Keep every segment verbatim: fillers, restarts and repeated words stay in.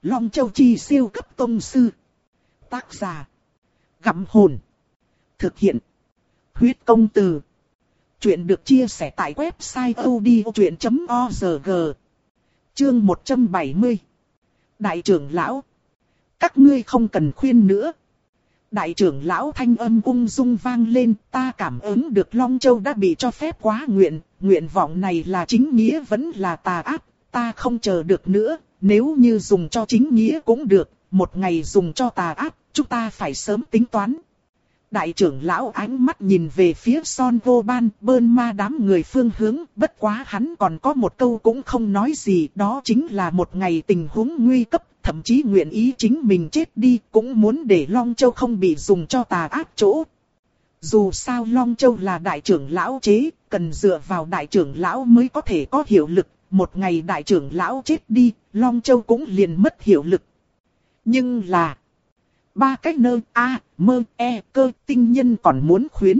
Long Châu Chi siêu cấp tông sư. Tác giả. Gặm hồn. Thực hiện. Huyết công từ. Chuyện được chia sẻ tại website odchuyện chấm org. Chương một trăm bảy mươi. Đại trưởng lão. Các ngươi không cần khuyên nữa. Đại trưởng lão thanh âm ung dung vang lên, ta cảm ứng được Long Châu đã bị cho phép quá nguyện, nguyện vọng này là chính nghĩa vẫn là tà ác, ta không chờ được nữa, nếu như dùng cho chính nghĩa cũng được, một ngày dùng cho tà ác, chúng ta phải sớm tính toán. Đại trưởng lão ánh mắt nhìn về phía Son Vô Ban, Bơn Ma đám người phương hướng, bất quá hắn còn có một câu cũng không nói gì, đó chính là một ngày tình huống nguy cấp, thậm chí nguyện ý chính mình chết đi, cũng muốn để Long Châu không bị dùng cho tà ác chỗ. Dù sao Long Châu là đại trưởng lão chế, cần dựa vào đại trưởng lão mới có thể có hiệu lực, một ngày đại trưởng lão chết đi, Long Châu cũng liền mất hiệu lực. Nhưng là... Ba cái nơ A, mơ, E, cơ tinh nhân còn muốn khuyến.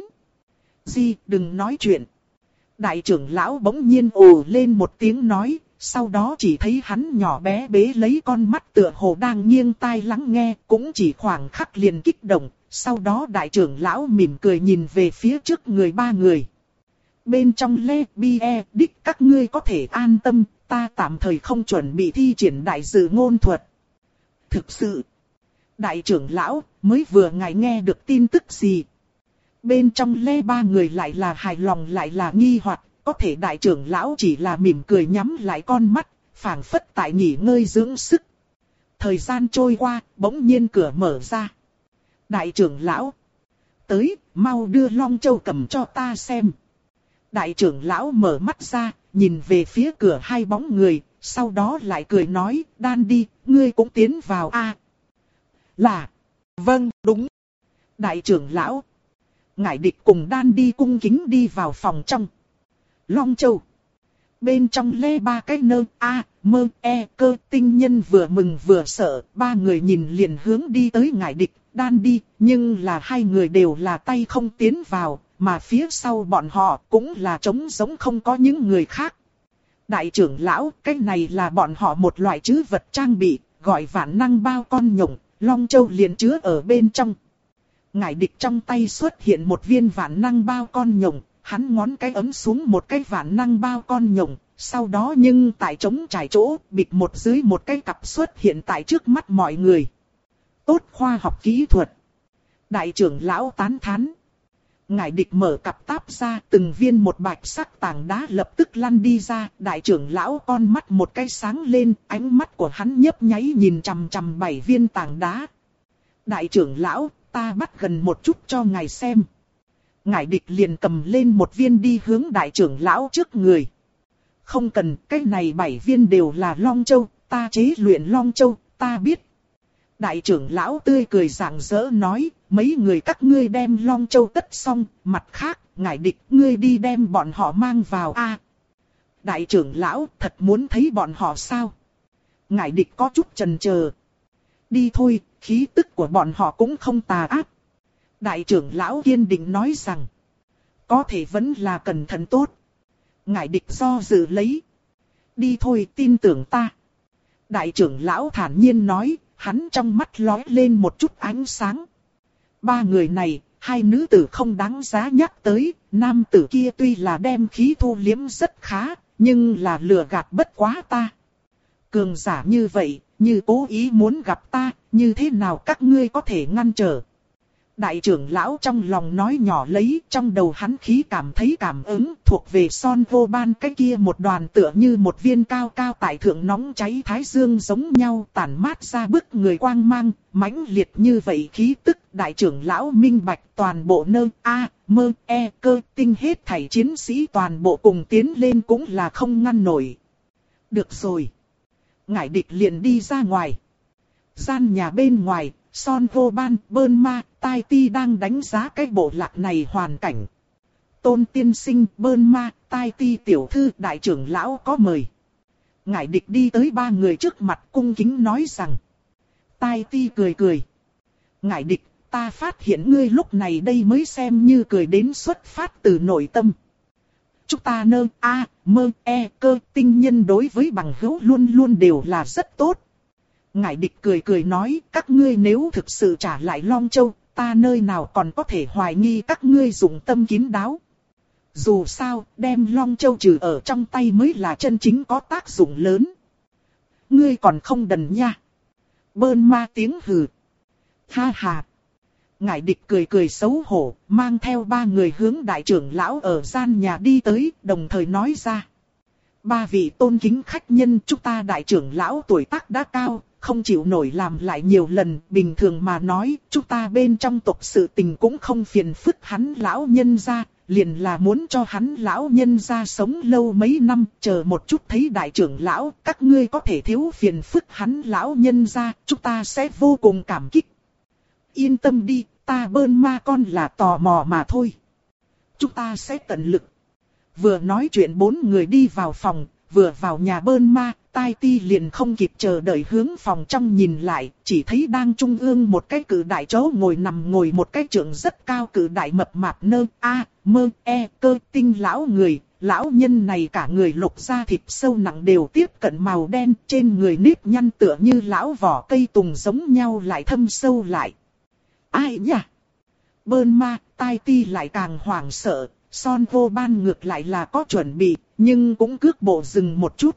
Di, đừng nói chuyện. Đại trưởng lão bỗng nhiên ồ lên một tiếng nói, sau đó chỉ thấy hắn nhỏ bé bế lấy con mắt tựa hồ đang nghiêng tai lắng nghe, cũng chỉ khoảng khắc liền kích động. Sau đó đại trưởng lão mỉm cười nhìn về phía trước người ba người. Bên trong Lê Bi E đích các ngươi có thể an tâm, ta tạm thời không chuẩn bị thi triển đại dự ngôn thuật. Thực sự... Đại trưởng lão mới vừa ngài nghe được tin tức gì? Bên trong Lê ba người lại là hài lòng lại là nghi hoặc, có thể đại trưởng lão chỉ là mỉm cười nhắm lại con mắt, phảng phất tại nghỉ ngơi dưỡng sức. Thời gian trôi qua, bỗng nhiên cửa mở ra. Đại trưởng lão, tới, mau đưa Long Châu cầm cho ta xem. Đại trưởng lão mở mắt ra, nhìn về phía cửa hai bóng người, sau đó lại cười nói, Đan đi, ngươi cũng tiến vào a. Là, vâng, đúng. Đại trưởng lão, Ngải Địch cùng Đan đi cung kính đi vào phòng trong. Long Châu. Bên trong Lê ba cái nơ A, mơ, E, cơ tinh nhân vừa mừng vừa sợ, ba người nhìn liền hướng đi tới Ngải Địch, Đan đi, nhưng là hai người đều là tay không tiến vào, mà phía sau bọn họ cũng là trống giống không có những người khác. Đại trưởng lão, cái này là bọn họ một loại trữ vật trang bị, gọi vạn năng bao con nhộng. Long Châu liền chứa ở bên trong. Ngải Địch trong tay xuất hiện một viên vạn năng bao con nhộng, hắn ngón cái ấm xuống một cái vạn năng bao con nhộng, sau đó nhưng tại trống trải chỗ, bịt một dưới một cái cặp xuất hiện tại trước mắt mọi người. Tốt khoa học kỹ thuật. Đại trưởng lão tán thán. Ngải Địch mở cặp táp ra, từng viên một bạch sắc tảng đá lập tức lăn đi ra, đại trưởng lão con mắt một cái sáng lên, ánh mắt của hắn nhấp nháy nhìn chằm chằm bảy viên tảng đá. Đại trưởng lão, ta bắt gần một chút cho ngài xem. Ngải Địch liền cầm lên một viên đi hướng đại trưởng lão trước người. Không cần, cái này bảy viên đều là Long Châu, ta chế luyện Long Châu, ta biết. Đại trưởng lão tươi cười rạng rỡ nói, mấy người các ngươi đem Long Châu tất xong, mặt khác, Ngải Địch, ngươi đi đem bọn họ mang vào a. Đại trưởng lão thật muốn thấy bọn họ sao? Ngải Địch có chút chần chờ. Đi thôi, khí tức của bọn họ cũng không tà ác. Đại trưởng lão kiên định nói rằng, có thể vẫn là cẩn thận tốt. Ngải Địch do dự lấy. Đi thôi, tin tưởng ta. Đại trưởng lão thản nhiên nói, hắn trong mắt lóe lên một chút ánh sáng. Ba người này, hai nữ tử không đáng giá nhắc tới, nam tử kia tuy là đem khí thu liếm rất khá, nhưng là lừa gạt bất quá ta. Cường giả như vậy, như cố ý muốn gặp ta, như thế nào các ngươi có thể ngăn trở? Đại trưởng lão trong lòng nói nhỏ lấy, trong đầu hắn khí cảm thấy cảm ứng, thuộc về Son Vô Ban cái kia một đoàn tựa như một viên cao cao tại thượng nóng cháy thái dương giống nhau, tản mát ra bức người quang mang, mãnh liệt như vậy khí tức. Đại trưởng lão minh bạch toàn bộ nơ A, mơ, E, cơ tinh hết thảy chiến sĩ toàn bộ cùng tiến lên cũng là không ngăn nổi. Được rồi. Ngải Địch liền đi ra ngoài. Gian nhà bên ngoài, Son Vô Ban, Bơn Ma, Tai Ti đang đánh giá cái bộ lạc này hoàn cảnh. Tôn tiên sinh, Bơn Ma, Tai Ti tiểu thư, đại trưởng lão có mời. Ngải Địch đi tới ba người trước mặt cung kính nói rằng. Tai Ti cười cười. Ngải Địch, ta phát hiện ngươi lúc này đây mới xem như cười đến xuất phát từ nội tâm. Chúng ta nơ, a, mơ, e, cơ, tinh nhân đối với bằng hữu luôn luôn đều là rất tốt. Ngải Địch cười cười nói, các ngươi nếu thực sự trả lại Long Châu, ta nơi nào còn có thể hoài nghi các ngươi dụng tâm kín đáo. Dù sao, đem Long Châu trừ ở trong tay mới là chân chính có tác dụng lớn. Ngươi còn không đần nha. Bơn ma tiếng hừ. Ha ha. Ngải Địch cười cười xấu hổ, mang theo ba người hướng đại trưởng lão ở gian nhà đi tới, đồng thời nói ra. Ba vị tôn kính khách nhân, chúng ta đại trưởng lão tuổi tác đã cao, không chịu nổi làm lại nhiều lần, bình thường mà nói, chúng ta bên trong tộc sự tình cũng không phiền phức hắn lão nhân gia, liền là muốn cho hắn lão nhân gia sống lâu mấy năm, chờ một chút thấy đại trưởng lão, các ngươi có thể thiếu phiền phức hắn lão nhân gia, chúng ta sẽ vô cùng cảm kích. Yên tâm đi, ta bơn ma con là tò mò mà thôi. Chúng ta sẽ tận lực. Vừa nói chuyện bốn người đi vào phòng, vừa vào nhà bơn ma, Tai Ti liền không kịp chờ đợi hướng phòng trong nhìn lại, chỉ thấy đang trung ương một cái cự đại chỗ ngồi nằm ngồi một cái trưởng rất cao cự đại mập mạp nơ a mơ e cơ tinh lão người. Lão nhân này cả người lục da thịt sâu nặng đều tiếp cận màu đen, trên người nếp nhăn tựa như lão vỏ cây tùng giống nhau lại thâm sâu lại. Ai nhỉ? Bơn ma, Tai Ti lại càng hoảng sợ. Son vô ban ngược lại là có chuẩn bị, nhưng cũng cước bộ dừng một chút.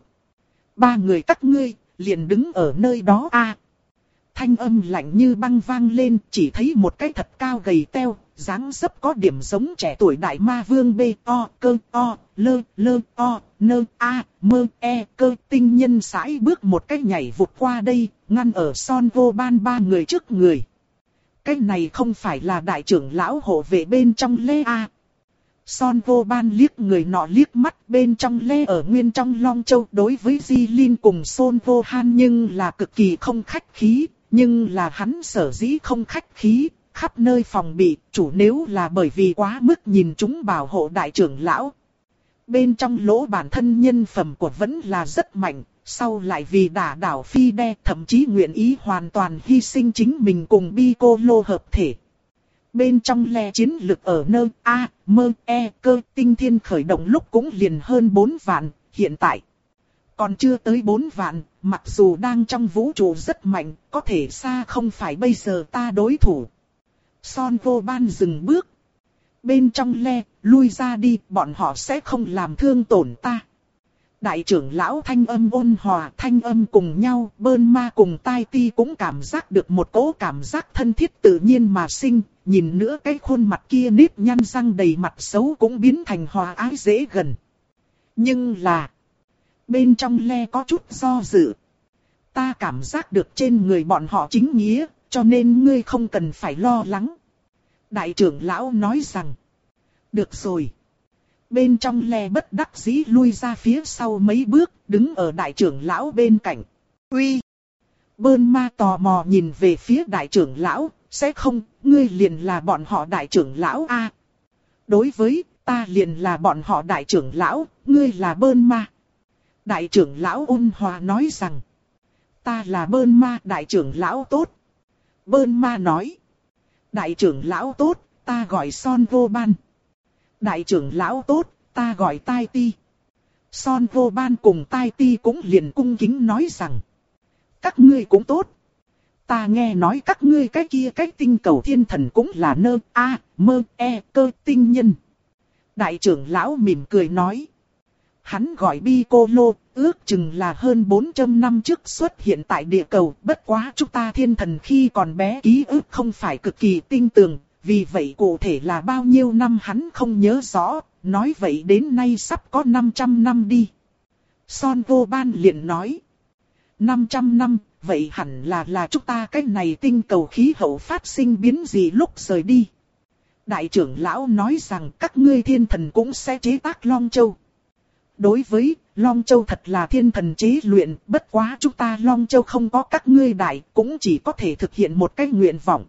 Ba người các ngươi, liền đứng ở nơi đó a. À, thanh âm lạnh như băng vang lên, chỉ thấy một cái thật cao gầy teo, dáng dấp có điểm giống trẻ tuổi đại ma vương bê o cơ o lơ lơ o nơ a mơ e cơ tinh nhân sải bước một cái nhảy vụt qua đây, ngăn ở Son vô ban ba người trước người. Cái này không phải là đại trưởng lão hộ vệ bên trong lê a. À. Son vô ban liếc người nọ liếc mắt, bên trong lê ở nguyên trong Long Châu đối với Di Linh cùng Son vô han nhưng là cực kỳ không khách khí, nhưng là hắn sở dĩ không khách khí, khắp nơi phòng bị, chủ nếu là bởi vì quá mức nhìn chúng bảo hộ đại trưởng lão. Bên trong lỗ bản thân nhân phẩm của vẫn là rất mạnh, sau lại vì đả đảo Phi Đe thậm chí nguyện ý hoàn toàn hy sinh chính mình cùng Piccolo hợp thể. Bên trong le chiến lực ở nơi A, mơ, e, cơ tinh thiên khởi động lúc cũng liền hơn bốn vạn, hiện tại còn chưa tới bốn vạn, mặc dù đang trong vũ trụ rất mạnh, có thể xa không phải bây giờ ta đối thủ. Son vô ban dừng bước. Bên trong le, lui ra đi, bọn họ sẽ không làm thương tổn ta. Đại trưởng lão thanh âm ôn hòa, thanh âm cùng nhau, bơn ma cùng Tai Ti cũng cảm giác được một cỗ cảm giác thân thiết tự nhiên mà sinh, nhìn nữa cái khuôn mặt kia nếp nhăn răng đầy mặt xấu cũng biến thành hòa ái dễ gần. Nhưng là, bên trong le có chút do dự. Ta cảm giác được trên người bọn họ chính nghĩa, cho nên ngươi không cần phải lo lắng. Đại trưởng lão nói rằng, được rồi. Bên trong le bất đắc dĩ lui ra phía sau mấy bước, đứng ở đại trưởng lão bên cạnh. Uy! Bơn ma tò mò nhìn về phía đại trưởng lão, sẽ không, ngươi liền là bọn họ đại trưởng lão a. Đối với, ta liền là bọn họ đại trưởng lão, ngươi là bơn ma. Đại trưởng lão ôn hòa nói rằng, ta là bơn ma đại trưởng lão tốt. Bơn ma nói, đại trưởng lão tốt, ta gọi Son vô ban. Đại trưởng lão tốt, ta gọi Tai Ti. Son vô ban cùng Tai Ti cũng liền cung kính nói rằng, các ngươi cũng tốt. Ta nghe nói các ngươi cái kia cái tinh cầu thiên thần cũng là nơ a mơ e cơ tinh nhân. Đại trưởng lão mỉm cười nói, hắn gọi Piccolo, ước chừng là hơn bốn trăm năm trước xuất hiện tại địa cầu, bất quá chúng ta thiên thần khi còn bé ký ức không phải cực kỳ tinh tường. Vì vậy cụ thể là bao nhiêu năm hắn không nhớ rõ, nói vậy đến nay sắp có năm trăm năm đi. Son vô ban liền nói, năm trăm năm, vậy hẳn là là chúng ta cái này tinh cầu khí hậu phát sinh biến gì lúc rời đi. Đại trưởng lão nói rằng các ngươi thiên thần cũng sẽ chế tác Long Châu. Đối với Long Châu thật là thiên thần chế luyện, bất quá chúng ta Long Châu không có các ngươi đại, cũng chỉ có thể thực hiện một cái nguyện vọng.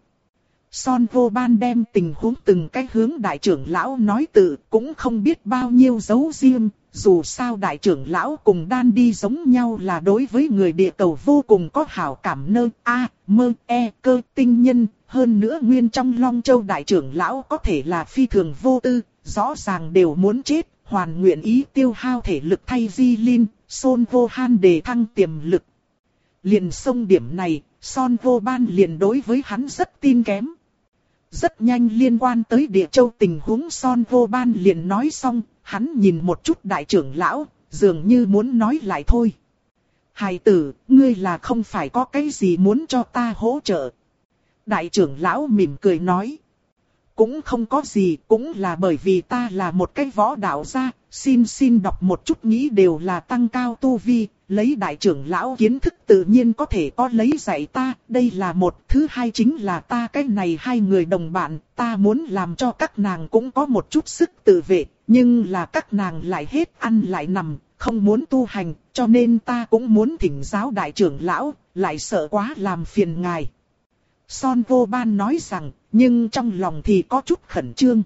Son vô ban đem tình huống từng cái hướng đại trưởng lão nói tự, cũng không biết bao nhiêu dấu riêng, dù sao đại trưởng lão cùng đan đi giống nhau là đối với người địa cầu vô cùng có hảo cảm nơ a mơ e cơ tinh nhân, hơn nữa nguyên trong Long Châu đại trưởng lão có thể là phi thường vô tư, rõ ràng đều muốn chết, hoàn nguyện ý tiêu hao thể lực thay Di Linh, Son vô han đề thăng tiềm lực. Liền xông điểm này, Son Vô Ban liền đối với hắn rất tin kém. Rất nhanh liên quan tới Địa Châu tình huống Son Vô Ban liền nói xong, hắn nhìn một chút đại trưởng lão, dường như muốn nói lại thôi. Hài tử, ngươi là không phải có cái gì muốn cho ta hỗ trợ. Đại trưởng lão mỉm cười nói. Cũng không có gì, cũng là bởi vì ta là một cái võ đạo gia, xin xin đọc một chút nghĩ đều là tăng cao tu vi, lấy đại trưởng lão kiến thức tự nhiên có thể có lấy dạy ta, đây là một. Thứ hai chính là ta cái này hai người đồng bạn, ta muốn làm cho các nàng cũng có một chút sức tự vệ, nhưng là các nàng lại hết ăn lại nằm, không muốn tu hành, cho nên ta cũng muốn thỉnh giáo đại trưởng lão, lại sợ quá làm phiền ngài. Son Vô Ban nói rằng, nhưng trong lòng thì có chút khẩn trương.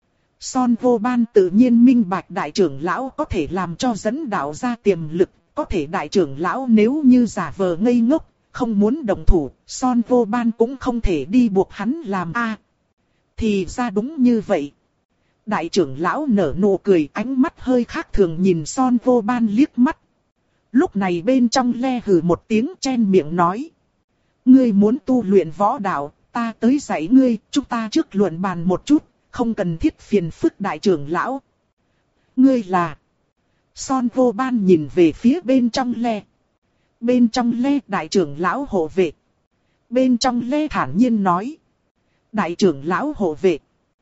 Son Vô Ban tự nhiên minh bạch đại trưởng lão có thể làm cho dẫn đạo ra tiềm lực, có thể đại trưởng lão nếu như giả vờ ngây ngốc, không muốn đồng thủ, Son Vô Ban cũng không thể đi buộc hắn làm a. Thì ra đúng như vậy. Đại trưởng lão nở nụ cười, ánh mắt hơi khác thường nhìn Son Vô Ban liếc mắt. Lúc này bên trong le hừ một tiếng chen miệng nói. Ngươi muốn tu luyện võ đạo, ta tới dạy ngươi, chúng ta trước luận bàn một chút, không cần thiết phiền phức đại trưởng lão. Ngươi là... Son Vô Ban nhìn về phía bên trong le. Bên trong le đại trưởng lão hộ vệ. Bên trong le thản nhiên nói. Đại trưởng lão hộ vệ.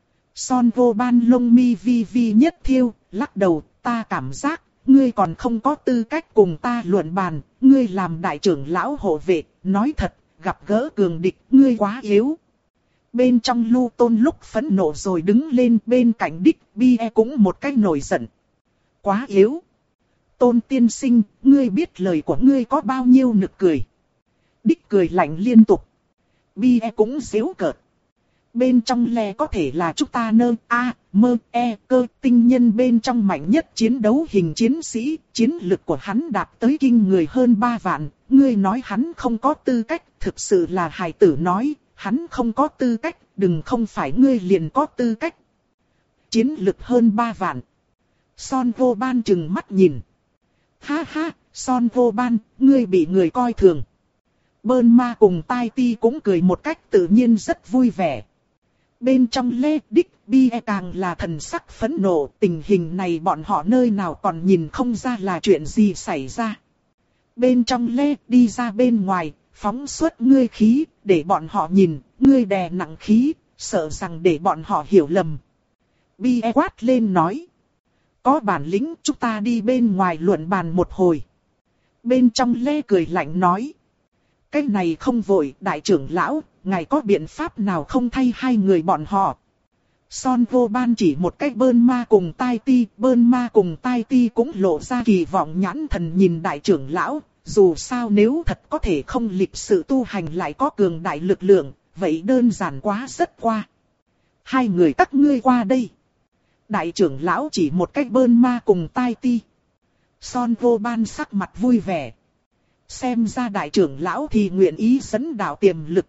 Son Vô Ban lông mi vi vi nhất thiêu, lắc đầu, ta cảm giác, ngươi còn không có tư cách cùng ta luận bàn, ngươi làm đại trưởng lão hộ vệ, nói thật, gặp gỡ cường địch, ngươi quá yếu. Bên trong Lưu Tôn lúc phẫn nộ rồi đứng lên bên cạnh Đích Bie cũng một cách nổi giận. Quá yếu. Tôn tiên sinh, ngươi biết lời của ngươi có bao nhiêu nực cười. Đích cười lạnh liên tục. Bie cũng giễu cợt. Bên trong le có thể là chúng ta nơ a mơ e cơ tinh nhân bên trong mạnh nhất chiến đấu hình chiến sĩ, chiến lực của hắn đạt tới kinh người hơn ba vạn, ngươi nói hắn không có tư cách, thực sự là hài tử nói, hắn không có tư cách, đừng không phải ngươi liền có tư cách. Chiến lực hơn ba vạn. Son Vô Ban trừng mắt nhìn. Ha ha, Son Vô Ban, ngươi bị người coi thường. Bơn Ma cùng Tai Ti cũng cười một cách tự nhiên rất vui vẻ. Bên trong Lê Đích Bie càng là thần sắc phẫn nộ, tình hình này bọn họ nơi nào còn nhìn không ra là chuyện gì xảy ra. Bên trong Lê đi ra bên ngoài, phóng xuất ngươi khí, để bọn họ nhìn, ngươi đè nặng khí, sợ rằng để bọn họ hiểu lầm. Bie quát lên nói. Có bản lĩnh chúng ta đi bên ngoài luận bàn một hồi. Bên trong Lê cười lạnh nói. Cái này không vội, đại trưởng lão, ngài có biện pháp nào không thay hai người bọn họ? Son Vô Ban chỉ một cách Bơn Ma cùng Tai Ti, Bơn Ma cùng Tai Ti cũng lộ ra kỳ vọng nhãn thần nhìn đại trưởng lão, dù sao nếu thật có thể không lịch sự tu hành lại có cường đại lực lượng, vậy đơn giản quá rất qua. Hai người các ngươi qua đây. Đại trưởng lão chỉ một cách Bơn Ma cùng Tai Ti. Son Vô Ban sắc mặt vui vẻ. Xem ra đại trưởng lão thì nguyện ý dẫn đạo tiềm lực.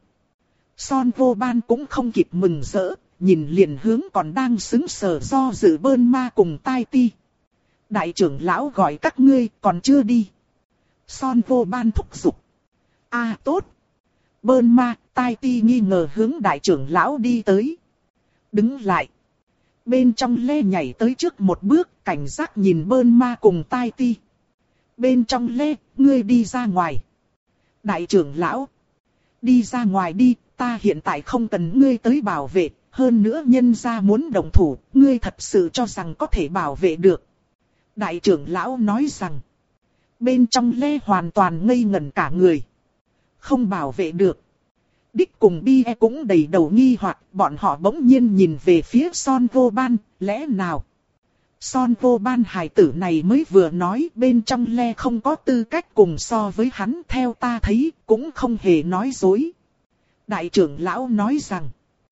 Son Vô Ban cũng không kịp mừng rỡ, nhìn liền hướng còn đang sững sờ do dự Bơn Ma cùng Tai Ti. Đại trưởng lão gọi các ngươi còn chưa đi. Son Vô Ban thúc giục. A à, tốt. Bơn Ma, Tai Ti nghi ngờ hướng đại trưởng lão đi tới. Đứng lại. Bên trong Lê nhảy tới trước một bước, cảnh giác nhìn Bơn Ma cùng Tai Ti. Bên trong Lê, ngươi đi ra ngoài. Đại trưởng lão. Đi ra ngoài đi, ta hiện tại không cần ngươi tới bảo vệ, hơn nữa nhân gia muốn động thủ, ngươi thật sự cho rằng có thể bảo vệ được. Đại trưởng lão nói rằng. Bên trong Lê hoàn toàn ngây ngẩn cả người. Không bảo vệ được. Đích cùng Bie cũng đầy đầu nghi hoặc, bọn họ bỗng nhiên nhìn về phía Son Vô Ban, lẽ nào? Son Vô Ban hài tử này mới vừa nói bên trong Le không có tư cách cùng so với hắn, theo ta thấy cũng không hề nói dối. Đại trưởng lão nói rằng,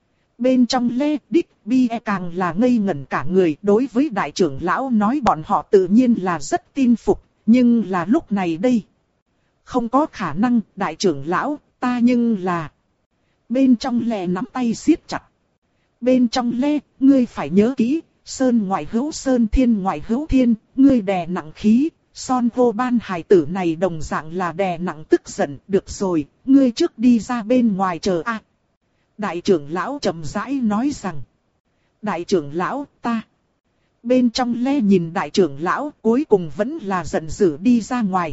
bên trong Le Đích Bie càng là ngây ngẩn cả người, đối với đại trưởng lão nói bọn họ tự nhiên là rất tin phục, nhưng là lúc này đây. Không có khả năng, đại trưởng lão, ta nhưng là... Bên trong Le nắm tay siết chặt. Bên trong Le, ngươi phải nhớ kỹ, sơn ngoại hữu sơn thiên ngoại hữu thiên, ngươi đè nặng khí, Son vô ban hài tử này đồng dạng là đè nặng tức giận, được rồi, ngươi trước đi ra bên ngoài chờ a. Đại trưởng lão chậm rãi nói rằng, đại trưởng lão ta. Bên trong le nhìn đại trưởng lão cuối cùng vẫn là giận dữ đi ra ngoài.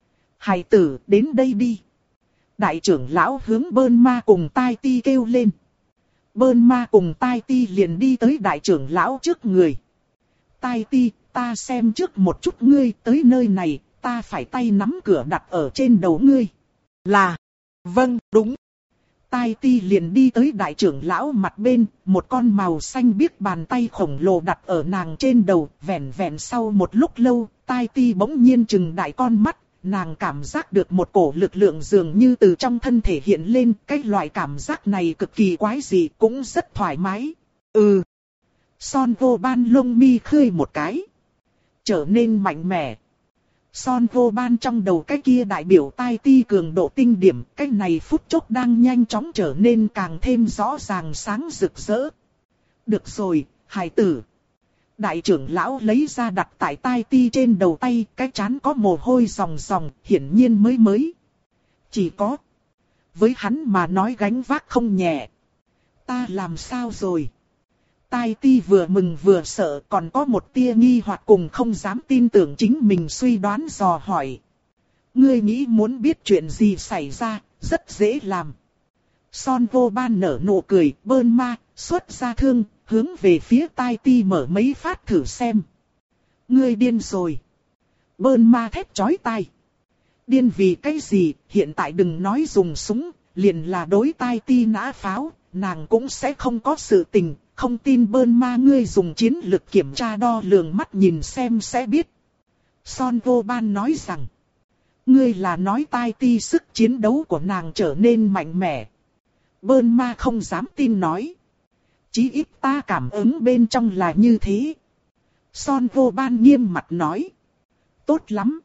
Hài tử đến đây đi. Đại trưởng lão hướng Bơn Ma cùng Tai Ti kêu lên. Bơn Ma cùng Tai Ti liền đi tới đại trưởng lão trước người. Tai Ti, ta xem trước một chút ngươi tới nơi này, ta phải tay nắm cửa đặt ở trên đầu ngươi. Là, vâng, đúng. Tai Ti liền đi tới đại trưởng lão mặt bên, một con màu xanh biếc bàn tay khổng lồ đặt ở nàng trên đầu, vẻn vẻn sau một lúc lâu, Tai Ti bỗng nhiên trừng đại con mắt, nàng cảm giác được một cổ lực lượng dường như từ trong thân thể hiện lên, cái loại cảm giác này cực kỳ quái dị cũng rất thoải mái. Ừ. Son vô ban lông mi khơi một cái. Trở nên mạnh mẽ. Son vô ban trong đầu cái kia đại biểu Tai Ti cường độ tinh điểm, cái này phút chốc đang nhanh chóng trở nên càng thêm rõ ràng sáng rực rỡ. Được rồi, hài tử. Đại trưởng lão lấy ra đặt tại Tai Ti trên đầu tay, cái trán có mồ hôi ròng ròng, hiển nhiên mới mới. Chỉ có. Với hắn mà nói gánh vác không nhẹ. Ta làm sao rồi? Tai Ti vừa mừng vừa sợ, còn có một tia nghi hoặc cùng không dám tin tưởng chính mình suy đoán dò hỏi. Ngươi nghĩ muốn biết chuyện gì xảy ra, rất dễ làm. Son vô ban nở nụ cười, Bơn Ma, xuất ra thương, hướng về phía Tai Ti mở mấy phát thử xem. Ngươi điên rồi. Bơn Ma thét chói tai. Điên vì cái gì, hiện tại đừng nói dùng súng, liền là đối Tai Ti nã pháo, nàng cũng sẽ không có sự tình. Không tin Bơn Ma ngươi dùng chiến lực kiểm tra đo lường mắt nhìn xem sẽ biết. Son vô ban nói rằng. Ngươi là nói Tai Ti sức chiến đấu của nàng trở nên mạnh mẽ. Bơn Ma không dám tin nói. Chí ít ta cảm ứng bên trong là như thế. Son vô ban nghiêm mặt nói. Tốt lắm.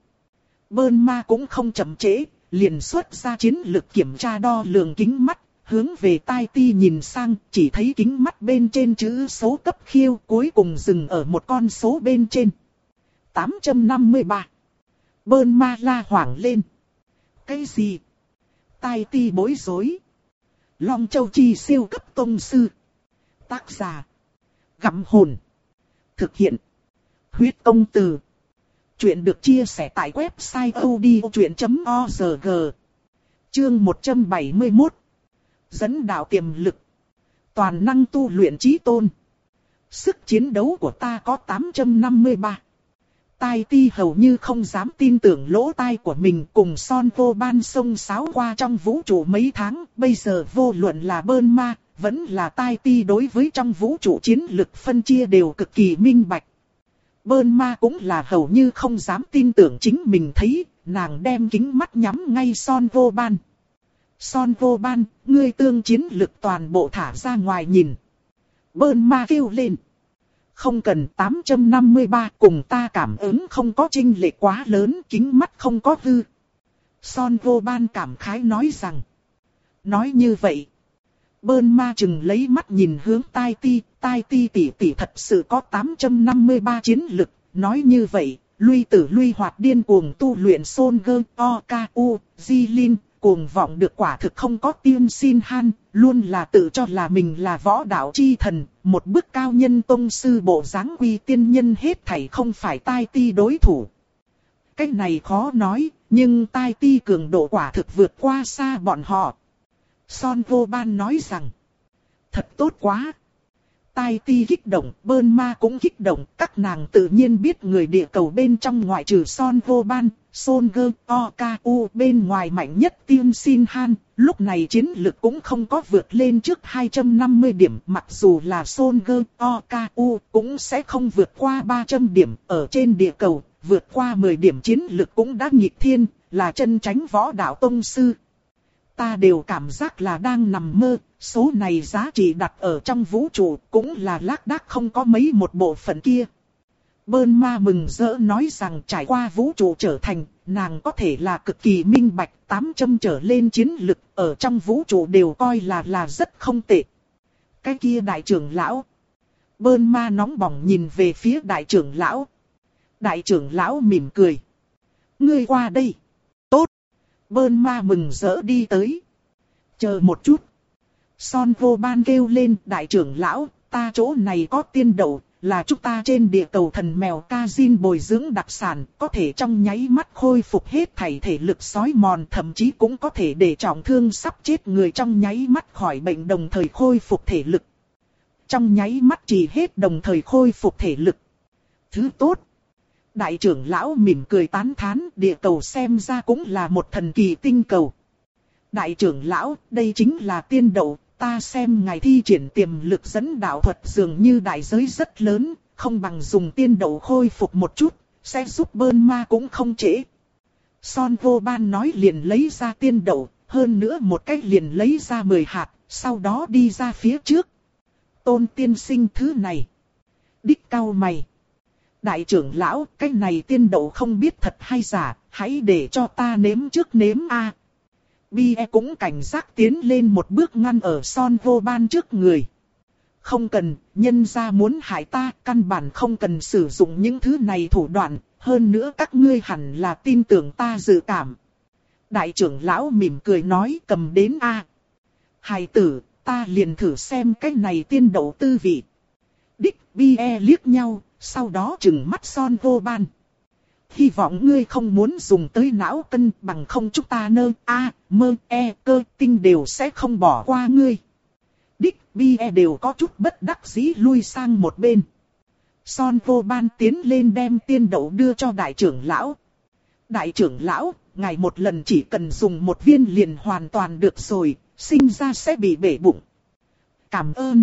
Bơn Ma cũng không chậm trễ, liền xuất ra chiến lực kiểm tra đo lường kính mắt. Hướng về Tai Ti nhìn sang, chỉ thấy kính mắt bên trên chữ số cấp khiêu cuối cùng dừng ở một con số bên trên. tám trăm năm mươi ba. Bơn Ma la hoảng lên. Cái gì? Tai Ti bối rối. Long Châu Chi siêu cấp tông sư. Tác giả. Gặm hồn. Thực hiện. Huyết công từ. Chuyện được chia sẻ tại website odchuyện chấm org. Chương một trăm bảy mươi mốt. Dẫn đạo tiềm lực. Toàn năng tu luyện chí tôn. Sức chiến đấu của ta có tám trăm năm mươi ba. Tai Ti hầu như không dám tin tưởng lỗ tai của mình cùng Son vô ban sông sáo qua trong vũ trụ mấy tháng. Bây giờ vô luận là Bơn Ma, vẫn là Tai Ti đối với trong vũ trụ chiến lực phân chia đều cực kỳ minh bạch. Bơn Ma cũng là hầu như không dám tin tưởng chính mình thấy, nàng đem kính mắt nhắm ngay Son vô ban. Son vô ban, ngươi tương chiến lực toàn bộ thả ra ngoài nhìn. Bơn Ma kêu lên. Không cần tám trăm năm mươi ba cùng ta cảm ứng không có chênh lệch quá lớn, kính mắt không có hư. Son vô ban cảm khái nói rằng. Nói như vậy. Bơn Ma chừng lấy mắt nhìn hướng Tai Ti, Tai Ti tỷ tỷ thật sự có tám trăm năm mươi ba chiến lực. Nói như vậy, lui tử lui hoạt điên cuồng tu luyện Son Gơ, O K U, Di Linh. Cuồng vọng được quả thực không có tiên xin han, luôn là tự cho là mình là võ đạo chi thần, một bức cao nhân tông sư bộ dáng quy tiên nhân hết thảy không phải Tai Ti đối thủ. Cái này khó nói, nhưng Tai Ti cường độ quả thực vượt qua xa bọn họ. Son vô ban nói rằng, thật tốt quá. Tai Ti kích động, Bơn Ma cũng kích động, các nàng tự nhiên biết người địa cầu bên trong ngoại trừ Son vô ban, Son Gơ, O K U bên ngoài mạnh nhất Tiên Xin Han, lúc này chiến lực cũng không có vượt lên trước hai trăm năm mươi điểm, mặc dù là Son Gơ, O K U cũng sẽ không vượt qua ba trăm điểm, ở trên địa cầu, vượt qua mười điểm chiến lực cũng đã nghịch thiên, là chân chánh võ đạo tông sư. Ta đều cảm giác là đang nằm mơ, số này giá trị đặt ở trong vũ trụ cũng là lác đác không có mấy một bộ phận kia. Bơn Ma mừng rỡ nói rằng trải qua vũ trụ trở thành, nàng có thể là cực kỳ minh bạch, tám trăm trở lên chiến lực ở trong vũ trụ đều coi là là rất không tệ. Cái kia đại trưởng lão. Bơn Ma nóng bỏng nhìn về phía đại trưởng lão. Đại trưởng lão mỉm cười. Ngươi qua đây. Tốt. Bơn ma mừng rỡ đi tới. Chờ một chút. Son vô ban kêu lên, đại trưởng lão, ta chỗ này có tiên đậu, là chúng ta trên địa cầu thần mèo Kazin bồi dưỡng đặc sản, có thể trong nháy mắt khôi phục hết thảy thể lực sói mòn, thậm chí cũng có thể để trọng thương sắp chết người trong nháy mắt khỏi bệnh đồng thời khôi phục thể lực. Trong nháy mắt chỉ hết đồng thời khôi phục thể lực. Thứ tốt. Đại trưởng lão mỉm cười tán thán, địa cầu xem ra cũng là một thần kỳ tinh cầu. Đại trưởng lão, đây chính là tiên đậu, ta xem ngài thi triển tiềm lực dẫn đạo thuật dường như đại giới rất lớn, không bằng dùng tiên đậu khôi phục một chút, sẽ giúp bơn ma cũng không trễ. Son vô ban nói liền lấy ra tiên đậu, hơn nữa một cách liền lấy ra mười hạt, sau đó đi ra phía trước. Tôn tiên sinh thứ này. Đích cau mày. Đại trưởng lão, cái này tiên đậu không biết thật hay giả, hãy để cho ta nếm trước nếm a. Bie cũng cảnh giác tiến lên một bước ngăn ở Son vô ban trước người. Không cần, nhân gia muốn hại ta, căn bản không cần sử dụng những thứ này thủ đoạn, hơn nữa các ngươi hẳn là tin tưởng ta dự cảm. Đại trưởng lão mỉm cười nói cầm đến a. Hài tử, ta liền thử xem cái này tiên đậu tư vị. Đích, Bie liếc nhau, sau đó trừng mắt Son vô ban. Hy vọng ngươi không muốn dùng tới não cân, bằng không chúng ta nơ, a, mơ, e, cơ, tinh đều sẽ không bỏ qua ngươi. Đích, Bie đều có chút bất đắc dĩ lui sang một bên. Son vô ban tiến lên đem tiên đậu đưa cho đại trưởng lão. Đại trưởng lão, ngài một lần chỉ cần dùng một viên liền hoàn toàn được rồi, sinh ra sẽ bị bể bụng. Cảm ơn.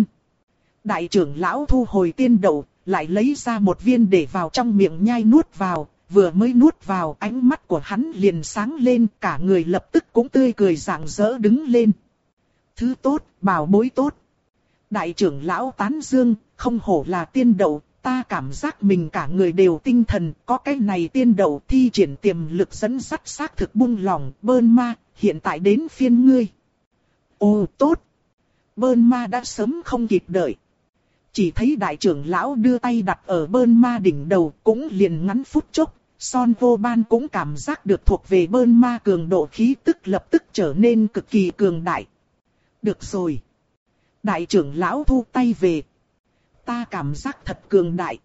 Đại trưởng lão thu hồi tiên đậu, lại lấy ra một viên để vào trong miệng nhai nuốt vào. Vừa mới nuốt vào, ánh mắt của hắn liền sáng lên, cả người lập tức cũng tươi cười rạng rỡ đứng lên. Thứ tốt, bảo bối tốt. Đại trưởng lão tán dương, không hổ là tiên đậu, ta cảm giác mình cả người đều tinh thần, có cái này tiên đậu thi triển tiềm lực dẫn dắt xác thực buông lòng, bơn ma, hiện tại đến phiên ngươi. Ồ tốt. Bơn ma đã sớm không kịp đợi. Chỉ thấy đại trưởng lão đưa tay đặt ở bơn ma đỉnh đầu, cũng liền ngắn phút chốc, Son vô ban cũng cảm giác được thuộc về bơn ma cường độ khí tức lập tức trở nên cực kỳ cường đại. Được rồi. Đại trưởng lão thu tay về. Ta cảm giác thật cường đại.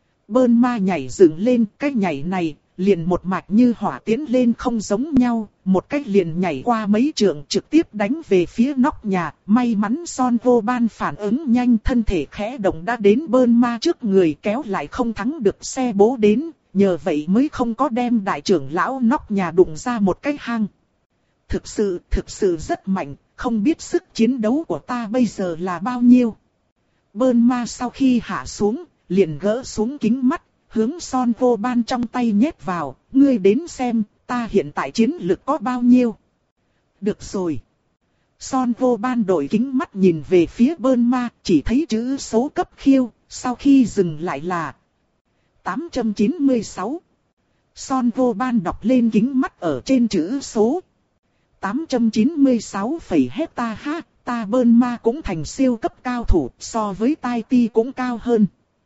Bơn ma nhảy dựng lên, cái nhảy này, liền một mạch như hỏa tiến lên không giống nhau, một cách liền nhảy qua mấy trượng trực tiếp đánh về phía nóc nhà, may mắn Son vô ban phản ứng nhanh thân thể khẽ động đã đến bơn ma trước người kéo lại không thắng được xe bố đến, nhờ vậy mới không có đem đại trưởng lão nóc nhà đụng ra một cái hang. Thực sự, thực sự rất mạnh, không biết sức chiến đấu của ta bây giờ là bao nhiêu. Bơn ma sau khi hạ xuống, liền gỡ xuống kính mắt, hướng Son vô ban trong tay nhét vào, ngươi đến xem, ta hiện tại chiến lực có bao nhiêu. Được rồi. Son vô ban đổi kính mắt nhìn về phía bơn ma, chỉ thấy chữ số cấp khiêu, sau khi dừng lại là tám trăm chín mươi sáu. Son vô ban đọc lên kính mắt ở trên chữ số. tám trăm chín mươi sáu phẩy hecta ha, ta bơn ma cũng thành siêu cấp cao thủ, so với tai ti cũng cao hơn.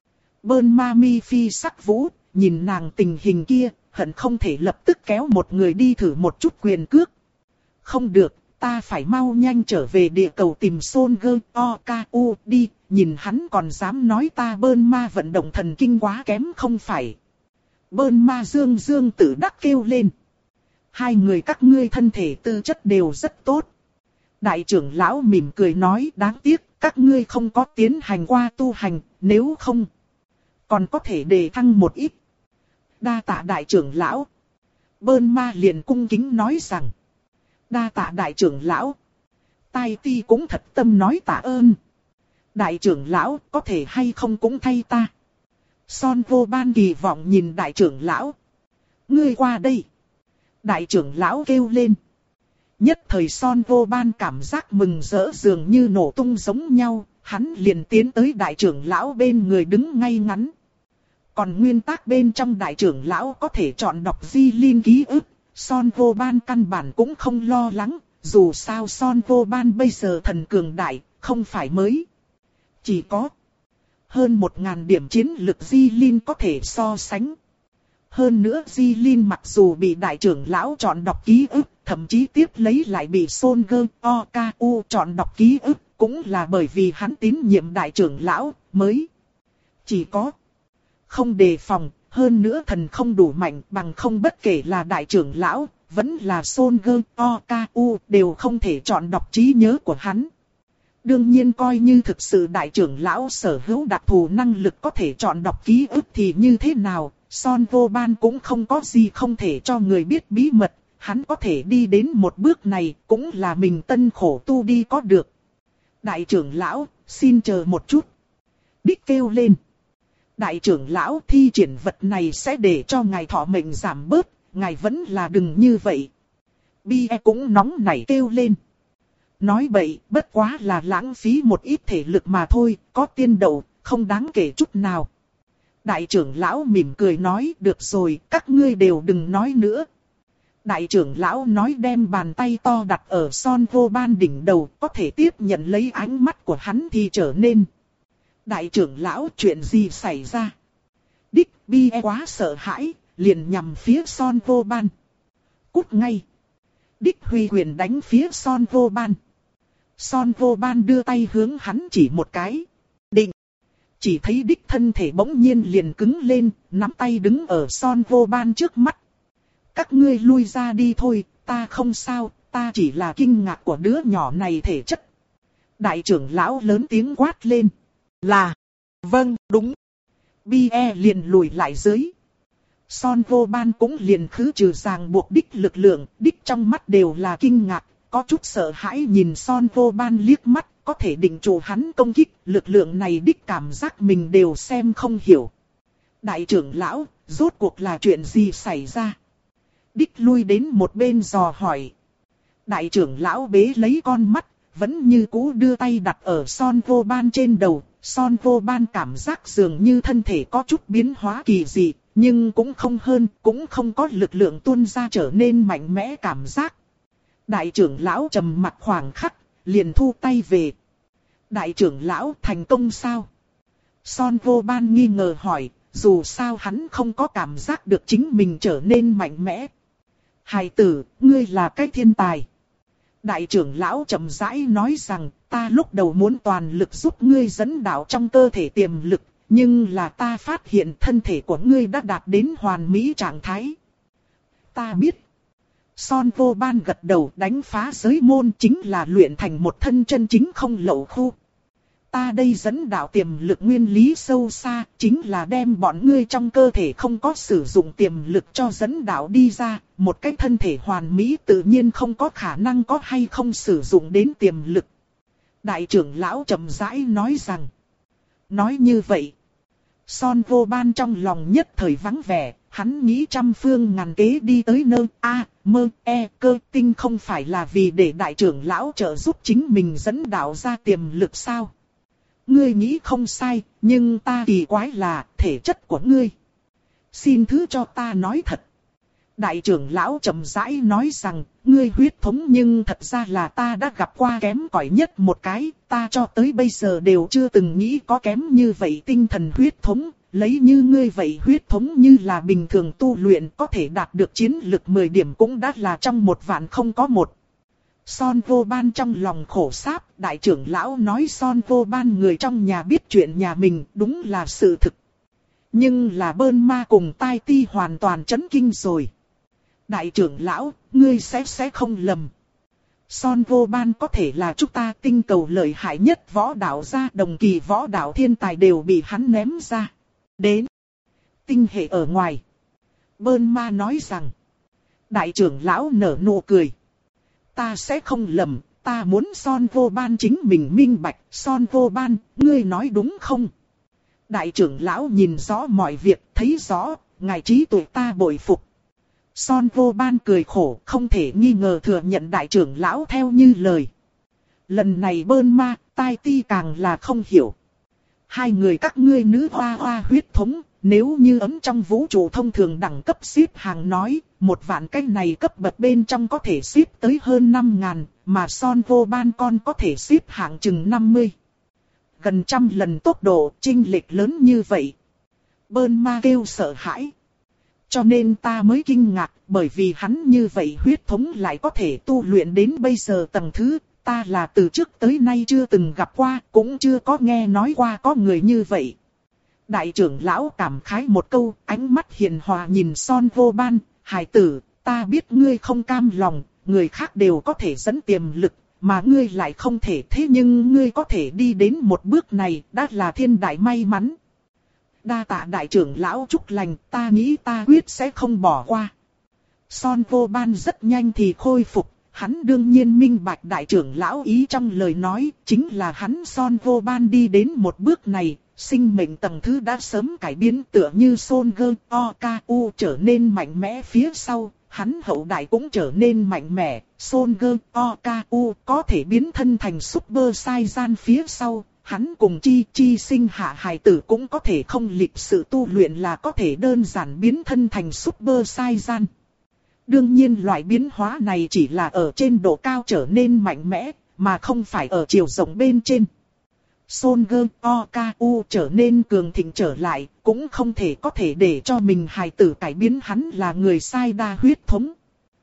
Bơn ma mi phi sắc vũ, nhìn nàng tình hình kia, hận không thể lập tức kéo một người đi thử một chút quyền cước. Không được, ta phải mau nhanh trở về địa cầu tìm Son Gơ O K U đi, nhìn hắn còn dám nói ta bơn ma vận động thần kinh quá kém không phải. Bơn ma dương dương tự đắc kêu lên. Hai người các ngươi thân thể tư chất đều rất tốt. Đại trưởng lão mỉm cười nói đáng tiếc các ngươi không có tiến hành qua tu hành, nếu không còn có thể đề thăng một ít. Đa tạ đại trưởng lão. Bơn ma liền cung kính nói rằng. Đa tạ đại trưởng lão. Tai ti cũng thật tâm nói tạ ơn. Đại trưởng lão có thể hay không cũng thay ta. Son vô ban kỳ vọng nhìn đại trưởng lão. Ngươi qua đây. Đại trưởng lão kêu lên. Nhất thời Son vô ban cảm giác mừng rỡ dường như nổ tung giống nhau. Hắn liền tiến tới đại trưởng lão bên người đứng ngay ngắn. Còn nguyên tắc bên trong đại trưởng lão có thể chọn đọc di linh ký ức. Son vô ban căn bản cũng không lo lắng. Dù sao Son vô ban bây giờ thần cường đại, không phải mới. Chỉ có hơn một ngàn điểm chiến lực di linh có thể so sánh. Hơn nữa Di Linh mặc dù bị đại trưởng lão chọn đọc ký ức, thậm chí tiếp lấy lại bị Son Gơ O K U chọn đọc ký ức, cũng là bởi vì hắn tín nhiệm đại trưởng lão, mới chỉ có không đề phòng, hơn nữa thần không đủ mạnh, bằng không bất kể là đại trưởng lão, vẫn là Son Gơ O K U đều không thể chọn đọc trí nhớ của hắn. Đương nhiên coi như thực sự đại trưởng lão sở hữu đặc thù năng lực có thể chọn đọc ký ức thì như thế nào, Son Vô Ban cũng không có gì không thể cho người biết bí mật, hắn có thể đi đến một bước này cũng là mình tân khổ tu đi có được. Đại trưởng lão, xin chờ một chút. Đích kêu lên. Đại trưởng lão, thi triển vật này sẽ để cho ngài thọ mệnh giảm bớt, ngài vẫn là đừng như vậy. Bie cũng nóng nảy kêu lên. Nói bậy, bất quá là lãng phí một ít thể lực mà thôi, có tiên đậu, không đáng kể chút nào. Đại trưởng lão mỉm cười nói, được rồi, các ngươi đều đừng nói nữa. Đại trưởng lão nói đem bàn tay to đặt ở Son Vô Ban đỉnh đầu, có thể tiếp nhận lấy ánh mắt của hắn thì trở nên. Đại trưởng lão, chuyện gì xảy ra? Đích Bie quá sợ hãi, liền nhằm phía Son Vô Ban. Cút ngay. Đích huy quyền đánh phía Son Vô Ban. Son Vô Ban đưa tay hướng hắn chỉ một cái. Định. Chỉ thấy đích thân thể bỗng nhiên liền cứng lên, nắm tay đứng ở Son Vô Ban trước mắt. Các ngươi lui ra đi thôi, ta không sao, ta chỉ là kinh ngạc của đứa nhỏ này thể chất. Đại trưởng lão lớn tiếng quát lên. Là. Vâng, đúng. Bie liền lùi lại dưới. Son Vô Ban cũng liền khứ trừ ràng buộc đích lực lượng, đích trong mắt đều là kinh ngạc, có chút sợ hãi nhìn Son Vô Ban liếc mắt, có thể định chủ hắn công kích, lực lượng này đích cảm giác mình đều xem không hiểu. Đại trưởng lão, rốt cuộc là chuyện gì xảy ra? Đích lui đến một bên dò hỏi. Đại trưởng lão bế lấy con mắt, vẫn như cũ đưa tay đặt ở Son Vô Ban trên đầu. Son Vô Ban cảm giác dường như thân thể có chút biến hóa kỳ dị, nhưng cũng không hơn, cũng không có lực lượng tuôn ra trở nên mạnh mẽ cảm giác. Đại trưởng lão trầm mặt khoảng khắc, liền thu tay về. Đại trưởng lão thành công sao? Son Vô Ban nghi ngờ hỏi, dù sao hắn không có cảm giác được chính mình trở nên mạnh mẽ. Hài tử, ngươi là cái thiên tài. Đại trưởng lão chậm rãi nói rằng, ta lúc đầu muốn toàn lực giúp ngươi dẫn đạo trong cơ thể tiềm lực, nhưng là ta phát hiện thân thể của ngươi đã đạt đến hoàn mỹ trạng thái. Ta biết. Son Vô Ban gật đầu, đánh phá giới môn chính là luyện thành một thân chân chính không lậu khu. Ta đây dẫn đạo tiềm lực nguyên lý sâu xa, chính là đem bọn ngươi trong cơ thể không có sử dụng tiềm lực cho dẫn đạo đi ra, một cái thân thể hoàn mỹ tự nhiên không có khả năng có hay không sử dụng đến tiềm lực. Đại trưởng lão chậm rãi nói rằng, nói như vậy, Son Vô Ban trong lòng nhất thời vắng vẻ, hắn nghĩ trăm phương ngàn kế đi tới nơi A, mơ, e, cơ tinh không phải là vì để đại trưởng lão trợ giúp chính mình dẫn đạo ra tiềm lực sao? Ngươi nghĩ không sai, nhưng ta kỳ quái là thể chất của ngươi. Xin thứ cho ta nói thật. Đại trưởng lão chậm rãi nói rằng, ngươi huyết thống nhưng thật ra là ta đã gặp qua kém cỏi nhất một cái, ta cho tới bây giờ đều chưa từng nghĩ có kém như vậy tinh thần huyết thống, lấy như ngươi vậy huyết thống như là bình thường tu luyện có thể đạt được chiến lực mười điểm cũng đã là trong một vạn không có một. Son Vô Ban trong lòng khổ sáp, đại trưởng lão nói Son Vô Ban người trong nhà biết chuyện nhà mình đúng là sự thực. Nhưng là Bơn Ma cùng Tai Ti hoàn toàn chấn kinh rồi. Đại trưởng lão, ngươi sẽ sẽ không lầm. Son Vô Ban có thể là chúng ta tinh cầu lợi hại nhất võ đạo gia, đồng kỳ võ đạo thiên tài đều bị hắn ném ra. Đến tinh hệ ở ngoài. Bơn Ma nói rằng. Đại trưởng lão nở nụ cười. Ta sẽ không lầm, ta muốn Son Vô Ban chính mình minh bạch. Son Vô Ban, ngươi nói đúng không? Đại trưởng lão nhìn rõ mọi việc, thấy rõ, ngài trí tuệ ta bội phục. Son Vô Ban cười khổ, không thể nghi ngờ thừa nhận đại trưởng lão theo như lời. Lần này Bơn Ma, Tai Ti càng là không hiểu. Hai người các ngươi nữ hoa hoa huyết thống, nếu như ấm trong vũ trụ thông thường đẳng cấp xếp hàng nói, một vạn cái này cấp bậc bên trong có thể xếp tới hơn năm ngàn, mà Son Vô Ban con có thể xếp hạng chừng năm mươi. Gần trăm lần tốc độ, chênh lệch lớn như vậy. Bơn Ma kêu sợ hãi. Cho nên ta mới kinh ngạc, bởi vì hắn như vậy huyết thống lại có thể tu luyện đến bây giờ tầng thứ, ta là từ trước tới nay chưa từng gặp qua, cũng chưa có nghe nói qua có người như vậy. Đại trưởng lão cảm khái một câu, ánh mắt hiền hòa nhìn Son Vô Ban, hài tử, ta biết ngươi không cam lòng, người khác đều có thể dẫn tiềm lực, mà ngươi lại không thể, thế nhưng ngươi có thể đi đến một bước này, đã là thiên đại may mắn. Đa tạ đại trưởng lão chúc lành, ta nghĩ ta quyết sẽ không bỏ qua. Son Vô Ban rất nhanh thì khôi phục, hắn đương nhiên minh bạch đại trưởng lão ý trong lời nói, chính là hắn Son Vô Ban đi đến một bước này, sinh mệnh tầng thứ đã sớm cải biến tựa như Son Gơ O K U trở nên mạnh mẽ phía sau, hắn hậu đại cũng trở nên mạnh mẽ, Son Gơ O K U có thể biến thân thành Super Saiyan phía sau. Hắn cùng chi chi sinh hạ hài tử cũng có thể không lịch sự tu luyện là có thể đơn giản biến thân thành Super Saiyan. Đương nhiên loại biến hóa này chỉ là ở trên độ cao trở nên mạnh mẽ, mà không phải ở chiều rộng bên trên. Son Gơ O K U trở nên cường thịnh trở lại, cũng không thể có thể để cho mình hài tử cải biến hắn là người sai đa huyết thống.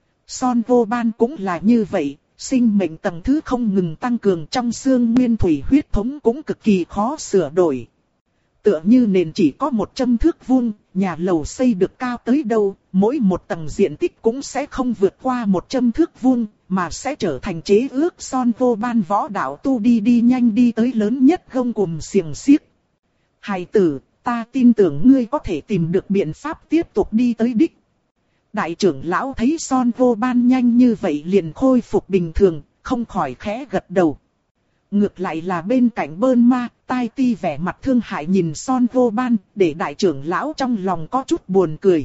Son Vô Ban cũng là như vậy. Sinh mệnh tầng thứ không ngừng tăng cường trong xương nguyên thủy huyết thống cũng cực kỳ khó sửa đổi. Tựa như nền chỉ có một trăm thước vuông, nhà lầu xây được cao tới đâu, mỗi một tầng diện tích cũng sẽ không vượt qua một trăm thước vuông, mà sẽ trở thành chế ước Son Vô Ban võ đạo tu đi đi nhanh đi tới lớn nhất gông cùm xiềng xiếc. Hài tử, ta tin tưởng ngươi có thể tìm được biện pháp tiếp tục đi tới đích. Đại trưởng lão thấy Son Vô Ban nhanh như vậy liền khôi phục bình thường, không khỏi khẽ gật đầu. Ngược lại là bên cạnh Bơn Ma, Tai Ti vẻ mặt thương hại nhìn Son Vô Ban, để đại trưởng lão trong lòng có chút buồn cười.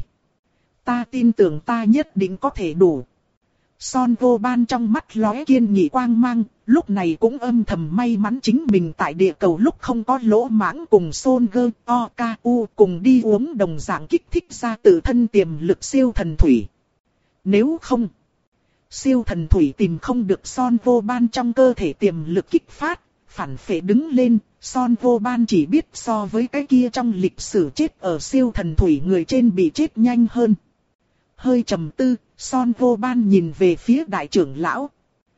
Ta tin tưởng ta nhất định có thể đủ. Son Vô Ban trong mắt lóe kiên nghị quang mang, lúc này cũng âm thầm may mắn chính mình tại địa cầu lúc không có lỗ mãng cùng Son Gơ O K U cùng đi uống đồng dạng kích thích ra tự thân tiềm lực siêu thần thủy. Nếu không, siêu thần thủy tìm không được Son Vô Ban trong cơ thể tiềm lực kích phát, phản phệ đứng lên, Son Vô Ban chỉ biết so với cái kia trong lịch sử chết ở siêu thần thủy người trên bị chết nhanh hơn. Hơi trầm tư, Son Vô Ban nhìn về phía đại trưởng lão.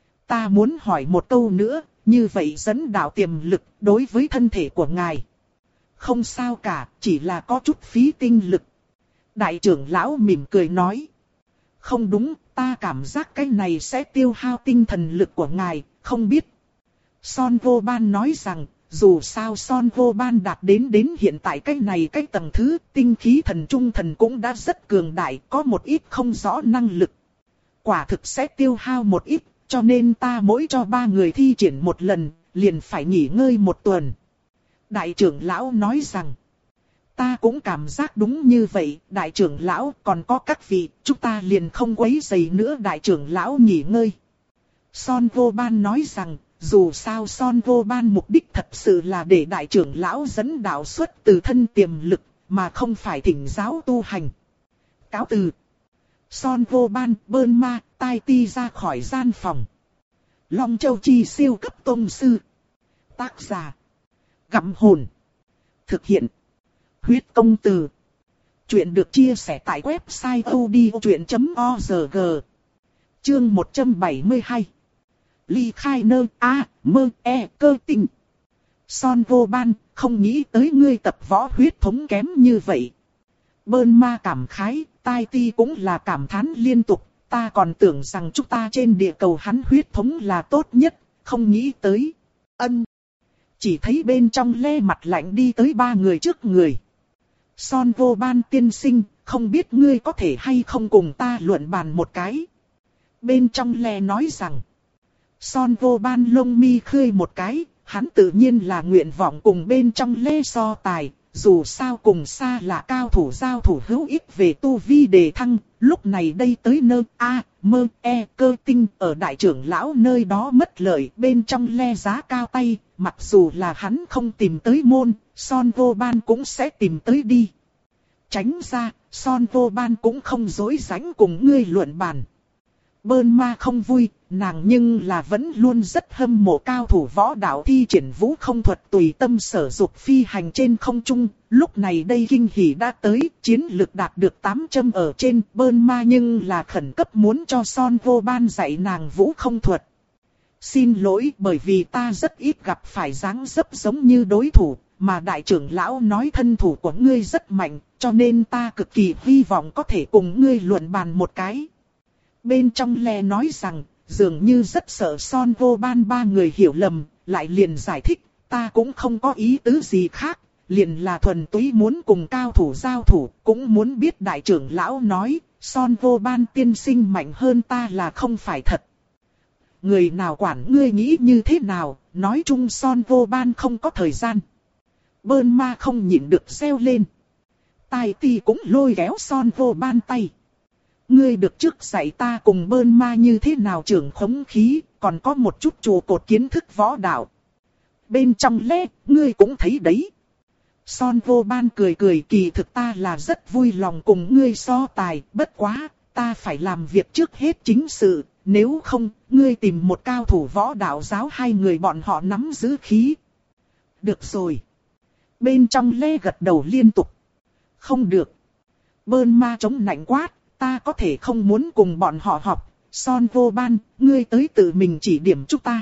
Ta muốn hỏi một câu nữa, như vậy dẫn đạo tiềm lực đối với thân thể của ngài. Không sao cả, chỉ là có chút phí tinh lực. Đại trưởng lão mỉm cười nói. Không đúng, ta cảm giác cái này sẽ tiêu hao tinh thần lực của ngài, không biết. Son Vô Ban nói rằng, dù sao Son Vô Ban đạt đến đến hiện tại cái này cái tầng thứ, tinh khí thần trung thần cũng đã rất cường đại, có một ít không rõ năng lực. Quả thực sẽ tiêu hao một ít, cho nên ta mỗi cho ba người thi triển một lần, liền phải nghỉ ngơi một tuần. Đại trưởng lão nói rằng, ta cũng cảm giác đúng như vậy, đại trưởng lão còn có các vị, chúng ta liền không quấy rầy nữa đại trưởng lão nghỉ ngơi. Son Vô Ban nói rằng, dù sao Son Vô Ban mục đích thật sự là để đại trưởng lão dẫn đạo xuất từ thân tiềm lực, mà không phải thỉnh giáo tu hành. Cáo từ. Son Vô Ban, Bơn Ma, Tai Ti ra khỏi gian phòng. Long Châu Chi siêu cấp tông sư. Tác giả. Gặm hồn. Thực hiện. Huyết công từ. Chuyện được chia sẻ tại website odchuyện chấm org. Chương một trăm bảy mươi hai. Ly khai nơ a mơ e cơ tinh. Son Vô Ban, không nghĩ tới ngươi tập võ huyết thống kém như vậy. Bơn Ma cảm khái, Tai Ti cũng là cảm thán liên tục. Ta còn tưởng rằng chúng ta trên địa cầu hắn huyết thống là tốt nhất, không nghĩ tới. Ân. Chỉ thấy bên trong le mặt lạnh đi tới ba người trước người. Son Vô Ban tiên sinh, không biết ngươi có thể hay không cùng ta luận bàn một cái. Bên trong le nói rằng. Son Vô Ban lông mi khơi một cái, hắn tự nhiên là nguyện vọng cùng bên trong le so tài. Dù sao cùng xa là cao thủ giao thủ hữu ích về tu vi đề thăng, lúc này đây tới nơ a mơ e cơ tinh ở đại trưởng lão nơi đó mất lợi bên trong le giá cao tay, mặc dù là hắn không tìm tới môn, Son Vô Ban cũng sẽ tìm tới đi. Tránh ra, Son Vô Ban cũng không dối rãnh cùng ngươi luận bàn. Bơn Ma không vui, nàng nhưng là vẫn luôn rất hâm mộ cao thủ võ đạo thi triển vũ không thuật tùy tâm sở dục phi hành trên không trung, Lúc này đây kinh hỉ đã tới, chiến lực đạt được tám trăm ở trên bơn ma nhưng là khẩn cấp muốn cho Son Vô Ban dạy nàng vũ không thuật. Xin lỗi bởi vì ta rất ít gặp phải dáng dấp giống như đối thủ, mà đại trưởng lão nói thân thủ của ngươi rất mạnh, cho nên ta cực kỳ hy vọng có thể cùng ngươi luận bàn một cái. Bên trong le nói rằng, dường như rất sợ Son Vô Ban ba người hiểu lầm, lại liền giải thích, ta cũng không có ý tứ gì khác, liền là thuần túy muốn cùng cao thủ giao thủ, cũng muốn biết đại trưởng lão nói, Son Vô Ban tiên sinh mạnh hơn ta là không phải thật. Người nào quản ngươi nghĩ như thế nào, nói chung Son Vô Ban không có thời gian. Bơn ma không nhịn được reo lên. Tai Ti cũng lôi kéo Son Vô Ban tay. Ngươi được trước dạy ta cùng bơn ma như thế nào trưởng khống khí, còn có một chút trụ cột kiến thức võ đạo. Bên trong le, ngươi cũng thấy đấy. Son Vô Ban cười cười, kỳ thực ta là rất vui lòng cùng ngươi so tài, bất quá, ta phải làm việc trước hết chính sự, nếu không, ngươi tìm một cao thủ võ đạo giáo hai người bọn họ nắm giữ khí. Được rồi. Bên trong le gật đầu liên tục. Không được. Bơn ma chống nạnh quát, ta có thể không muốn cùng bọn họ học, Son Vô Ban, ngươi tới tự mình chỉ điểm chúng ta.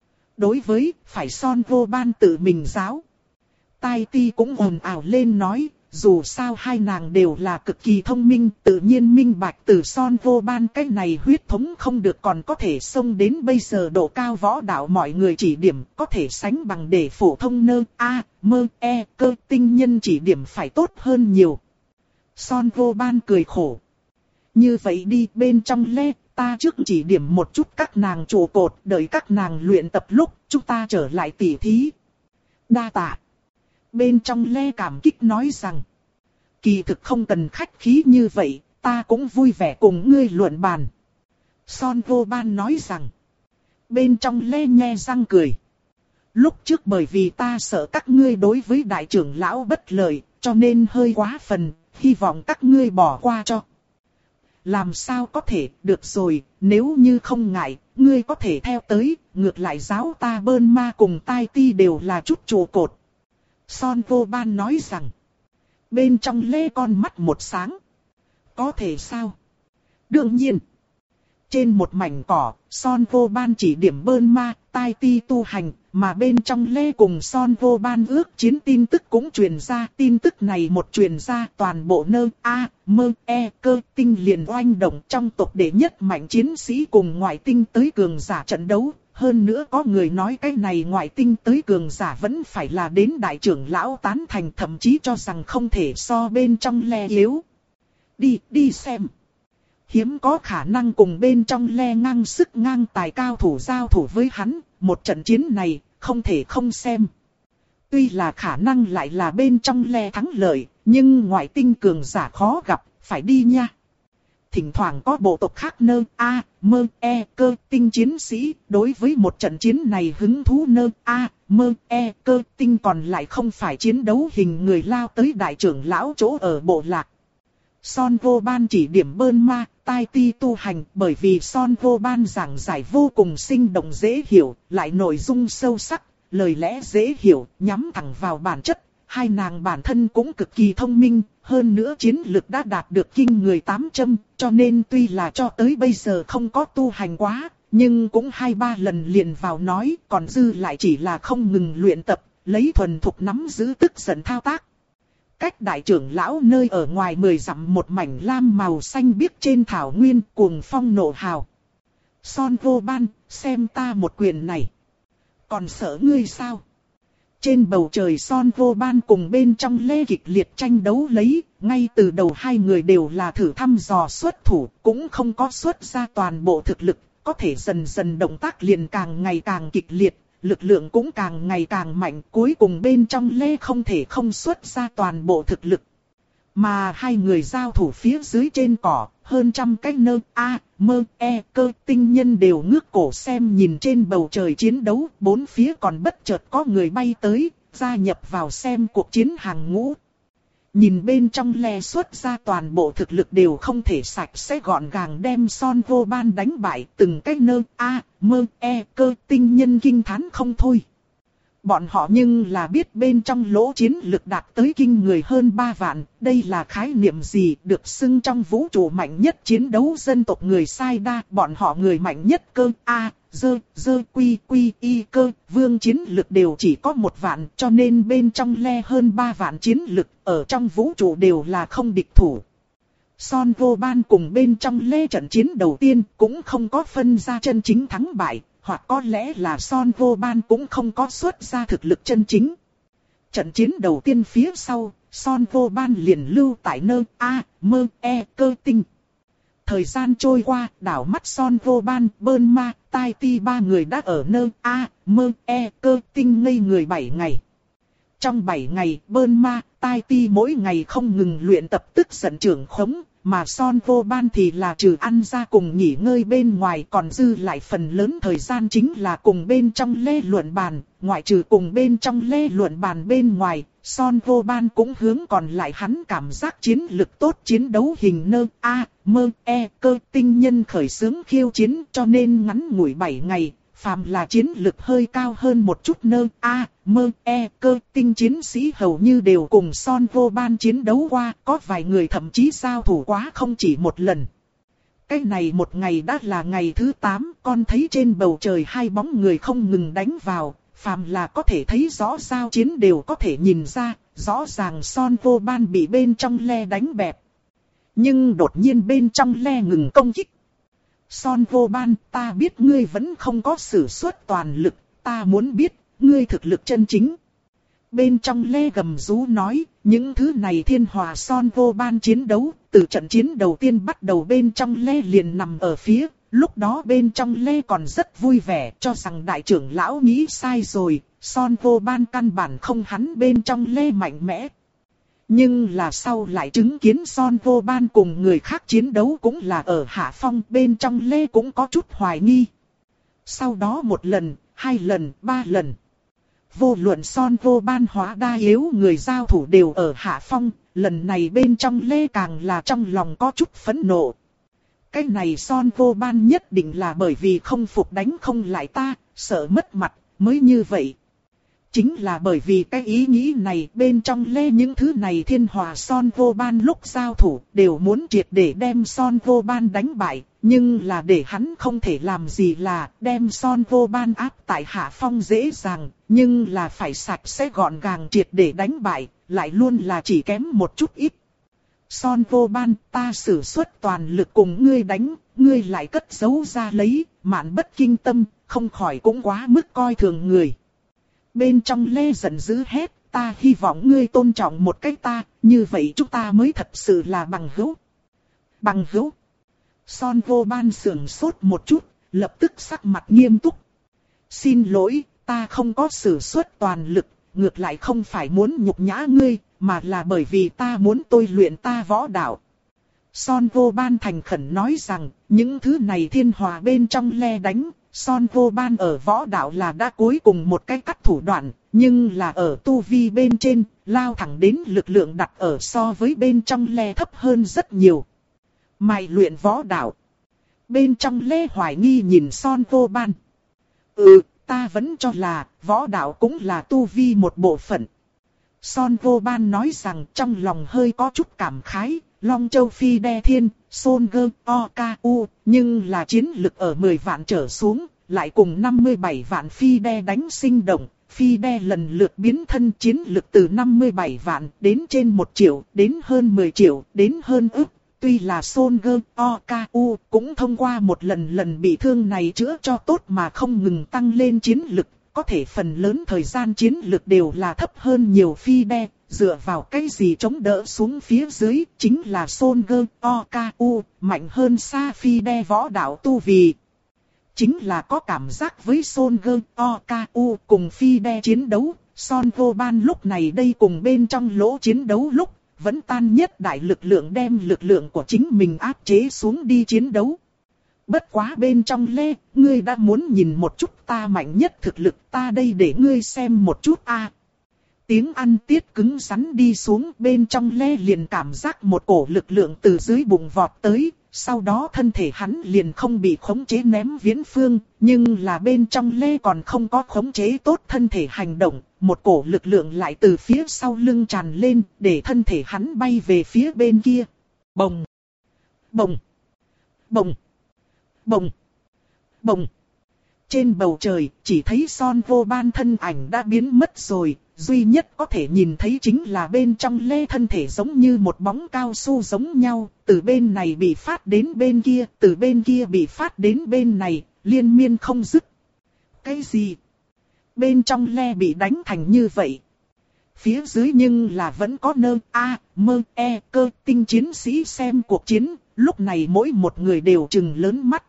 Đối với, phải Son Vô Ban tự mình giáo. Tai Ti cũng ồn ào lên nói, dù sao hai nàng đều là cực kỳ thông minh, tự nhiên minh bạch từ Son Vô Ban cái này huyết thống không được còn có thể xông đến bây giờ độ cao võ đạo mọi người chỉ điểm có thể sánh bằng để phổ thông nơ a mơ e cơ tinh nhân chỉ điểm phải tốt hơn nhiều. Son Vô Ban cười khổ. Như vậy đi, bên trong le, ta trước chỉ điểm một chút các nàng trụ cột, đợi các nàng luyện tập lúc chúng ta trở lại tỉ thí. Đa tạ. Bên trong le cảm kích nói rằng, kỳ thực không cần khách khí như vậy, ta cũng vui vẻ cùng ngươi luận bàn. Son Vô Ban nói rằng, bên trong le nhe răng cười. Lúc trước bởi vì ta sợ các ngươi đối với đại trưởng lão bất lợi, cho nên hơi quá phần, hy vọng các ngươi bỏ qua cho. Làm sao có thể, được rồi, nếu như không ngại, ngươi có thể theo tới, ngược lại giáo ta bơn ma cùng Tai Ti đều là chút trụ cột. Son Vô Ban nói rằng, bên trong lê con mắt một sáng. Có thể sao? Đương nhiên. Trên một mảnh cỏ, Son Vô Ban chỉ điểm bơn ma, Tai Ti tu hành, mà bên trong lê cùng Son Vô Ban ước chiến tin tức cũng truyền ra. Tin tức này một truyền ra toàn bộ nơ a mơ e cơ tinh liền oanh động trong tộc đệ nhất mạnh chiến sĩ cùng ngoại tinh tới cường giả trận đấu. Hơn nữa có người nói cái này ngoại tinh tới cường giả vẫn phải là đến đại trưởng lão tán thành, thậm chí cho rằng không thể so bên trong le yếu. Đi, đi xem. Hiếm có khả năng cùng bên trong le ngang sức ngang tài cao thủ giao thủ với hắn, một trận chiến này, không thể không xem. Tuy là khả năng lại là bên trong le thắng lợi, nhưng ngoại tinh cường giả khó gặp, phải đi nha. Thỉnh thoảng có bộ tộc khác nơ a mơ e cơ tinh chiến sĩ, đối với một trận chiến này hứng thú nơ a mơ e cơ tinh còn lại không phải chiến đấu hình người lao tới đại trưởng lão chỗ ở bộ lạc. Son Vô Ban chỉ điểm bơn ma, Tai Ti tu hành, bởi vì Son Vô Ban giảng giải vô cùng sinh động dễ hiểu, lại nội dung sâu sắc, lời lẽ dễ hiểu, nhắm thẳng vào bản chất. Hai nàng bản thân cũng cực kỳ thông minh, hơn nữa chiến lực đã đạt được kinh người tám trăm, cho nên tuy là cho tới bây giờ không có tu hành quá, nhưng cũng hai ba lần liền vào nói, còn dư lại chỉ là không ngừng luyện tập, lấy thuần thục nắm giữ tức giận thao tác. Cách đại trưởng lão nơi ở ngoài mười dặm một mảnh lam màu xanh biếc trên thảo nguyên cuồng phong nộ hào. Son Vô Ban, xem ta một quyền này. Còn sợ ngươi sao? Trên bầu trời Son Vô Ban cùng bên trong lê kịch liệt tranh đấu lấy, ngay từ đầu hai người đều là thử thăm dò xuất thủ, cũng không có xuất ra toàn bộ thực lực, có thể dần dần động tác liền càng ngày càng kịch liệt, lực lượng cũng càng ngày càng mạnh, cuối cùng bên trong lê không thể không xuất ra toàn bộ thực lực. Mà hai người giao thủ phía dưới trên cỏ, hơn trăm cái nơ a mơ e cơ tinh nhân đều ngước cổ xem nhìn trên bầu trời chiến đấu, bốn phía còn bất chợt có người bay tới, gia nhập vào xem cuộc chiến hàng ngũ. Nhìn bên trong le xuất ra toàn bộ thực lực đều không thể sạch sẽ gọn gàng đem Son Vô Ban đánh bại, từng cái nơ a mơ e cơ tinh nhân kinh thán không thôi. bọn họ nhưng là biết bên trong lỗ chiến lực đạt tới kinh người hơn ba vạn, đây là khái niệm gì, được xưng trong vũ trụ mạnh nhất chiến đấu dân tộc người Sai Đa, bọn họ người mạnh nhất cơ A, dơ, dơ quy quy y cơ, vương chiến lực đều chỉ có một vạn, cho nên bên trong le hơn ba vạn chiến lực, ở trong vũ trụ đều là không địch thủ. Son Vô Ban cùng bên trong lê trận chiến đầu tiên cũng không có phân ra chân chính thắng bại, hoặc có lẽ là Son Vô Ban cũng không có xuất ra thực lực chân chính. Trận chiến đầu tiên phía sau, Son Vô Ban liền lưu tại nơi A, mơ, e, cơ tinh. Thời gian trôi qua, đảo mắt Son Vô Ban, Bơn Ma, Tai Ti ba người đã ở nơi A, mơ, e, cơ tinh ngây người bảy ngày. Trong bảy ngày, Bơn Ma, Tai Ti mỗi ngày không ngừng luyện tập tức giận trưởng khống, mà Son Vô Ban thì là trừ ăn ra cùng nghỉ ngơi bên ngoài còn dư lại phần lớn thời gian chính là cùng bên trong lê luận bàn, ngoại trừ cùng bên trong lê luận bàn bên ngoài, Son Vô Ban cũng hướng còn lại hắn cảm giác chiến lực tốt chiến đấu hình nơ A, mơ, e, cơ tinh nhân khởi xướng khiêu chiến cho nên ngắn ngủi bảy ngày. Phàm là chiến lực hơi cao hơn một chút nơ A, mơ, e, cơ tinh chiến sĩ hầu như đều cùng Son Vô Ban chiến đấu qua, có vài người thậm chí giao thủ quá không chỉ một lần. Cái này một ngày đã là ngày thứ tám, con thấy trên bầu trời hai bóng người không ngừng đánh vào, phàm là có thể thấy rõ giao chiến đều có thể nhìn ra, rõ ràng Son Vô Ban bị bên trong le đánh bẹp. Nhưng đột nhiên bên trong le ngừng công kích. Son Vô Ban, ta biết ngươi vẫn không có sử xuất toàn lực, ta muốn biết, ngươi thực lực chân chính. Bên trong lê gầm rú nói, những thứ này thiên hòa Son Vô Ban chiến đấu, từ trận chiến đầu tiên bắt đầu bên trong lê liền nằm ở phía, lúc đó bên trong lê còn rất vui vẻ cho rằng đại trưởng lão nghĩ sai rồi, Son Vô Ban căn bản không hắn bên trong lê mạnh mẽ. Nhưng là sau lại chứng kiến Son Vô Ban cùng người khác chiến đấu cũng là ở hạ phong, bên trong lê cũng có chút hoài nghi. Sau đó một lần, hai lần, ba lần. Vô luận Son Vô Ban hóa đa yếu người giao thủ đều ở hạ phong, lần này bên trong lê càng là trong lòng có chút phẫn nộ. Cái này Son Vô Ban nhất định là bởi vì không phục đánh không lại ta, sợ mất mặt, mới như vậy. Chính là bởi vì cái ý nghĩ này bên trong lê những thứ này thiên hòa Son Vô Ban lúc giao thủ đều muốn triệt để đem Son Vô Ban đánh bại, nhưng là để hắn không thể làm gì là đem Son Vô Ban áp tại hạ phong dễ dàng, nhưng là phải sạch sẽ gọn gàng triệt để đánh bại, lại luôn là chỉ kém một chút ít. Son Vô Ban, ta sử xuất toàn lực cùng ngươi đánh, ngươi lại cất giấu ra lấy, mạn bất kinh tâm, không khỏi cũng quá mức coi thường người. Bên trong lê giận dữ hét, ta hy vọng ngươi tôn trọng một cách ta, như vậy chúng ta mới thật sự là bằng hữu. Bằng hữu. Son Vô Ban sườn sốt một chút, lập tức sắc mặt nghiêm túc. Xin lỗi, ta không có sử xuất toàn lực, ngược lại không phải muốn nhục nhã ngươi, mà là bởi vì ta muốn tôi luyện ta võ đạo. Son Vô Ban thành khẩn nói rằng, những thứ này thiên hòa bên trong le đánh, Son Vô Ban ở võ đạo là đã cuối cùng một cái cắt thủ đoạn, nhưng là ở tu vi bên trên, lao thẳng đến lực lượng đặt ở so với bên trong le thấp hơn rất nhiều. Mày luyện võ đạo. Bên trong lê hoài nghi nhìn Son Vô Ban. Ừ, ta vẫn cho là võ đạo cũng là tu vi một bộ phận. Son Vô Ban nói rằng trong lòng hơi có chút cảm khái, Long Châu Phi Đe Thiên, Son Gơ, O K U, nhưng là chiến lực ở mười vạn trở xuống, lại cùng năm mươi bảy vạn Phi Đe đánh sinh động. Phi Đe lần lượt biến thân chiến lực từ năm mươi bảy vạn đến trên một triệu, đến hơn mười triệu, đến hơn ức. Tuy là Son Gơ, O K U cũng thông qua một lần lần bị thương này chữa cho tốt mà không ngừng tăng lên chiến lực. Có thể phần lớn thời gian chiến lực đều là thấp hơn nhiều Phi Đe, dựa vào cái gì chống đỡ xuống phía dưới, chính là Son Gơ, O K U, mạnh hơn xa Phi Đe võ đạo tu vì. Chính là có cảm giác với Son Gơ, O K U cùng Phi Đe chiến đấu, Son Vô Ban lúc này đây cùng bên trong lỗ chiến đấu lúc, vẫn tan nhất đại lực lượng đem lực lượng của chính mình áp chế xuống đi chiến đấu. Bất quá bên trong lê, ngươi đã muốn nhìn một chút ta mạnh nhất thực lực, ta đây để ngươi xem một chút a. Tiếng ăn tiết cứng rắn đi xuống, bên trong le liền cảm giác một cổ lực lượng từ dưới bụng vọt tới, sau đó thân thể hắn liền không bị khống chế ném viễn phương, nhưng là bên trong le còn không có khống chế tốt thân thể hành động, một cổ lực lượng lại từ phía sau lưng tràn lên, để thân thể hắn bay về phía bên kia. Bồng! Bồng! Bồng! Bồng! Bồng! Trên bầu trời, chỉ thấy Son Vô Ban thân ảnh đã biến mất rồi, duy nhất có thể nhìn thấy chính là bên trong le thân thể giống như một bóng cao su giống nhau, từ bên này bị phát đến bên kia, từ bên kia bị phát đến bên này, liên miên không dứt. Cái gì? Bên trong le bị đánh thành như vậy. Phía dưới nhưng là vẫn có nơ, a, mơ, e, cơ, tinh chiến sĩ xem cuộc chiến, lúc này mỗi một người đều trừng lớn mắt.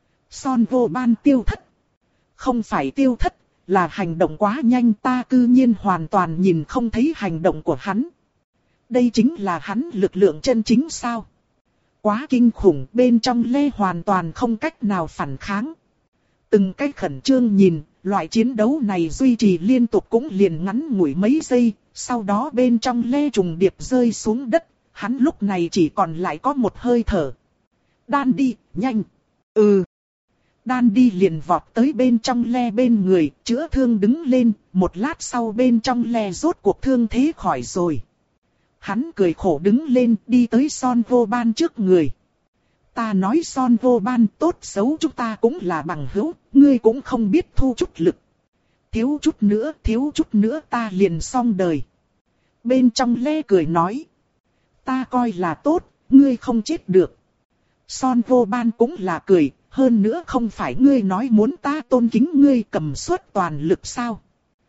Son Vô Ban tiêu thất. Không phải tiêu thất, là hành động quá nhanh, ta cư nhiên hoàn toàn nhìn không thấy hành động của hắn. Đây chính là hắn lực lượng chân chính sao? Quá kinh khủng, bên trong le hoàn toàn không cách nào phản kháng. Từng cách khẩn trương nhìn, loại chiến đấu này duy trì liên tục cũng liền ngắn ngủi mấy giây, sau đó bên trong le trùng điệp rơi xuống đất, hắn lúc này chỉ còn lại có một hơi thở. Đan đi, nhanh. Ừ. Đan đi liền vọt tới bên trong le bên người, chữa thương đứng lên, một lát sau bên trong le rốt cuộc thương thế khỏi rồi. Hắn cười khổ đứng lên, đi tới Son Vô Ban trước người. Ta nói Son Vô Ban, tốt xấu chúng ta cũng là bằng hữu, ngươi cũng không biết thu chút lực. Thiếu chút nữa, thiếu chút nữa ta liền xong đời. Bên trong le cười nói. Ta coi là tốt, ngươi không chết được. Son Vô Ban cũng là cười. Hơn nữa không phải ngươi nói muốn ta tôn kính ngươi cầm suất toàn lực sao?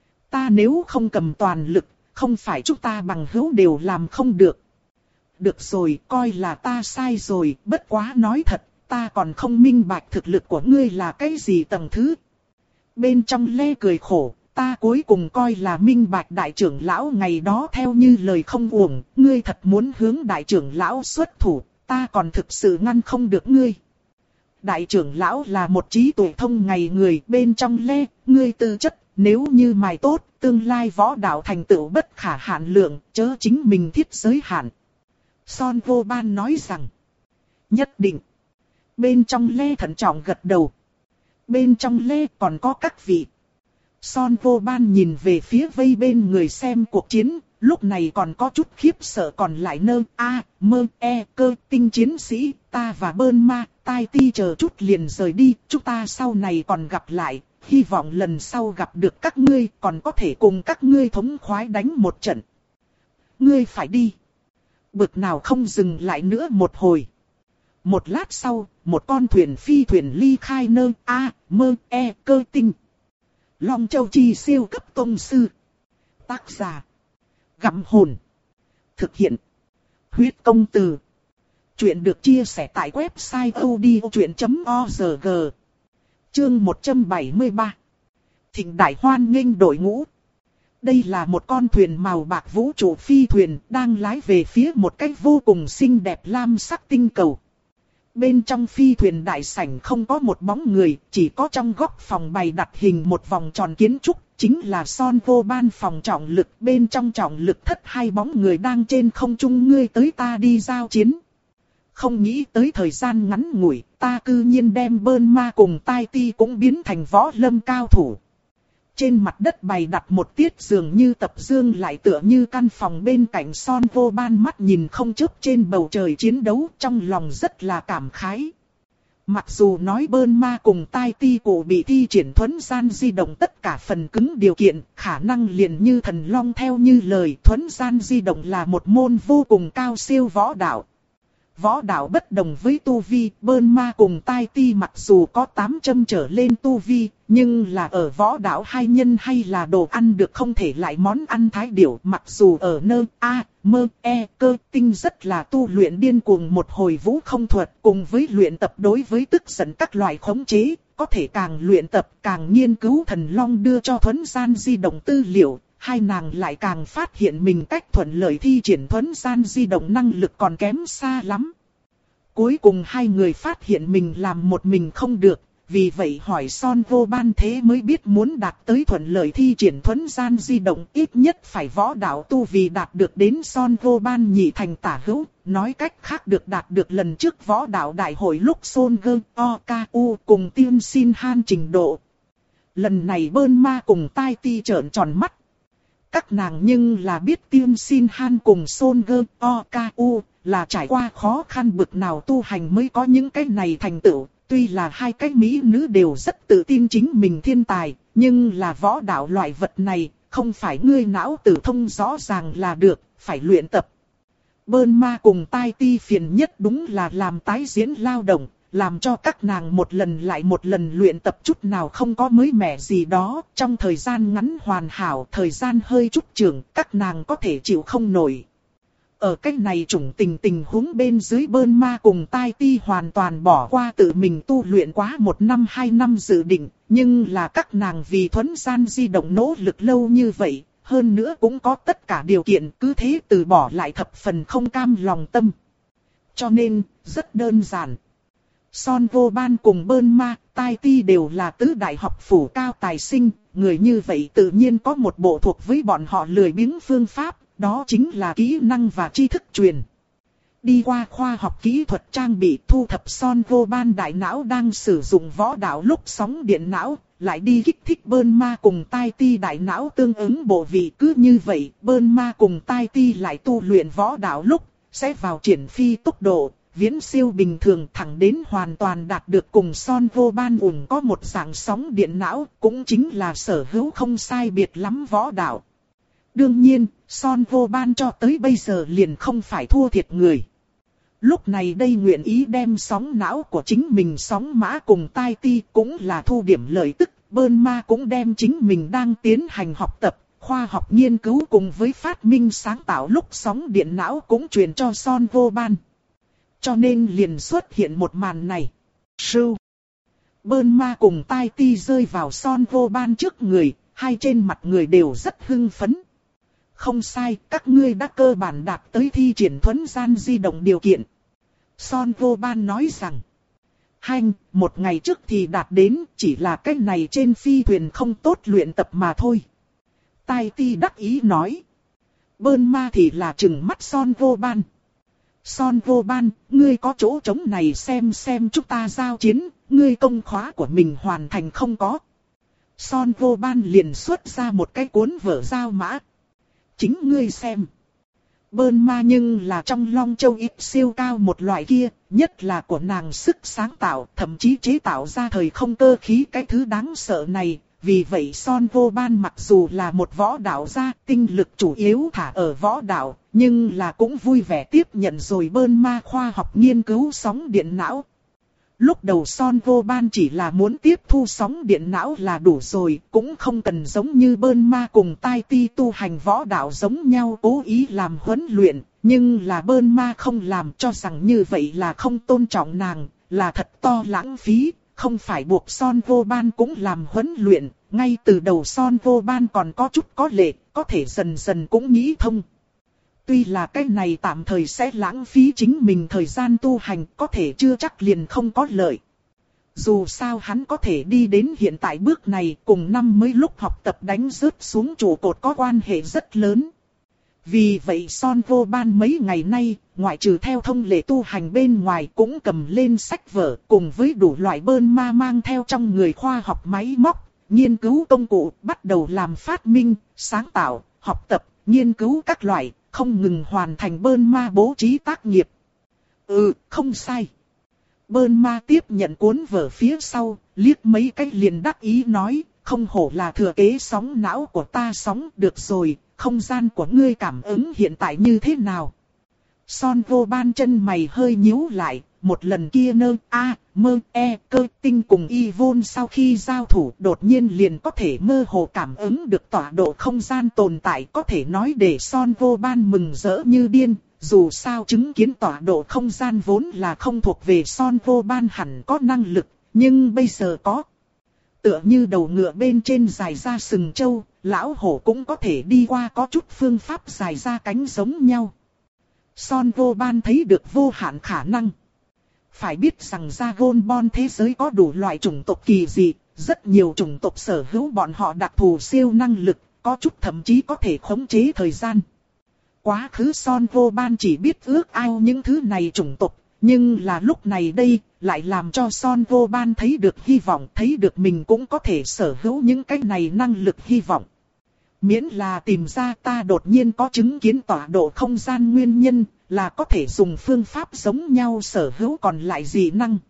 Ta nếu không cầm toàn lực, không phải chúng ta bằng hữu đều làm không được. Được rồi, coi là ta sai rồi, bất quá nói thật, ta còn không minh bạch thực lực của ngươi là cái gì tầng thứ. Bên trong le cười khổ, ta cuối cùng coi là minh bạch đại trưởng lão ngày đó theo như lời không uổng, ngươi thật muốn hướng đại trưởng lão xuất thủ, ta còn thực sự ngăn không được ngươi. Đại trưởng lão là một trí tuệ thông ngày người, bên trong le, ngươi tư chất, nếu như mài tốt, tương lai võ đạo thành tựu bất khả hạn lượng, chớ chính mình thiết giới hạn. Son Vô Ban nói rằng, nhất định. Bên trong le thận trọng gật đầu. Bên trong le còn có các vị. Son Vô Ban nhìn về phía vây bên người xem cuộc chiến, lúc này còn có chút khiếp sợ còn lại nơ, a, mơ, e, cơ, tinh chiến sĩ, ta và bơn ma, tai ti chờ chút liền rời đi, chúng ta sau này còn gặp lại, hy vọng lần sau gặp được các ngươi còn có thể cùng các ngươi thống khoái đánh một trận. Ngươi phải đi. Bực nào không dừng lại nữa một hồi. Một lát sau, một con thuyền phi thuyền ly khai nơ, a, mơ, e, cơ tinh. Long Châu Chi siêu cấp tông sư. Tác giả. Gặm hồn. Thực hiện. Huyết công từ. Chuyện được chia sẻ tại website odchuyện chấm org. Chương một trăm bảy mươi ba. Thịnh đại hoan nghênh đội ngũ. Đây là một con thuyền màu bạc vũ trụ phi thuyền đang lái về phía một cách vô cùng xinh đẹp lam sắc tinh cầu. Bên trong phi thuyền đại sảnh không có một bóng người, chỉ có trong góc phòng bày đặt hình một vòng tròn kiến trúc, chính là Son Vô Ban phòng trọng lực. Bên trong trọng lực thất hai bóng người đang trên không trung ngươi tới ta đi giao chiến. Không nghĩ tới thời gian ngắn ngủi, ta cư nhiên đem bơn ma cùng tai ti cũng biến thành võ lâm cao thủ. Trên mặt đất bày đặt một tiết giường như tập dương lại tựa như căn phòng bên cạnh Son Vô Ban mắt nhìn không chớp trên bầu trời chiến đấu trong lòng rất là cảm khái. Mặc dù nói bơn ma cùng tai ti cổ bị thi triển thuấn gian di động tất cả phần cứng điều kiện, khả năng liền như thần long theo như lời thuấn gian di động là một môn vô cùng cao siêu võ đạo. Võ đạo bất đồng với tu vi, bơn ma cùng tai ti mặc dù có tám châm trở lên tu vi, nhưng là ở võ đạo hai nhân hay là đồ ăn được không thể lại món ăn thái điểu. Mặc dù ở nơ, a, mơ, e, cơ, tinh rất là tu luyện điên cuồng một hồi vũ không thuật cùng với luyện tập đối với tức giận các loại khống chế, có thể càng luyện tập càng nghiên cứu thần long đưa cho thuấn gian di động tư liệu. Hai nàng lại càng phát hiện mình cách thuận lợi thi triển thuấn gian di động năng lực còn kém xa lắm. Cuối cùng hai người phát hiện mình làm một mình không được, vì vậy hỏi Son Vô Ban thế mới biết muốn đạt tới thuận lợi thi triển thuấn gian di động ít nhất phải võ đạo tu vì đạt được đến Son Vô Ban nhị thành tả hữu, nói cách khác được đạt được lần trước võ đạo đại hội lúc Son Gơ O K U cùng Tiên Sin Han trình độ. Lần này Bơn Ma cùng Tai Ti trợn tròn mắt. Các nàng nhưng là biết Tiên Sin Han cùng Son Gơ O K U là trải qua khó khăn bực nào tu hành mới có những cái này thành tựu. Tuy là hai cái mỹ nữ đều rất tự tin chính mình thiên tài, nhưng là võ đạo loại vật này, không phải ngươi não tử thông rõ ràng là được, phải luyện tập. Bơn Ma cùng Tai Ti phiền nhất đúng là làm tái diễn lao động, làm cho các nàng một lần lại một lần luyện tập chút nào không có mới mẻ gì đó, trong thời gian ngắn hoàn hảo, thời gian hơi chút trường, các nàng có thể chịu không nổi. Ở cách này chủng tình tình huống bên dưới Bơn Ma cùng Tai Ti hoàn toàn bỏ qua tự mình tu luyện quá một năm hai năm dự định, nhưng là các nàng vì thuấn gian di động nỗ lực lâu như vậy, hơn nữa cũng có tất cả điều kiện cứ thế từ bỏ lại thập phần không cam lòng tâm. Cho nên, rất đơn giản. Son Vô Ban cùng Bơn Ma, Tai Ti đều là tứ đại học phủ cao tài sinh, người như vậy tự nhiên có một bộ thuộc với bọn họ lười biếng phương pháp. Đó chính là kỹ năng và tri thức truyền. Đi qua khoa học kỹ thuật trang bị thu thập Son Vô Ban đại não đang sử dụng võ đạo lúc sóng điện não, lại đi kích thích Bơn Ma cùng Tai Ti đại não tương ứng bộ vị. Cứ như vậy, Bơn Ma cùng Tai Ti lại tu luyện võ đạo lúc, sẽ vào triển phi tốc độ, viễn siêu bình thường thẳng đến hoàn toàn đạt được cùng Son Vô Ban ủng có một dạng sóng điện não, cũng chính là sở hữu không sai biệt lắm võ đạo. Đương nhiên, Son Vô Ban cho tới bây giờ liền không phải thua thiệt người. Lúc này đây nguyện ý đem sóng não của chính mình sóng mã cùng Tai Ti cũng là thu điểm lợi tức. Bơn Ma cũng đem chính mình đang tiến hành học tập, khoa học nghiên cứu cùng với phát minh sáng tạo lúc sóng điện não cũng truyền cho Son Vô Ban. Cho nên liền xuất hiện một màn này. Sưu. Bơn Ma cùng Tai Ti rơi vào Son Vô Ban trước người, hai trên mặt người đều rất hưng phấn. Không sai, các ngươi đã cơ bản đạt tới thi triển thuấn gian di động điều kiện. Son Vô Ban nói rằng, hanh, một ngày trước thì đạt đến, chỉ là cái này trên phi thuyền không tốt luyện tập mà thôi. Tai Ti đắc ý nói. Bơn Ma thì là trừng mắt Son Vô Ban. Son Vô Ban, ngươi có chỗ trống này xem xem chúng ta giao chiến, ngươi công khóa của mình hoàn thành không có. Son Vô Ban liền xuất ra một cái cuốn vở giao mã. Chính ngươi xem. Bơn Ma nhưng là trong Long Châu ít siêu cao một loại kia, nhất là của nàng sức sáng tạo, thậm chí chế tạo ra thời không cơ khí cái thứ đáng sợ này. Vì vậy Son Vô Ban mặc dù là một võ đạo gia, tinh lực chủ yếu thả ở võ đạo, nhưng là cũng vui vẻ tiếp nhận rồi Bơn Ma khoa học nghiên cứu sóng điện não. Lúc đầu Son Vô Ban chỉ là muốn tiếp thu sóng điện não là đủ rồi, cũng không cần giống như Bơn Ma cùng Tai Ti tu hành võ đạo giống nhau cố ý làm huấn luyện, nhưng là Bơn Ma không làm, cho rằng như vậy là không tôn trọng nàng, là thật to lãng phí, không phải buộc Son Vô Ban cũng làm huấn luyện, ngay từ đầu Son Vô Ban còn có chút có lệ, có thể dần dần cũng nghĩ thông. Tuy là cái này tạm thời sẽ lãng phí chính mình thời gian tu hành, có thể chưa chắc liền không có lợi. Dù sao hắn có thể đi đến hiện tại bước này cùng năm mới lúc học tập đánh rớt xuống trụ cột có quan hệ rất lớn. Vì vậy Son Vô Ban mấy ngày nay, ngoại trừ theo thông lệ tu hành bên ngoài cũng cầm lên sách vở cùng với đủ loại Bơn Ma mang theo trong người khoa học máy móc, nghiên cứu công cụ, bắt đầu làm phát minh, sáng tạo, học tập, nghiên cứu các loại. Không ngừng hoàn thành Bơn Ma bố trí tác nghiệp. Ừ, không sai. Bơn Ma tiếp nhận cuốn vở phía sau, liếc mấy cái liền đắc ý nói, không hổ là thừa kế sóng não của ta sóng, được rồi, không gian của ngươi cảm ứng hiện tại như thế nào? Son Vô Ban chân mày hơi nhíu lại, một lần kia nơ, a, mơ, e, cơ, tinh cùng y vôn sau khi giao thủ đột nhiên liền có thể mơ hồ cảm ứng được tọa độ không gian tồn tại, có thể nói để Son Vô Ban mừng rỡ như điên, dù sao chứng kiến tọa độ không gian vốn là không thuộc về Son Vô Ban hẳn có năng lực, nhưng bây giờ có. Tựa như đầu ngựa bên trên dài ra sừng trâu, lão hổ cũng có thể đi qua có chút phương pháp dài ra cánh giống nhau. Son Vô Ban thấy được vô hạn khả năng. Phải biết rằng Dragon Ball thế giới có đủ loại chủng tộc kỳ dị, rất nhiều chủng tộc sở hữu bọn họ đặc thù siêu năng lực, có chút thậm chí có thể khống chế thời gian. Quá khứ Son Vô Ban chỉ biết ước ao những thứ này chủng tộc, nhưng là lúc này đây, lại làm cho Son Vô Ban thấy được hy vọng, thấy được mình cũng có thể sở hữu những cái này năng lực hy vọng. Miễn là tìm ra ta đột nhiên có chứng kiến tọa độ không gian nguyên nhân, là có thể dùng phương pháp giống nhau sở hữu còn lại dị năng.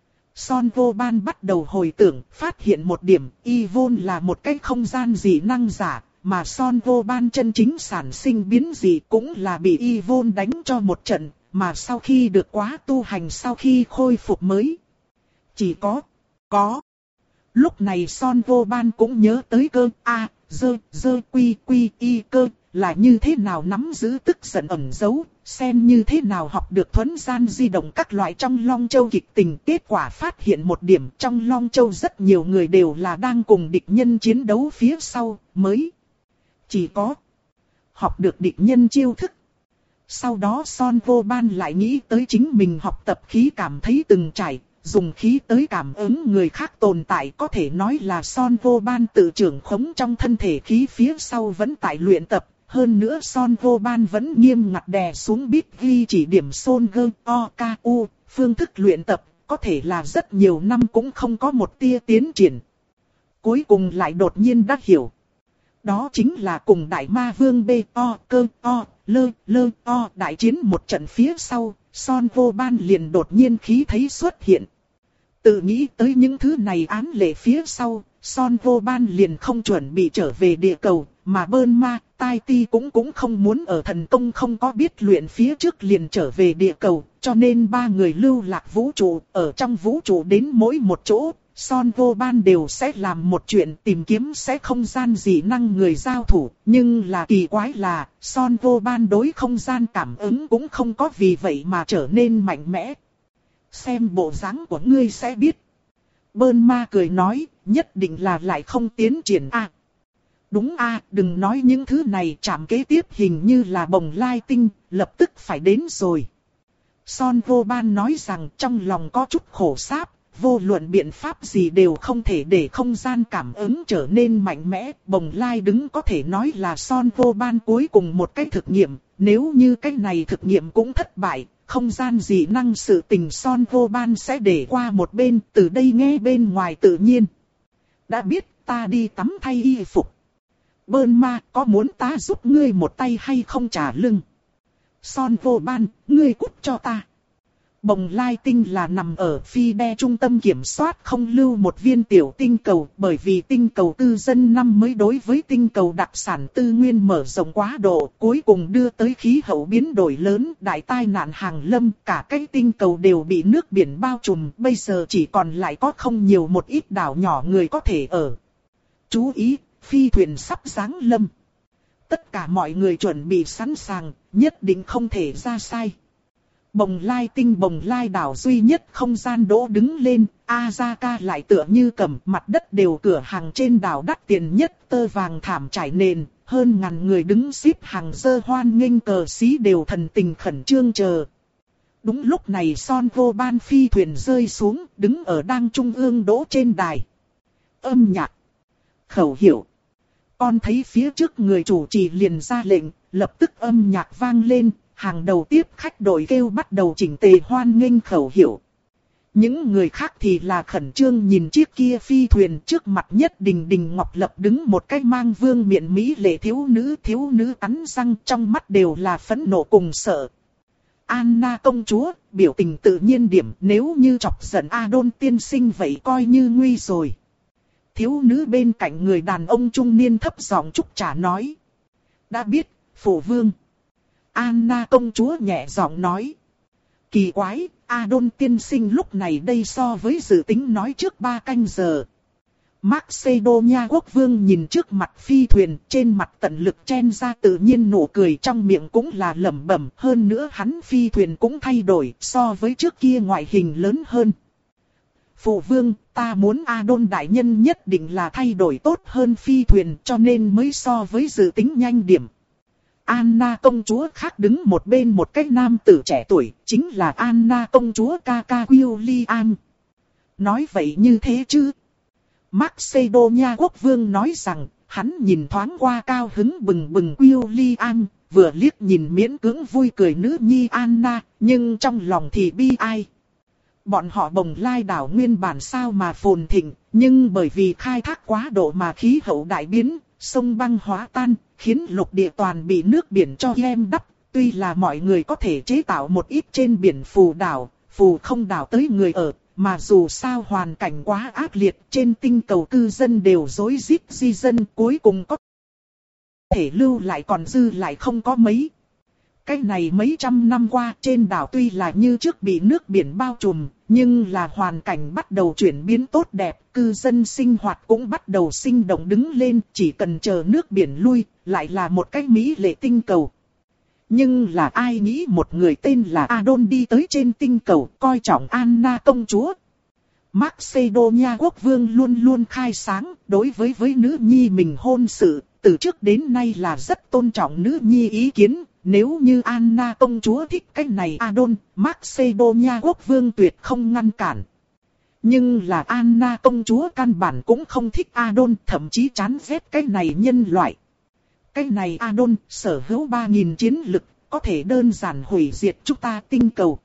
Son Vô Ban bắt đầu hồi tưởng, phát hiện một điểm, Yvonne là một cái không gian dị năng giả, mà Son Vô Ban chân chính sản sinh biến dị cũng là bị Yvonne đánh cho một trận, mà sau khi được quá tu hành sau khi khôi phục mới. Chỉ có, có. Lúc này Son Vô Ban cũng nhớ tới cơ A, dơ, dơ quy quy y cơ, là như thế nào nắm giữ tức giận ẩn giấu, xem như thế nào học được thuấn gian di động các loại trong Long Châu kịch tình. Kết quả phát hiện một điểm, trong Long Châu rất nhiều người đều là đang cùng địch nhân chiến đấu phía sau, mới chỉ có học được địch nhân chiêu thức. Sau đó Son Vô Ban lại nghĩ tới chính mình học tập khí cảm thấy từng trải, dùng khí tới cảm ứng người khác tồn tại, có thể nói là Son Vô Ban tự trưởng khống trong thân thể khí phía sau vẫn tại luyện tập. Hơn nữa Son Vô Ban vẫn nghiêm ngặt đè xuống biết ghi chỉ điểm Son Gơ O K U, phương thức luyện tập, có thể là rất nhiều năm cũng không có một tia tiến triển. Cuối cùng lại đột nhiên đã hiểu. Đó chính là cùng Đại Ma Vương B O Cơ O Lơ Lơ O đại chiến một trận phía sau, Son Vô Ban liền đột nhiên khí thấy xuất hiện. Tự nghĩ tới những thứ này án lệ phía sau, Son Vô Ban liền không chuẩn bị trở về địa cầu, mà Bơn Ma, Tai Ti cũng cũng không muốn ở thần công không có biết luyện phía trước liền trở về địa cầu, cho nên ba người lưu lạc vũ trụ, ở trong vũ trụ đến mỗi một chỗ, Son Vô Ban đều sẽ làm một chuyện tìm kiếm sẽ không gian dị năng người giao thủ, nhưng là kỳ quái là, Son Vô Ban đối không gian cảm ứng cũng không có vì vậy mà trở nên mạnh mẽ. Xem bộ dáng của ngươi sẽ biết. Bơn Ma cười nói, nhất định là lại không tiến triển a. À, đúng a, à, đừng nói những thứ này, chạm kế tiếp hình như là Bồng Lai Tinh, lập tức phải đến rồi. Son Vô Ban nói rằng trong lòng có chút khổ sáp, vô luận biện pháp gì đều không thể để không gian cảm ứng trở nên mạnh mẽ. Bồng Lai đứng có thể nói là Son Vô Ban cuối cùng một cái thực nghiệm, nếu như cái này thực nghiệm cũng thất bại, không gian dị năng sự tình Son Vô Ban sẽ để qua một bên, từ đây nghe bên ngoài tự nhiên. Đã biết, ta đi tắm thay y phục. Bơn Ma, có muốn ta giúp ngươi một tay hay không trả lưng? Son Vô Ban, ngươi cút cho ta. Bồng Lai Tinh là nằm ở phi đe trung tâm kiểm soát không lưu một viên tiểu tinh cầu, bởi vì tinh cầu cư dân năm mới đối với tinh cầu đặc sản tư nguyên mở rộng quá độ, cuối cùng đưa tới khí hậu biến đổi lớn, đại tai nạn hàng lâm, cả cái tinh cầu đều bị nước biển bao trùm, bây giờ chỉ còn lại có không nhiều một ít đảo nhỏ người có thể ở. Chú ý, phi thuyền sắp giáng lâm. Tất cả mọi người chuẩn bị sẵn sàng, nhất định không thể ra sai. Bồng Lai Tinh Bồng Lai đảo duy nhất không gian đỗ đứng lên, Azaka lại tựa như cầm mặt đất đều cửa hàng trên đảo đắt tiền nhất tơ vàng thảm trải nền, hơn ngàn người đứng xếp hàng dơ hoan nghênh cờ xí đều thần tình khẩn trương chờ. Đúng lúc này Son Vô Ban phi thuyền rơi xuống, đứng ở đang trung ương đỗ trên đài. Âm nhạc, khẩu hiệu. Con thấy phía trước người chủ trì liền ra lệnh, lập tức âm nhạc vang lên. Hàng đầu tiếp khách đội kêu bắt đầu chỉnh tề hoan nghênh khẩu hiệu. Những người khác thì là khẩn trương nhìn chiếc kia phi thuyền, trước mặt nhất Đình Đình Ngọc Lập đứng một cái mang vương miện mỹ lệ thiếu nữ, thiếu nữ cắn răng trong mắt đều là phẫn nộ cùng sợ. Anna công chúa, biểu tình tự nhiên điểm, nếu như chọc giận Adon tiên sinh vậy coi như nguy rồi. Thiếu nữ bên cạnh người đàn ông trung niên thấp giọng chúc trả nói. Đã biết, phụ vương. Anna công chúa nhẹ giọng nói. Kỳ quái, Adon tiên sinh lúc này đây so với dự tính nói trước ba canh giờ. Macedonia quốc vương nhìn trước mặt phi thuyền, trên mặt tận lực chen ra tự nhiên nụ cười, trong miệng cũng là lẩm bẩm, hơn nữa hắn phi thuyền cũng thay đổi, so với trước kia ngoại hình lớn hơn. Phụ vương, ta muốn Adon đại nhân nhất định là thay đổi tốt hơn phi thuyền, cho nên mới so với dự tính nhanh điểm. Anna công chúa khác đứng một bên một cái nam tử trẻ tuổi, chính là Anna công chúa ca ca William. Nói vậy như thế chứ? Macedonia quốc vương nói rằng, hắn nhìn thoáng qua cao hứng bừng bừng William, vừa liếc nhìn miễn cưỡng vui cười nữ nhi Anna, nhưng trong lòng thì bi ai. Bọn họ Bồng Lai đảo nguyên bản sao mà phồn thịnh, nhưng bởi vì khai thác quá độ mà khí hậu đại biến, sông băng hóa tan, khiến lục địa toàn bị nước biển cho ghem đắp. Tuy là mọi người có thể chế tạo một ít trên biển phù đảo, phù không đảo tới người ở, mà dù sao hoàn cảnh quá ác liệt, trên tinh cầu cư dân đều rối rít di dân, cuối cùng có thể lưu lại còn dư lại không có mấy. Cái này mấy trăm năm qua trên đảo tuy là như trước bị nước biển bao trùm, nhưng là hoàn cảnh bắt đầu chuyển biến tốt đẹp, cư dân sinh hoạt cũng bắt đầu sinh động đứng lên, chỉ cần chờ nước biển lui, lại là một cái mỹ lệ tinh cầu. Nhưng là ai nghĩ một người tên là Adon đi tới trên tinh cầu, coi trọng Anna công chúa. Macedonia quốc vương luôn luôn khai sáng, đối với với nữ nhi mình hôn sự, từ trước đến nay là rất tôn trọng nữ nhi ý kiến. Nếu như Anna công chúa thích cái này Adon, Macedonia quốc vương tuyệt không ngăn cản. Nhưng là Anna công chúa căn bản cũng không thích Adon, thậm chí chán ghét cái này nhân loại. Cái này Adon sở hữu ba nghìn chiến lực, có thể đơn giản hủy diệt chúng ta tinh cầu.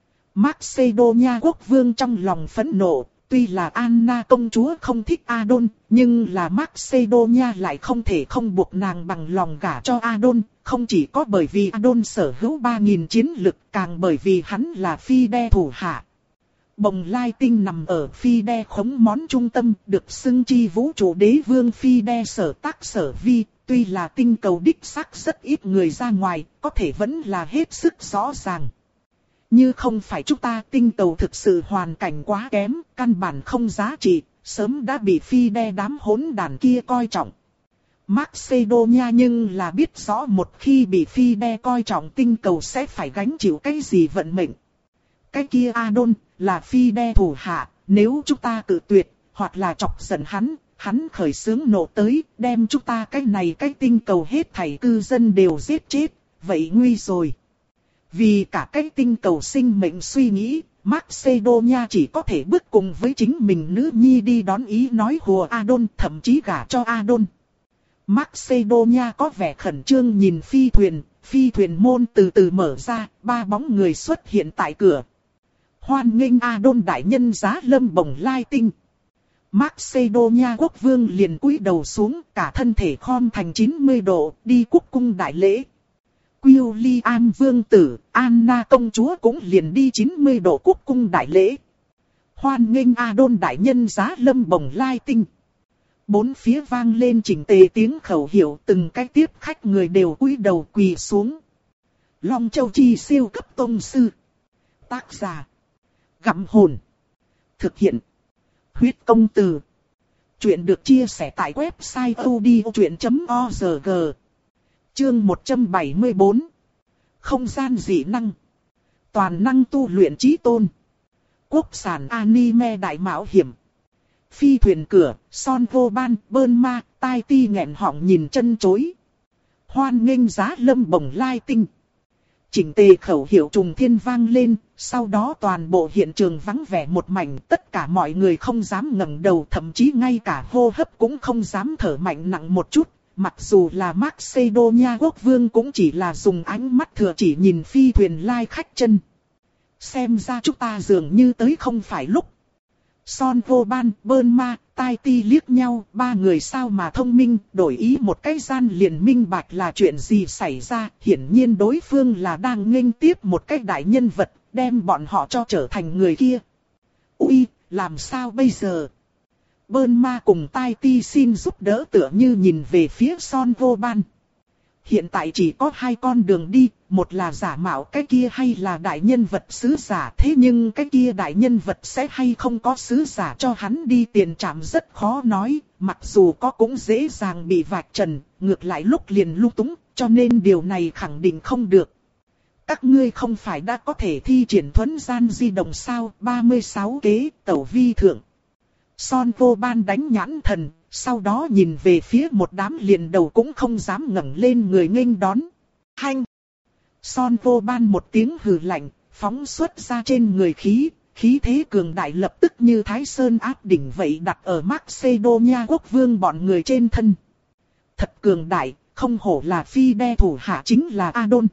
Macedonia quốc vương trong lòng phẫn nộ, tuy là Anna công chúa không thích Adon, nhưng là Macedonia lại không thể không buộc nàng bằng lòng gả cho Adon, không chỉ có bởi vì Adon sở hữu ba nghìn chiến lực, càng bởi vì hắn là phi đe thủ hạ. Bồng Lai tinh nằm ở phi đe khống món trung tâm, được xưng chi vũ trụ đế vương phi đe sở tác sở vi, tuy là tinh cầu đích xác rất ít người ra ngoài, có thể vẫn là hết sức rõ ràng. Như không phải chúng ta tinh cầu thực sự hoàn cảnh quá kém, căn bản không giá trị, sớm đã bị phi đe đám hỗn đàn kia coi trọng. Macedonia nhưng là biết rõ một khi bị phi đe coi trọng tinh cầu sẽ phải gánh chịu cái gì vận mệnh. Cái kia Adon là phi đe thủ hạ, nếu chúng ta cự tuyệt, hoặc là chọc giận hắn, hắn khởi xướng nộ tới, đem chúng ta cái này cái tinh cầu hết thảy cư dân đều giết chết, vậy nguy rồi. Vì cả cái tinh cầu sinh mệnh suy nghĩ, Macedonia chỉ có thể bước cùng với chính mình nữ nhi đi đón ý nói hùa Adon, thậm chí gả cho Adon. Macedonia có vẻ khẩn trương nhìn phi thuyền, phi thuyền môn từ từ mở ra, ba bóng người xuất hiện tại cửa. Hoan nghênh Adon đại nhân giá lâm Bồng Lai tinh. Macedonia quốc vương liền cúi đầu xuống, cả thân thể khom thành chín mươi độ, đi quốc cung đại lễ. William vương tử, Anna công chúa cũng liền đi chín mươi độ quốc cung đại lễ. Hoan nghênh Adon đại nhân giá lâm Bồng Lai tinh. Bốn phía vang lên chỉnh tề tiếng khẩu hiệu, từng cái tiếp khách người đều cúi đầu quỳ xuống. Long Châu Chi siêu cấp tông sư. Tác giả: Gặm Hồn. Thực hiện: Huyết Công Từ. Chuyện được chia sẻ tại website odchuyện chấm org. Chương một trăm bảy mươi tư. Không gian dị năng. Toàn năng tu luyện chí tôn. Quốc sản anime đại mạo hiểm. Phi thuyền cửa, Son Vô Ban, Bơn Ma, Tai Ti nghẹn họng nhìn chân chối. Hoan nghênh giá lâm Bồng Lai tinh. Chỉnh tề khẩu hiệu trùng thiên vang lên, sau đó toàn bộ hiện trường vắng vẻ một mảnh, tất cả mọi người không dám ngẩng đầu, thậm chí ngay cả hô hấp cũng không dám thở mạnh nặng một chút. Mặc dù là Macedonia quốc vương cũng chỉ là dùng ánh mắt thừa chỉ nhìn phi thuyền lai khách chân. Xem ra chúng ta dường như tới không phải lúc. Son Vô Ban, Bơn Ma, Tai Ti liếc nhau, ba người sao mà thông minh, đổi ý một cái gian liền minh bạch là chuyện gì xảy ra. Hiển nhiên đối phương là đang nghênh tiếp một cái đại nhân vật, đem bọn họ cho trở thành người kia. Ui, làm sao bây giờ? Bơn Ma cùng Tai Ti xin giúp đỡ tựa như nhìn về phía Son Vô Ban. Hiện tại chỉ có hai con đường đi, một là giả mạo cái kia hay là đại nhân vật sứ giả. Thế nhưng cái kia đại nhân vật sẽ hay không có sứ giả cho hắn đi tiền trạm rất khó nói. Mặc dù có cũng dễ dàng bị vạch trần, ngược lại lúc liền lung túng, cho nên điều này khẳng định không được. Các ngươi không phải đã có thể thi triển thuấn gian di động sao? ba mươi sáu kế tẩu vi thượng. Son Vô Ban đánh nhãn thần, sau đó nhìn về phía một đám liền đầu cũng không dám ngẩng lên người nghênh đón. Phanh! Son vô ban một tiếng hừ lạnh, phóng xuất ra trên người khí, khí thế cường đại lập tức như Thái Sơn áp đỉnh vậy đặt ở Macedonia quốc vương bọn người trên thân. Thật cường đại, không hổ là phi đe thủ hạ chính là Adon.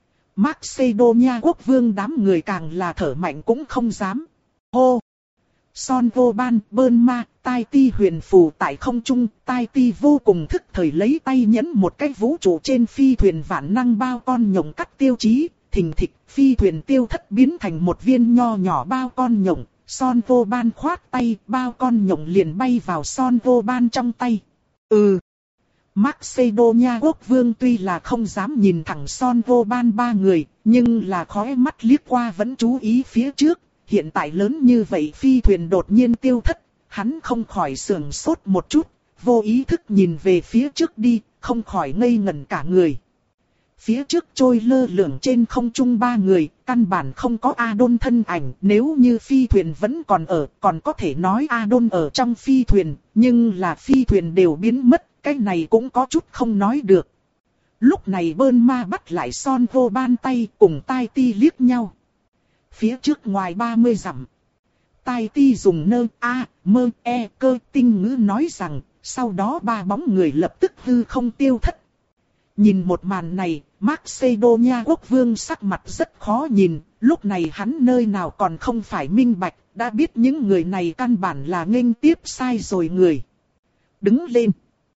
Macedonia quốc vương đám người càng là thở mạnh cũng không dám. Hô! Son vô ban, bơn ma, tai ti huyền phù tại không trung, tai ti vô cùng thức thời lấy tay nhấn một cái vũ trụ trên phi thuyền vạn năng bao con nhộng cắt tiêu chí, thình thịch, phi thuyền tiêu thất biến thành một viên nho nhỏ bao con nhộng, son vô ban khoát tay, bao con nhộng liền bay vào son vô ban trong tay. Ừ! Macedonia quốc vương tuy là không dám nhìn thẳng son vô ban ba người, nhưng là khóe mắt liếc qua vẫn chú ý phía trước. Hiện tại lớn như vậy phi thuyền đột nhiên tiêu thất, hắn không khỏi sườn sốt một chút, vô ý thức nhìn về phía trước đi, không khỏi ngây ngẩn cả người. Phía trước trôi lơ lửng trên không trung ba người, căn bản không có Adon thân ảnh, nếu như phi thuyền vẫn còn ở, còn có thể nói Adon ở trong phi thuyền, nhưng là phi thuyền đều biến mất, cái này cũng có chút không nói được. Lúc này bơn ma bắt lại son vô ban tay cùng tai ti liếc nhau. Phía trước ngoài ba mươi dặm, tai ti dùng nơ a, mơ e cơ tinh ngữ nói rằng, sau đó ba bóng người lập tức hư không tiêu thất. Nhìn một màn này, Macedonia quốc vương sắc mặt rất khó nhìn, lúc này hắn nơi nào còn không phải minh bạch, đã biết những người này căn bản là nghênh tiếp sai rồi người. Đứng lên.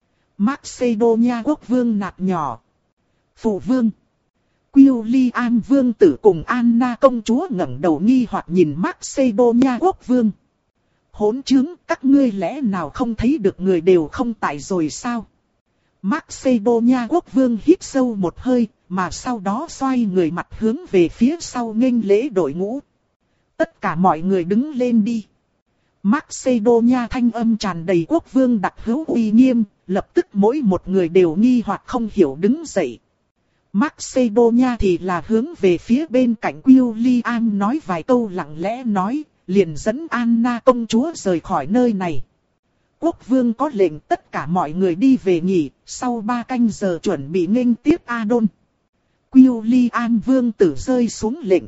Macedonia quốc vương nạt nhỏ. Phụ vương. William vương tử cùng Anna công chúa ngẩng đầu nghi hoặc nhìn Macedonia quốc vương. Hỗn chứng, các ngươi lẽ nào không thấy được người đều không tại rồi sao? Macedonia quốc vương hít sâu một hơi, mà sau đó xoay người mặt hướng về phía sau nghênh lễ đội ngũ. Tất cả mọi người đứng lên đi. Macedonia thanh âm tràn đầy quốc vương đặc hữu uy nghiêm, lập tức mỗi một người đều nghi hoặc không hiểu đứng dậy. Macedonia thì là hướng về phía bên cạnh William nói vài câu lặng lẽ nói, liền dẫn Anna công chúa rời khỏi nơi này. Quốc vương có lệnh tất cả mọi người đi về nghỉ, sau ba canh giờ chuẩn bị nghênh tiếp Adon. William vương tử rơi xuống lệnh.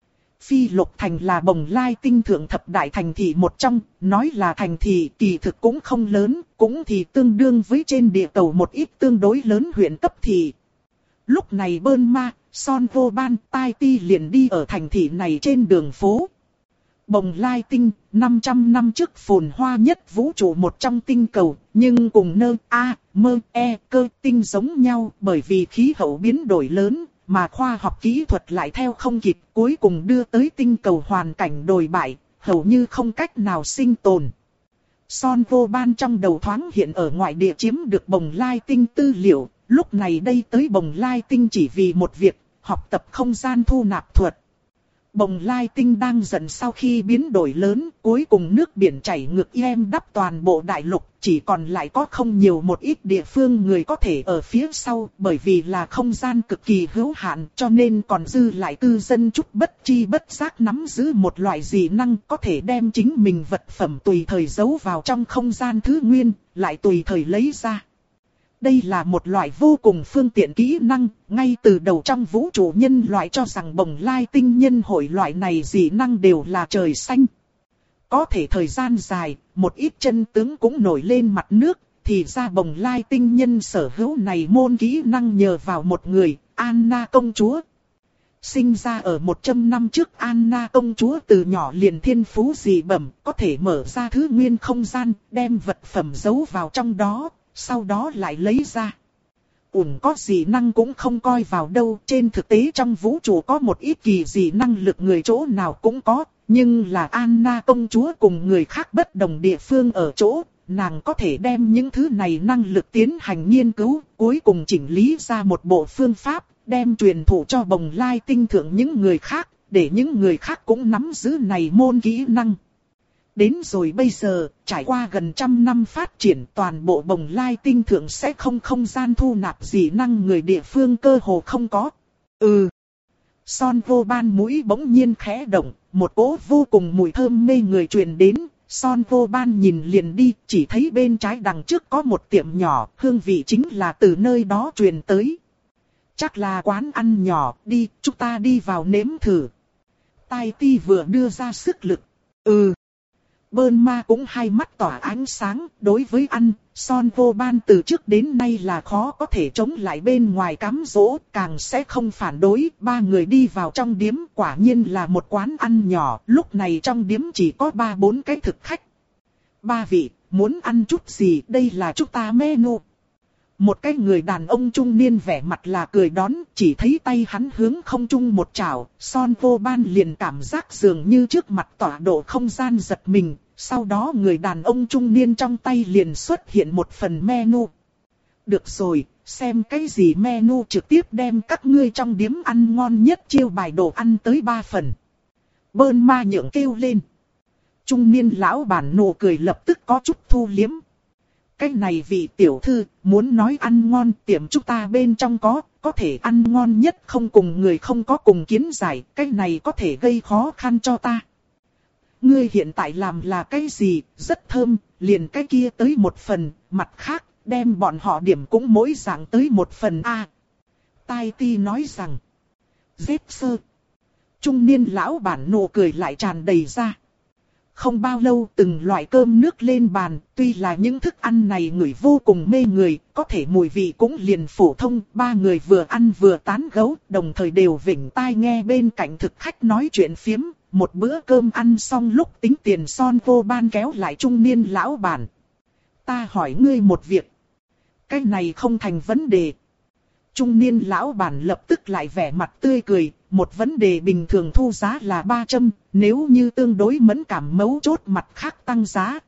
Phi Lục Thành là Bồng Lai tinh thượng thập đại thành thị một trong, nói là thành thị kỳ thực cũng không lớn, cũng thì tương đương với trên địa cầu một ít tương đối lớn huyện cấp thị. Lúc này bơn ma, son vô ban, tai ti liền đi ở thành thị này trên đường phố. Bồng Lai tinh, năm trăm năm trước phồn hoa nhất vũ trụ một trong tinh cầu, nhưng cùng nơ a, mơ e cơ tinh giống nhau bởi vì khí hậu biến đổi lớn, mà khoa học kỹ thuật lại theo không kịp, cuối cùng đưa tới tinh cầu hoàn cảnh đồi bại, hầu như không cách nào sinh tồn. Son vô ban trong đầu thoáng hiện ở ngoại địa chiếm được Bồng Lai tinh tư liệu, lúc này đây tới Bồng Lai tinh chỉ vì một việc, học tập không gian thu nạp thuật. Bồng Lai tinh đang dần sau khi biến đổi lớn, cuối cùng nước biển chảy ngược em đắp toàn bộ đại lục, chỉ còn lại có không nhiều một ít địa phương người có thể ở phía sau, bởi vì là không gian cực kỳ hữu hạn, cho nên còn dư lại cư dân chút bất chi bất giác nắm giữ một loại dị năng có thể đem chính mình vật phẩm tùy thời giấu vào trong không gian thứ nguyên, lại tùy thời lấy ra. Đây là một loại vô cùng phương tiện kỹ năng, ngay từ đầu trong vũ trụ nhân loại cho rằng Bồng Lai tinh nhân hội loại này dị năng đều là trời xanh. Có thể thời gian dài, một ít chân tướng cũng nổi lên mặt nước, thì ra Bồng Lai tinh nhân sở hữu này môn kỹ năng nhờ vào một người, Anna công chúa. Sinh ra ở một trăm năm trước Anna công chúa từ nhỏ liền thiên phú dị bẩm, có thể mở ra thứ nguyên không gian, đem vật phẩm giấu vào trong đó. Sau đó lại lấy ra. Ủn có gì năng cũng không coi vào đâu. Trên thực tế trong vũ trụ có một ít kỳ dị năng lực người chỗ nào cũng có. Nhưng là Anna công chúa cùng người khác bất đồng địa phương ở chỗ. Nàng có thể đem những thứ này năng lực tiến hành nghiên cứu. Cuối cùng chỉnh lý ra một bộ phương pháp. Đem truyền thụ cho Bồng Lai tinh thượng những người khác. Để những người khác cũng nắm giữ này môn kỹ năng. Đến rồi bây giờ, trải qua gần trăm năm phát triển toàn bộ Bồng Lai tinh thượng sẽ không không gian thu nạp dị năng người địa phương cơ hồ không có. Ừ. Son vô ban mũi bỗng nhiên khẽ động, một cỗ vô cùng mùi thơm mê người truyền đến. Son vô ban nhìn liền đi, chỉ thấy bên trái đằng trước có một tiệm nhỏ, hương vị chính là từ nơi đó truyền tới. chắc là quán ăn nhỏ, đi, chúng ta đi vào nếm thử. Tai Ti vừa đưa ra sức lực. Ừ. Bơn Ma cũng hai mắt tỏa ánh sáng, đối với ăn, Son Vô Ban từ trước đến nay là khó có thể chống lại bên ngoài cám dỗ, càng sẽ không phản đối. Ba người đi vào trong điếm, quả nhiên là một quán ăn nhỏ, lúc này trong điếm chỉ có ba bốn cái thực khách. Ba vị, muốn ăn chút gì, đây là chúng ta menu. Một cái người đàn ông trung niên vẻ mặt là cười đón, chỉ thấy tay hắn hướng không trung một chảo, Son Vô Ban liền cảm giác dường như trước mặt tỏa độ không gian giật mình, sau đó người đàn ông trung niên trong tay liền xuất hiện một phần menu. Được rồi, xem cái gì menu trực tiếp đem các ngươi trong điếm ăn ngon nhất chiêu bài đồ ăn tới ba phần. Bơn Ma nhượng kêu lên. Trung niên lão bản nụ cười lập tức có chút thu liếm. Cái này vị tiểu thư, muốn nói ăn ngon, tiệm chúng ta bên trong có, có thể ăn ngon nhất không cùng người không có cùng kiến giải, cái này có thể gây khó khăn cho ta. Ngươi hiện tại làm là cái gì, rất thơm, liền cái kia tới một phần, mặt khác, đem bọn họ điểm cũng mỗi dạng tới một phần a. À, Tai Ti nói rằng, dép sơ. Trung niên lão bản nụ cười lại tràn đầy ra. Không bao lâu từng loại cơm nước lên bàn, tuy là những thức ăn này ngửi vô cùng mê người, có thể mùi vị cũng liền phổ thông. Ba người vừa ăn vừa tán gẫu, đồng thời đều vểnh tai nghe bên cạnh thực khách nói chuyện phiếm. Một bữa cơm ăn xong lúc tính tiền Son Vô Ban kéo lại trung niên lão bản. Ta hỏi ngươi một việc. Cái này không thành vấn đề. Trung niên lão bản lập tức lại vẻ mặt tươi cười. Một vấn đề bình thường thu giá là ba trăm, nếu như tương đối mẫn cảm mấu chốt mặt khác tăng giá.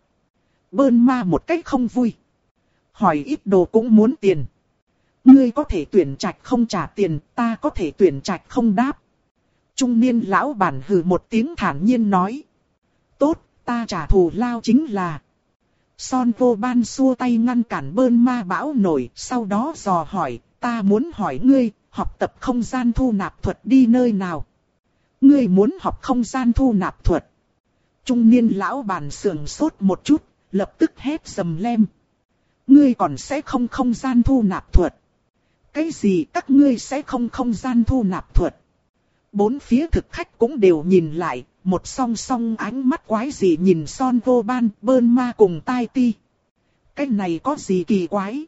Bơn Ma một cách không vui. Hỏi ít đồ cũng muốn tiền. Ngươi có thể tuyển trạch không trả tiền, ta có thể tuyển trạch không đáp. Trung niên lão bản hừ một tiếng thản nhiên nói. Tốt, ta trả thù lao chính là. Son Vô Ban xua tay ngăn cản Bơn Ma bão nổi, sau đó dò hỏi, ta muốn hỏi ngươi, học tập không gian thu nạp thuật đi nơi nào? Ngươi muốn học không gian thu nạp thuật? Trung niên lão bản sườn sốt một chút, lập tức hét sầm lem. Ngươi còn sẽ không không gian thu nạp thuật? Cái gì các ngươi sẽ không không gian thu nạp thuật? Bốn phía thực khách cũng đều nhìn lại, một song song ánh mắt quái gì nhìn Son Vô Ban, Bơn Ma cùng Tai Ti. Cái này có gì kỳ quái?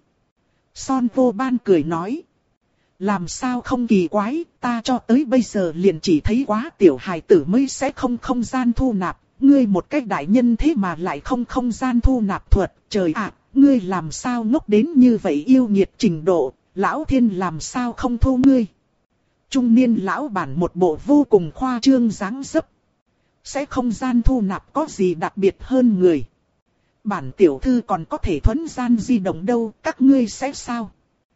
Son Vô Ban cười nói. Làm sao không kỳ quái, ta cho tới bây giờ liền chỉ thấy quá tiểu hài tử mới sẽ không không gian thu nạp. Ngươi một cách đại nhân thế mà lại không không gian thu nạp thuật, trời ạ, ngươi làm sao ngốc đến như vậy yêu nghiệt trình độ, lão thiên làm sao không thu ngươi. Trung niên lão bản một bộ vô cùng khoa trương dáng dấp. Sẽ không gian thu nạp có gì đặc biệt hơn người. Bản tiểu thư còn có thể thuấn gian di động đâu, các ngươi sẽ sao?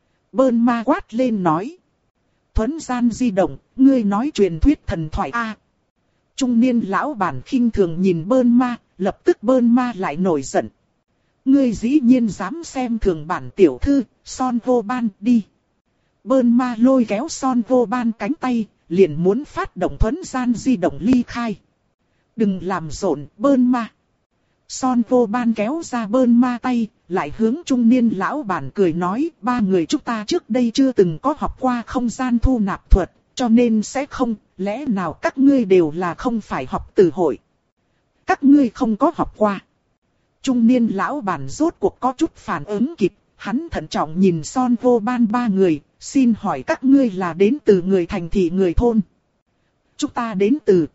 Bơn Ma quát lên nói. Thuấn gian di động, ngươi nói truyền thuyết thần thoại a. À, trung niên lão bản khinh thường nhìn Bơn Ma, lập tức Bơn Ma lại nổi giận. Ngươi dĩ nhiên dám xem thường bản tiểu thư, Son Vô Ban đi. Bơn Ma lôi kéo Son Vô Ban cánh tay, liền muốn phát động thuấn gian di động ly khai. Đừng làm rộn, Bơn Ma. Son Vô Ban kéo ra Bơn Ma tay, lại hướng trung niên lão bản cười nói, ba người chúng ta trước đây chưa từng có học qua không gian thu nạp thuật, cho nên sẽ không, lẽ nào các ngươi đều là không phải học từ hội. Các ngươi không có học qua. Trung niên lão bản rốt cuộc có chút phản ứng kịp, hắn thận trọng nhìn Son Vô Ban ba người, xin hỏi các ngươi là đến từ người thành thị người thôn. Chúng ta đến từ.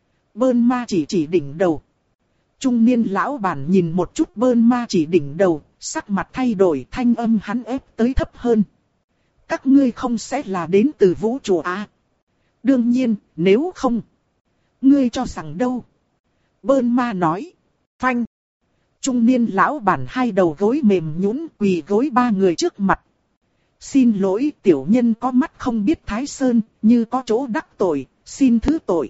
Bơn Ma chỉ chỉ đỉnh đầu. Trung niên lão bản nhìn một chút Bơn Ma chỉ đỉnh đầu, sắc mặt thay đổi, thanh âm hắn ép tới thấp hơn. Các ngươi không sẽ là đến từ vũ trụ à? Đương nhiên, nếu không. Ngươi cho rằng đâu? Bơn Ma nói. Phanh. Trung niên lão bản hai đầu gối mềm nhũn quỳ gối ba người trước mặt. Xin lỗi tiểu nhân có mắt không biết Thái Sơn, như có chỗ đắc tội, xin thứ tội.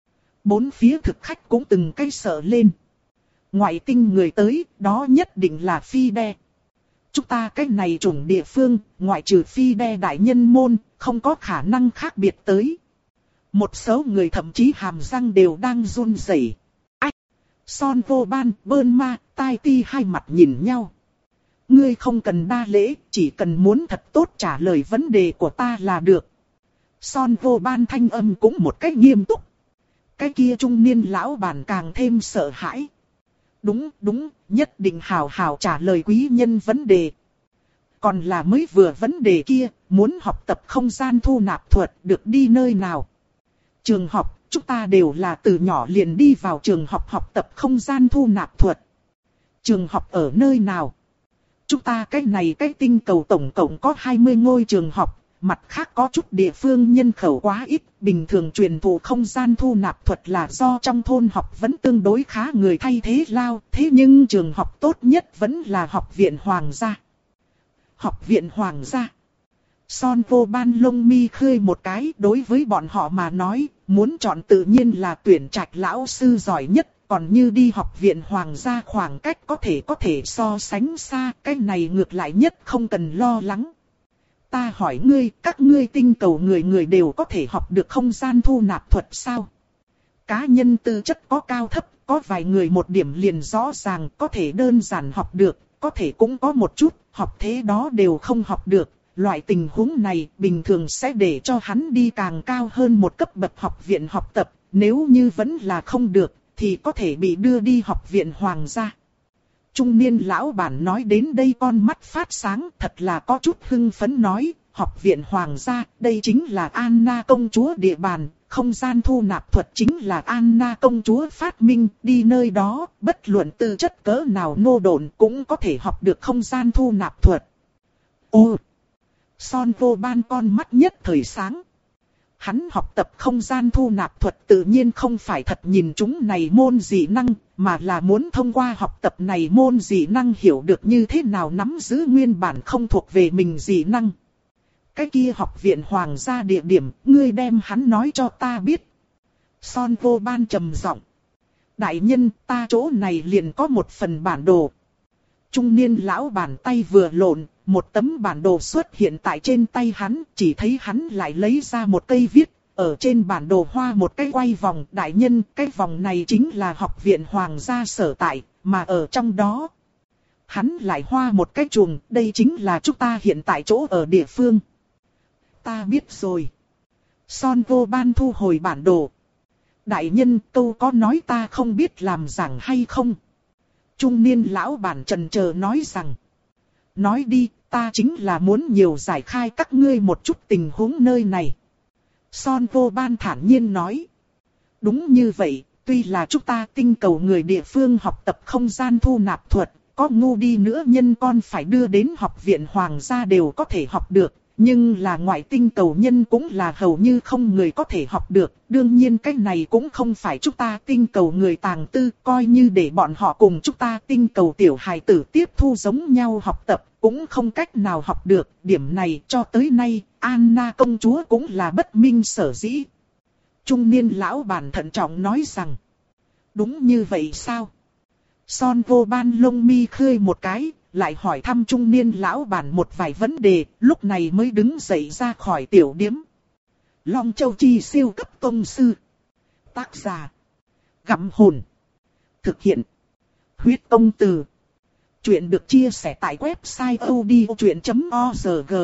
Bốn phía thực khách cũng từng cái sợ lên. Ngoại tinh người tới, đó nhất định là Phi Đe. Chúng ta cái này chủng địa phương, ngoại trừ Phi Đe đại nhân môn, không có khả năng khác biệt tới. Một số người thậm chí hàm răng đều đang run rẩy. Ách! Son Vô Ban, Bơn Ma, Tai Ti hai mặt nhìn nhau. Ngươi không cần đa lễ, chỉ cần muốn thật tốt trả lời vấn đề của ta là được. Son Vô Ban thanh âm cũng một cách nghiêm túc. Cái kia trung niên lão bản càng thêm sợ hãi. Đúng, đúng, nhất định hào hào trả lời quý nhân vấn đề. Còn là mới vừa vấn đề kia, muốn học tập không gian thu nạp thuật được đi nơi nào? Trường học, chúng ta đều là từ nhỏ liền đi vào trường học học tập không gian thu nạp thuật. Trường học ở nơi nào? Chúng ta cái này cái tinh cầu tổng cộng có hai mươi ngôi trường học, mặt khác có chút địa phương nhân khẩu quá ít, bình thường truyền thụ không gian thu nạp thuật là do trong thôn học vẫn tương đối khá người thay thế lao, thế nhưng trường học tốt nhất vẫn là học viện Hoàng gia. Học viện Hoàng gia. Son Vô Ban lông mi khơi một cái, đối với bọn họ mà nói, muốn chọn tự nhiên là tuyển trạch lão sư giỏi nhất. Còn như đi học viện Hoàng gia khoảng cách có thể có thể so sánh xa, cái này ngược lại nhất không cần lo lắng. Ta hỏi ngươi, các ngươi tinh cầu người người đều có thể học được không gian thu nạp thuật sao? Cá nhân tư chất có cao thấp, có vài người một điểm liền rõ ràng, có thể đơn giản học được, có thể cũng có một chút, học thế đó đều không học được. Loại tình huống này bình thường sẽ để cho hắn đi càng cao hơn một cấp bậc học viện học tập, nếu như vẫn là không được, thì có thể bị đưa đi học viện Hoàng gia. Trung niên lão bản nói đến đây con mắt phát sáng, thật là có chút hưng phấn nói, học viện Hoàng gia, đây chính là Anna công chúa địa bàn, không gian thu nạp thuật chính là Anna công chúa phát minh, đi nơi đó, bất luận tư chất cỡ nào nô độn cũng có thể học được không gian thu nạp thuật. Ô! Son Vô Ban con mắt nhất thời sáng. Hắn học tập không gian thu nạp thuật tự nhiên không phải thật nhìn chúng này môn dị năng, mà là muốn thông qua học tập này môn dị năng hiểu được như thế nào nắm giữ nguyên bản không thuộc về mình dị năng. Cái kia học viện Hoàng gia địa điểm, ngươi đem hắn nói cho ta biết. Son Vô Ban trầm giọng. Đại nhân, ta chỗ này liền có một phần bản đồ. Trung niên lão bản tay vừa lộn, một tấm bản đồ xuất hiện tại trên tay hắn, chỉ thấy hắn lại lấy ra một cây viết, ở trên bản đồ hoa một cái quay vòng. Đại nhân, cái vòng này chính là học viện Hoàng gia sở tại, mà ở trong đó, hắn lại hoa một cái chuồng, đây chính là chúng ta hiện tại chỗ ở địa phương. Ta biết rồi. Son Vô Ban thu hồi bản đồ. Đại nhân, câu có nói ta không biết làm giảng hay không? Trung niên lão bản trần chờ nói rằng. Nói đi, ta chính là muốn nhiều giải khai các ngươi một chút tình huống nơi này. Son Vô Ban thản nhiên nói. Đúng như vậy, tuy là chúng ta tinh cầu người địa phương học tập không gian thu nạp thuật, có ngu đi nữa nhân con phải đưa đến học viện Hoàng gia đều có thể học được. Nhưng là ngoại tinh cầu nhân cũng là hầu như không người có thể học được. Đương nhiên cái này cũng không phải chúng ta tinh cầu người tàng tư, coi như để bọn họ cùng chúng ta tinh cầu tiểu hài tử tiếp thu giống nhau học tập, cũng không cách nào học được. Điểm này cho tới nay, Anna công chúa cũng là bất minh sở dĩ. Trung niên lão bản thận trọng nói rằng, đúng như vậy sao? Son Vô Ban lông mi khơi một cái, lại hỏi thăm trung niên lão bản một vài vấn đề, lúc này mới đứng dậy ra khỏi tiểu điếm. Long Châu Chi siêu cấp tông sư. Tác giả. Gặm hồn. Thực hiện. Huyết công từ. Chuyện được chia sẻ tại website odchuyện chấm org.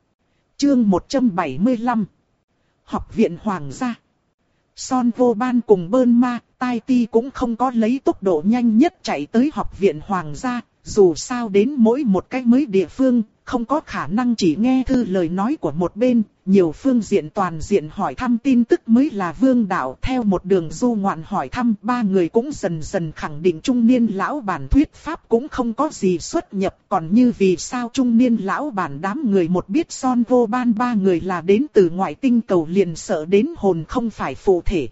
Chương một trăm bảy mươi lăm. Học viện Hoàng gia. Son Vô Ban cùng Bơn Ma, Tai Ti cũng không có lấy tốc độ nhanh nhất chạy tới học viện Hoàng gia. Dù sao đến mỗi một cái mới địa phương, không có khả năng chỉ nghe thư lời nói của một bên, nhiều phương diện toàn diện hỏi thăm tin tức mới là vương đạo. Theo một đường du ngoạn hỏi thăm, ba người cũng dần dần khẳng định trung niên lão bản thuyết pháp cũng không có gì xuất nhập. Còn như vì sao trung niên lão bản đám người một biết Son Vô Ban ba người là đến từ ngoại tinh cầu liền sợ đến hồn không phải phụ thể.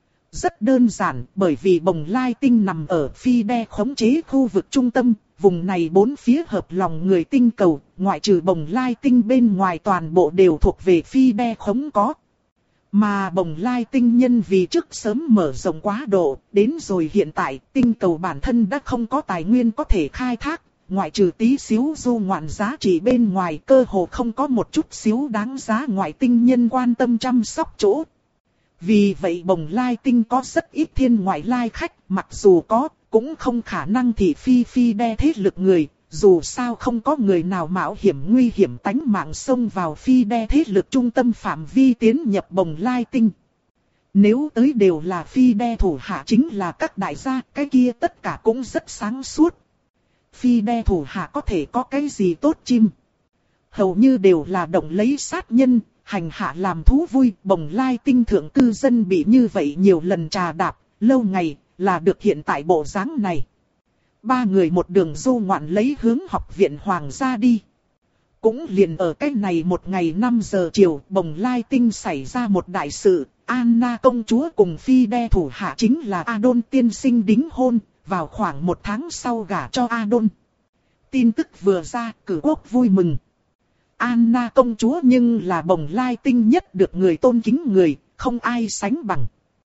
Rất đơn giản, bởi vì Bồng Lai tinh nằm ở Phi Đe khống chế khu vực trung tâm. Vùng này bốn phía hợp lòng người tinh cầu, ngoại trừ Bồng Lai tinh bên ngoài toàn bộ đều thuộc về Phi Đe khống có. Mà Bồng Lai tinh nhân vì trước sớm mở rộng quá độ, đến rồi hiện tại tinh cầu bản thân đã không có tài nguyên có thể khai thác, ngoại trừ tí xíu du ngoạn giá trị bên ngoài cơ hồ không có một chút xíu đáng giá ngoại tinh nhân quan tâm chăm sóc chỗ. Vì vậy Bồng Lai tinh có rất ít thiên ngoại lai khách, mặc dù có, cũng không khả năng thị phi phi đe thế lực người, dù sao không có người nào mạo hiểm nguy hiểm tánh mạng xông vào phi đe thế lực trung tâm phạm vi tiến nhập Bồng Lai Tinh. Nếu tới đều là phi đe thủ hạ chính là các đại gia, cái kia tất cả cũng rất sáng suốt. Phi đe thủ hạ có thể có cái gì tốt chim. Hầu như đều là động lấy sát nhân, hành hạ làm thú vui. Bồng Lai Tinh thượng cư dân bị như vậy nhiều lần trà đạp, lâu ngày là được hiện tại bộ dáng này. Ba người một đường du ngoạn lấy hướng học viện Hoàng gia đi. Cũng liền ở cái này một ngày năm giờ chiều, Bồng Lai Tinh xảy ra một đại sự. Anna công chúa cùng phi đe thủ hạ chính là Adon tiên sinh đính hôn, vào khoảng một tháng sau gả cho Adon. Tin tức vừa ra, cử quốc vui mừng. Anna công chúa nhưng là Bồng Lai Tinh nhất được người tôn kính người, không ai sánh bằng.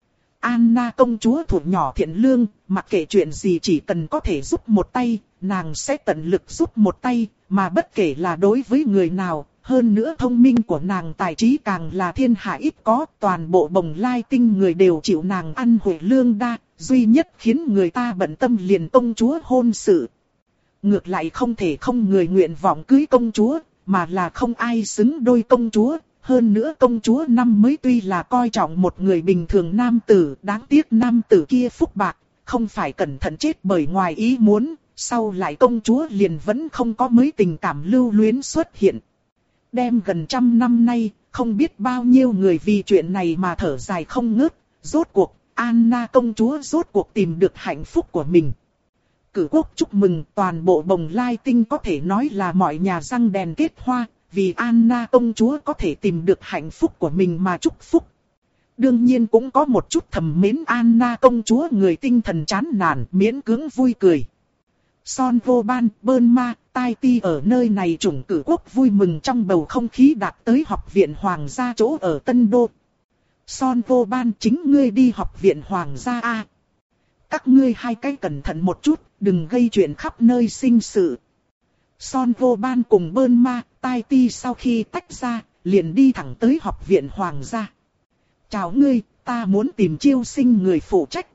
Anna công chúa thuộc nhỏ thiện lương, mặc kệ chuyện gì chỉ cần có thể giúp một tay, nàng sẽ tận lực giúp một tay, mà bất kể là đối với người nào. Hơn nữa thông minh của nàng tài trí càng là thiên hạ ít có, toàn bộ Bồng Lai Tinh người đều chịu nàng ăn huệ lương đa, duy nhất khiến người ta bận tâm liền công chúa hôn sự. Ngược lại không thể không người nguyện vọng cưới công chúa, mà là không ai xứng đôi công chúa. Hơn nữa công chúa năm mới tuy là coi trọng một người bình thường nam tử, đáng tiếc nam tử kia phúc bạc, không phải cẩn thận chết bởi ngoài ý muốn, sau lại công chúa liền vẫn không có mới tình cảm lưu luyến xuất hiện. Đem gần trăm năm nay, không biết bao nhiêu người vì chuyện này mà thở dài không ngớt, rốt cuộc, Anna công chúa rốt cuộc tìm được hạnh phúc của mình. Cử quốc chúc mừng, toàn bộ Bồng Lai Tinh có thể nói là mọi nhà răng đèn kết hoa, vì Anna công chúa có thể tìm được hạnh phúc của mình mà chúc phúc. Đương nhiên cũng có một chút thầm mến Anna công chúa người tinh thần chán nản, miễn cưỡng vui cười. Son Vô Ban, Bơn Ma, Tai Ti ở nơi này chủng cử quốc vui mừng trong bầu không khí đạt tới học viện Hoàng gia chỗ ở Tân Đô. Son Vô Ban, chính ngươi đi học viện Hoàng gia a. Các ngươi hai cái cẩn thận một chút, đừng gây chuyện khắp nơi sinh sự. Son Vô Ban cùng Bơn Ma, Tai Ti sau khi tách ra, liền đi thẳng tới học viện Hoàng gia. Chào ngươi, ta muốn tìm chiêu sinh người phụ trách.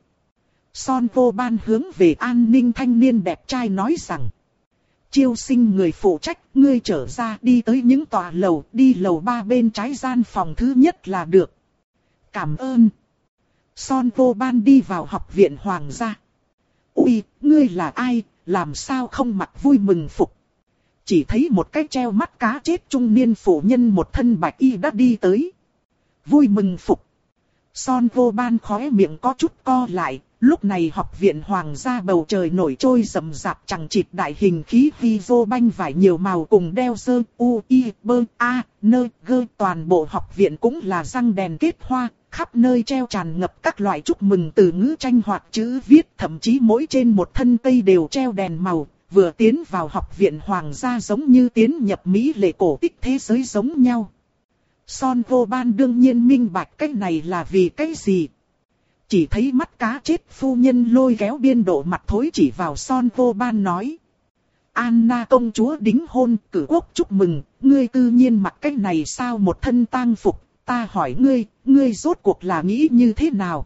Son Vô Ban hướng về an ninh thanh niên đẹp trai nói rằng. Chiêu sinh người phụ trách, ngươi trở ra đi tới những tòa lầu, đi lầu ba bên trái gian phòng thứ nhất là được. Cảm ơn. Son Vô Ban đi vào học viện Hoàng gia. Ui, ngươi là ai, làm sao không mặc vui mừng phục. Chỉ thấy một cái treo mắt cá chết trung niên phụ nhân một thân bạch y đã đi tới. Vui mừng phục. Son Vô Ban khóe miệng có chút co lại. Lúc này học viện Hoàng gia bầu trời nổi trôi rầm rạp chẳng chịt đại hình khí vi vô banh vải nhiều màu cùng đeo sơ u i bơ a nơ gơ. Toàn bộ học viện cũng là răng đèn kết hoa, khắp nơi treo tràn ngập các loại chúc mừng từ ngữ tranh hoặc chữ viết, thậm chí mỗi trên một thân cây đều treo đèn màu. Vừa tiến vào học viện Hoàng gia giống như tiến nhập Mỹ lệ cổ tích thế giới giống nhau. Son Vô Ban đương nhiên minh bạch cái này là vì cái gì. Chỉ thấy mắt cá chết phu nhân lôi kéo biên độ mặt thối chỉ vào Son Vô Ban nói. Anna công chúa đính hôn, cử quốc chúc mừng, ngươi tự nhiên mặc cái này sao một thân tang phục, ta hỏi ngươi, ngươi rốt cuộc là nghĩ như thế nào?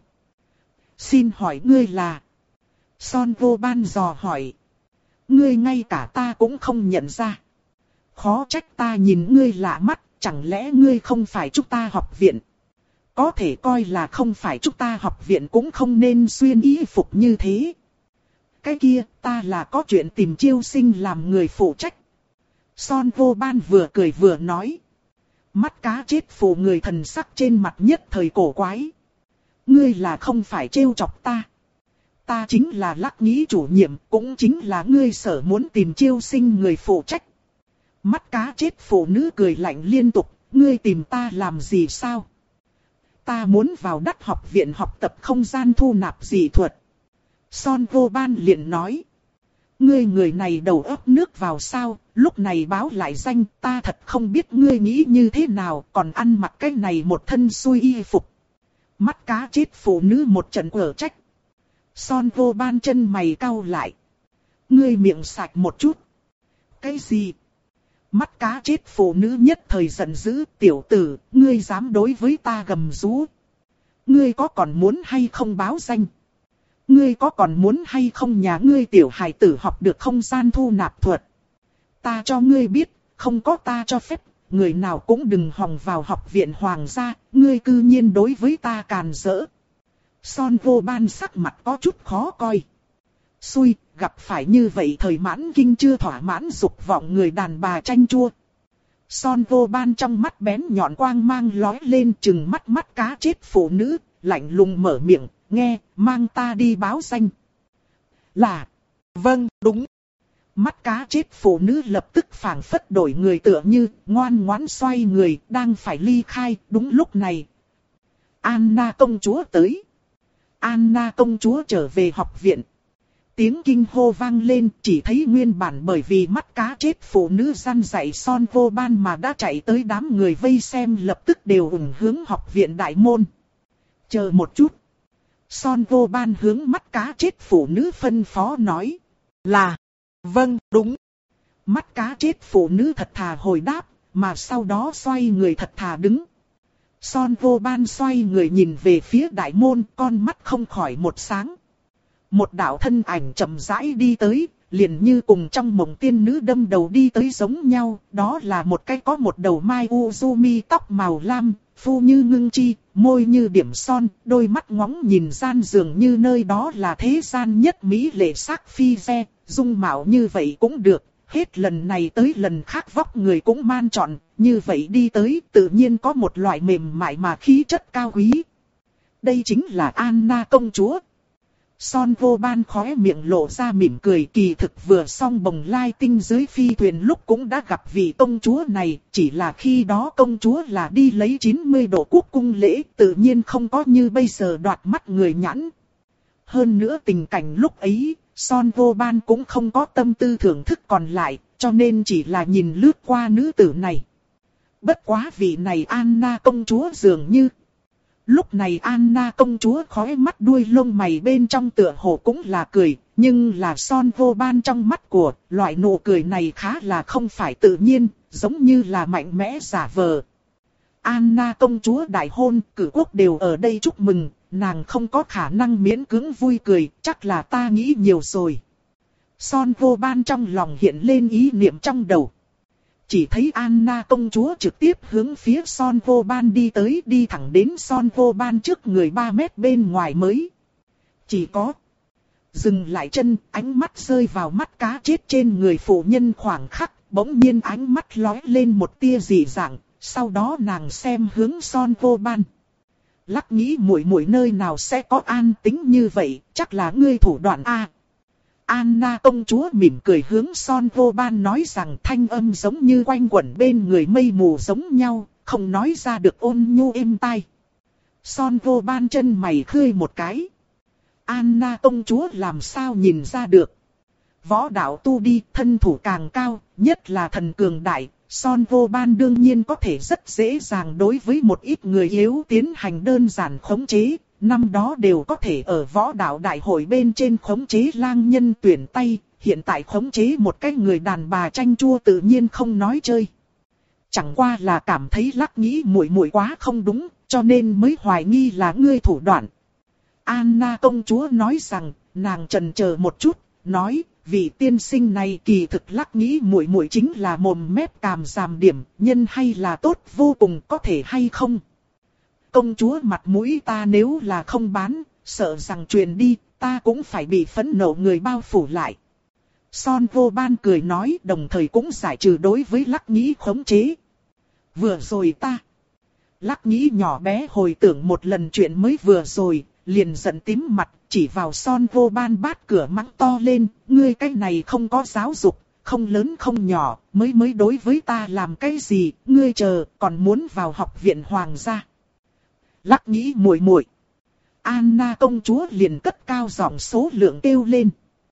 Xin hỏi ngươi là... Son Vô Ban dò hỏi. Ngươi ngay cả ta cũng không nhận ra. Khó trách ta nhìn ngươi lạ mắt, chẳng lẽ ngươi không phải chúng ta học viện? Có thể coi là không phải chúng ta học viện cũng không nên xuyên y phục như thế. Cái kia, ta là có chuyện tìm chiêu sinh làm người phụ trách. Son Vô Ban vừa cười vừa nói. Mắt cá chết phụ người thần sắc trên mặt nhất thời cổ quái. Ngươi là không phải trêu chọc ta. Ta chính là Lắc Nghĩ chủ nhiệm, cũng chính là ngươi sở muốn tìm chiêu sinh người phụ trách. Mắt cá chết phụ nữ cười lạnh liên tục, ngươi tìm ta làm gì sao? Ta muốn vào Đắt học viện học tập không gian thu nạp dị thuật. Son Vô Ban liền nói. Ngươi người này đầu óc nước vào sao, lúc này báo lại danh, ta thật không biết ngươi nghĩ như thế nào, còn ăn mặc cái này một thân xui y phục. Mắt cá chết phụ nữ một trận quở trách. Son Vô Ban chân mày cau lại. Ngươi miệng sạch một chút. Cái gì? Mắt cá chết phụ nữ nhất thời giận dữ, tiểu tử, ngươi dám đối với ta gầm rú. Ngươi có còn muốn hay không báo danh? Ngươi có còn muốn hay không nhà ngươi tiểu hài tử học được không gian thu nạp thuật? ta cho ngươi biết, không có ta cho phép, người nào cũng đừng hòng vào học viện hoàng gia, ngươi cư nhiên đối với ta càn rỡ. Son Vô Ban sắc mặt có chút khó coi. Xui, gặp phải như vậy thời mãn kinh chưa thỏa mãn dục vọng người đàn bà chanh chua. Son Vô Ban trong mắt bén nhọn quang mang lói lên, chừng mắt mắt cá chết phụ nữ, lạnh lùng mở miệng, nghe, mang ta đi báo danh. Là, vâng, đúng. Mắt cá chết phụ nữ lập tức phảng phất đổi người tựa như, ngoan ngoãn xoay người, đang phải ly khai, đúng lúc này. Anna công chúa tới. Anna công chúa trở về học viện. Tiếng kinh hô vang lên, chỉ thấy nguyên bản bởi vì mắt cá chết phụ nữ răn dạy Son Vô Ban mà đã chạy tới đám người vây xem lập tức đều ủng hướng học viện đại môn. Chờ một chút. Son Vô Ban hướng mắt cá chết phụ nữ phân phó nói. Là, vâng, đúng. Mắt cá chết phụ nữ thật thà hồi đáp, mà sau đó xoay người thật thà đứng. Son Vô Ban xoay người nhìn về phía đại môn, con mắt không khỏi một sáng. Một đạo thân ảnh chậm rãi đi tới, liền như cùng trong mộng tiên nữ đâm đầu đi tới giống nhau, đó là một cái có một đầu mai Uzumi tóc màu lam, phu như ngưng chi, môi như điểm son, đôi mắt ngóng nhìn gian dường như nơi đó là thế gian nhất mỹ lệ sắc phi xe, dung mạo như vậy cũng được, hết lần này tới lần khác vóc người cũng man trọn, như vậy đi tới tự nhiên có một loại mềm mại mà khí chất cao quý. Đây chính là Anna công chúa. Son Vô Ban khóe miệng lộ ra mỉm cười, kỳ thực vừa xong bồng lai tinh dưới phi thuyền lúc cũng đã gặp vị công chúa này, chỉ là khi đó công chúa là đi lấy chín mươi độ quốc cung lễ, tự nhiên không có như bây giờ đoạt mắt người nhãn. Hơn nữa tình cảnh lúc ấy, Son Vô Ban cũng không có tâm tư thưởng thức còn lại, cho nên chỉ là nhìn lướt qua nữ tử này. Bất quá vị này Anna công chúa dường như... Lúc này Anna công chúa khói mắt đuôi lông mày bên trong tựa hồ cũng là cười, nhưng là Son Vô Ban trong mắt của, loại nụ cười này khá là không phải tự nhiên, giống như là mạnh mẽ giả vờ. Anna công chúa đại hôn, cử quốc đều ở đây chúc mừng, nàng không có khả năng miễn cưỡng vui cười, chắc là ta nghĩ nhiều rồi. Son Vô Ban trong lòng hiện lên ý niệm trong đầu. Chỉ thấy Anna công chúa trực tiếp hướng phía Son Vô Ban đi tới, đi thẳng đến Son Vô Ban trước người ba mét bên ngoài mới. Chỉ có dừng lại chân, ánh mắt rơi vào mắt cá chết trên người phụ nhân khoảng khắc, bỗng nhiên ánh mắt lóe lên một tia dị dạng, sau đó nàng xem hướng Son Vô Ban. Lắc nghĩ muội muội nơi nào sẽ có an tính như vậy, chắc là ngươi thủ đoạn a. Anna công chúa mỉm cười hướng Son Vô Ban nói rằng, thanh âm giống như quanh quẩn bên người mây mù giống nhau, không nói ra được ôn nhu êm tai. Son Vô Ban chân mày khơi một cái. Anna công chúa làm sao nhìn ra được. Võ đạo tu đi, thân thủ càng cao, nhất là thần cường đại, Son Vô Ban đương nhiên có thể rất dễ dàng đối với một ít người yếu tiến hành đơn giản khống chế. Năm đó đều có thể ở võ đạo đại hội bên trên khống chế lang nhân tuyển tay, hiện tại khống chế một cái người đàn bà chanh chua tự nhiên không nói chơi. Chẳng qua là cảm thấy lắc nghĩ muội muội quá không đúng, cho nên mới hoài nghi là ngươi thủ đoạn. Anna công chúa nói rằng, nàng chần chờ một chút, nói, vị tiên sinh này kỳ thực lắc nghĩ muội muội chính là mồm mép càm giảm điểm, nhân hay là tốt vô cùng, có thể hay không? Công chúa mặt mũi ta nếu là không bán, sợ rằng truyền đi, ta cũng phải bị phẫn nộ người bao phủ lại. Son Vô Ban cười nói, đồng thời cũng giải trừ đối với lắc nghĩ khống chế. Vừa rồi ta, lắc nghĩ nhỏ bé hồi tưởng một lần chuyện mới vừa rồi, liền giận tím mặt, chỉ vào Son Vô Ban bát cửa mắng to lên, ngươi cái này không có giáo dục, không lớn không nhỏ, mới mới đối với ta làm cái gì, ngươi chờ, còn muốn vào học viện hoàng gia. Lắc nghĩ muội muội. Anna công chúa liền cất cao giọng số lượng kêu lên.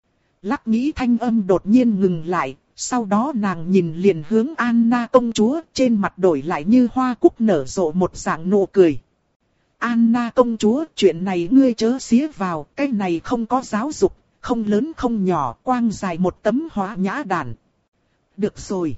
Lắc nghĩ thanh âm đột nhiên ngừng lại, sau đó nàng nhìn liền hướng Anna công chúa, trên mặt đổi lại như hoa cúc nở rộ một dạng nụ cười. Anna công chúa, chuyện này ngươi chớ xía vào, cái này không có giáo dục, không lớn không nhỏ, quang dài một tấm hóa nhã đàn. Được rồi.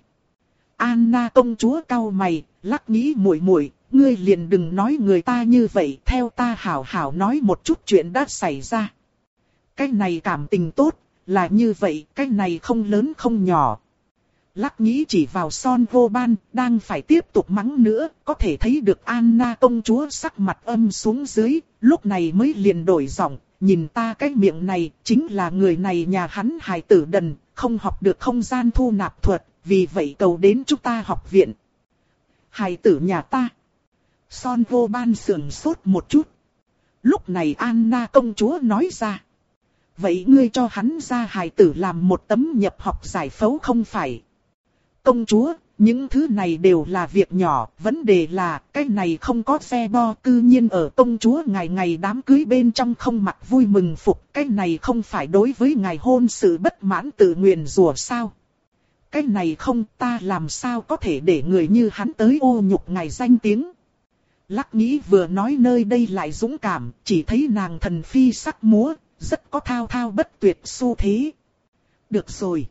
Anna công chúa cau mày, lắc nghĩ muội muội. Ngươi liền đừng nói người ta như vậy, theo ta hảo hảo nói một chút chuyện đã xảy ra. Cái này cảm tình tốt, là như vậy, cái này không lớn không nhỏ. Lắc nghĩ chỉ vào Son Vô Ban, đang phải tiếp tục mắng nữa, có thể thấy được Anna công chúa sắc mặt âm xuống dưới, lúc này mới liền đổi giọng, nhìn ta cái miệng này, chính là người này nhà hắn hài tử đần, không học được không gian thu nạp thuật, vì vậy cầu đến chúng ta học viện. Hài tử nhà ta. Son Vô Ban sườn sốt một chút. Lúc này Anna công chúa nói ra. Vậy ngươi cho hắn ra hài tử làm một tấm nhập học giải phẫu không phải? Công chúa, những thứ này đều là việc nhỏ, vấn đề là cái này không có xe bo, cư nhiên ở công chúa ngày ngày đám cưới bên trong không mặc vui mừng phục, cái này không phải đối với ngài hôn sự bất mãn tự nguyện rủa sao? Cái này không, ta làm sao có thể để người như hắn tới ô nhục ngài danh tiếng? Lắc nghĩ vừa nói nơi đây lại dũng cảm, chỉ thấy nàng thần phi sắc múa, rất có thao thao bất tuyệt xu thế. Được rồi.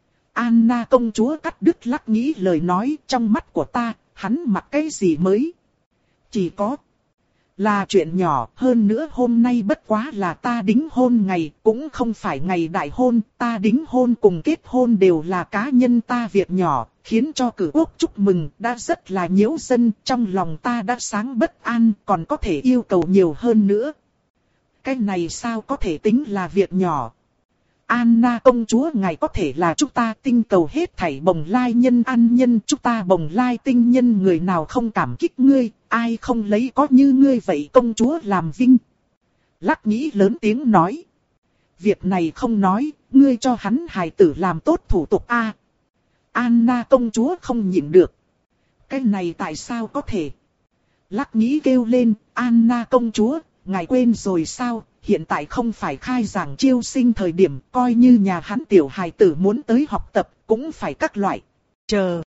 Anna công chúa cắt đứt Lắc nghĩ lời nói, trong mắt của ta, hắn mặc cái gì mới? Chỉ có là chuyện nhỏ, hơn nữa hôm nay bất quá là ta đính hôn ngày, cũng không phải ngày đại hôn, ta đính hôn cùng kết hôn đều là cá nhân ta việc nhỏ, khiến cho cử quốc chúc mừng, đã rất là nhiễu dân, trong lòng ta đã sáng bất an, còn có thể yêu cầu nhiều hơn nữa. Cái này sao có thể tính là việc nhỏ? Anna công chúa ngài có thể là chúng ta tinh cầu hết thảy bồng lai nhân an nhân, chúng ta bồng lai tinh nhân người nào không cảm kích ngươi, ai không lấy có như ngươi vậy công chúa làm vinh. Lắc nghĩ lớn tiếng nói. Việc này không nói, ngươi cho hắn hài tử làm tốt thủ tục a. À, Anna công chúa không nhịn được. Cái này tại sao có thể? Lắc nghĩ kêu lên, Anna công chúa, ngài quên rồi sao? Hiện tại không phải khai giảng chiêu sinh thời điểm, coi như nhà hắn tiểu hài tử muốn tới học tập, cũng phải các loại. Chờ.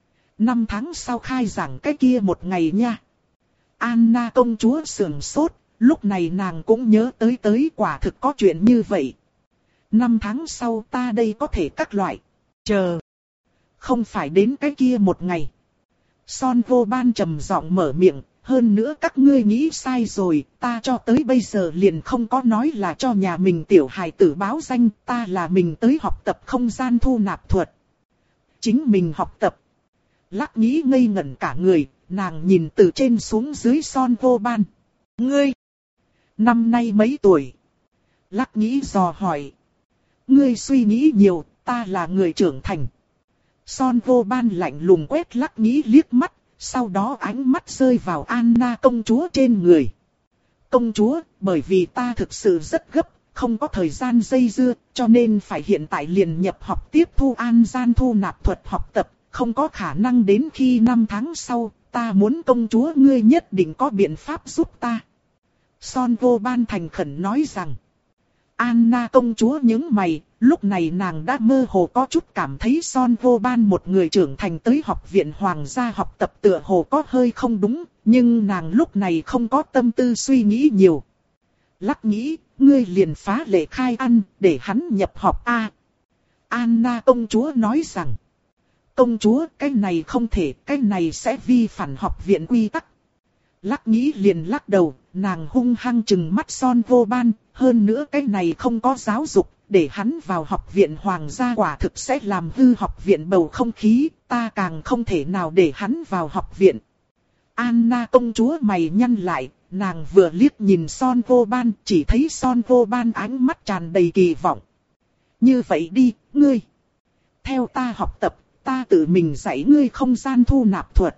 Năm tháng sau khai giảng cái kia một ngày nha. Anna công chúa sườn sốt, lúc này nàng cũng nhớ tới tới quả thực có chuyện như vậy. Năm tháng sau ta đây có thể các loại. Chờ. Không phải đến cái kia một ngày. Son Vô Ban trầm giọng mở miệng. Hơn nữa các ngươi nghĩ sai rồi, ta cho tới bây giờ liền không có nói là cho nhà mình tiểu hài tử báo danh, ta là mình tới học tập không gian thu nạp thuật. Chính mình học tập. Lắc nghĩ ngây ngẩn cả người, nàng nhìn từ trên xuống dưới Son Vô Ban. Ngươi, năm nay mấy tuổi? Lắc nghĩ dò hỏi. Ngươi suy nghĩ nhiều, ta là người trưởng thành. Son Vô Ban lạnh lùng quét Lắc nghĩ liếc mắt. Sau đó ánh mắt rơi vào Anna công chúa trên người. Công chúa, bởi vì ta thực sự rất gấp, không có thời gian dây dưa, cho nên phải hiện tại liền nhập học tiếp thu an gian thu nạp thuật học tập, không có khả năng đến khi năm tháng sau, ta muốn công chúa ngươi nhất định có biện pháp giúp ta. Son Vô Ban thành khẩn nói rằng, Anna công chúa nhướng mày, lúc này nàng đã mơ hồ có chút cảm thấy Son Vô Ban một người trưởng thành tới học viện hoàng gia học tập tựa hồ có hơi không đúng, nhưng nàng lúc này không có tâm tư suy nghĩ nhiều. Lắc nghĩ, ngươi liền phá lệ khai ăn, để hắn nhập học a. À, Anna công chúa nói rằng, công chúa cái này không thể, cái này sẽ vi phạm học viện quy tắc. Lắc nghĩ liền lắc đầu, nàng hung hăng trừng mắt Son Vô Ban, hơn nữa cái này không có giáo dục, để hắn vào học viện hoàng gia quả thực sẽ làm hư học viện bầu không khí, ta càng không thể nào để hắn vào học viện. Anna công chúa mày nhăn lại, nàng vừa liếc nhìn Son Vô Ban, chỉ thấy Son Vô Ban ánh mắt tràn đầy kỳ vọng. Như vậy đi, ngươi. Theo ta học tập, ta tự mình dạy ngươi không gian thu nạp thuật.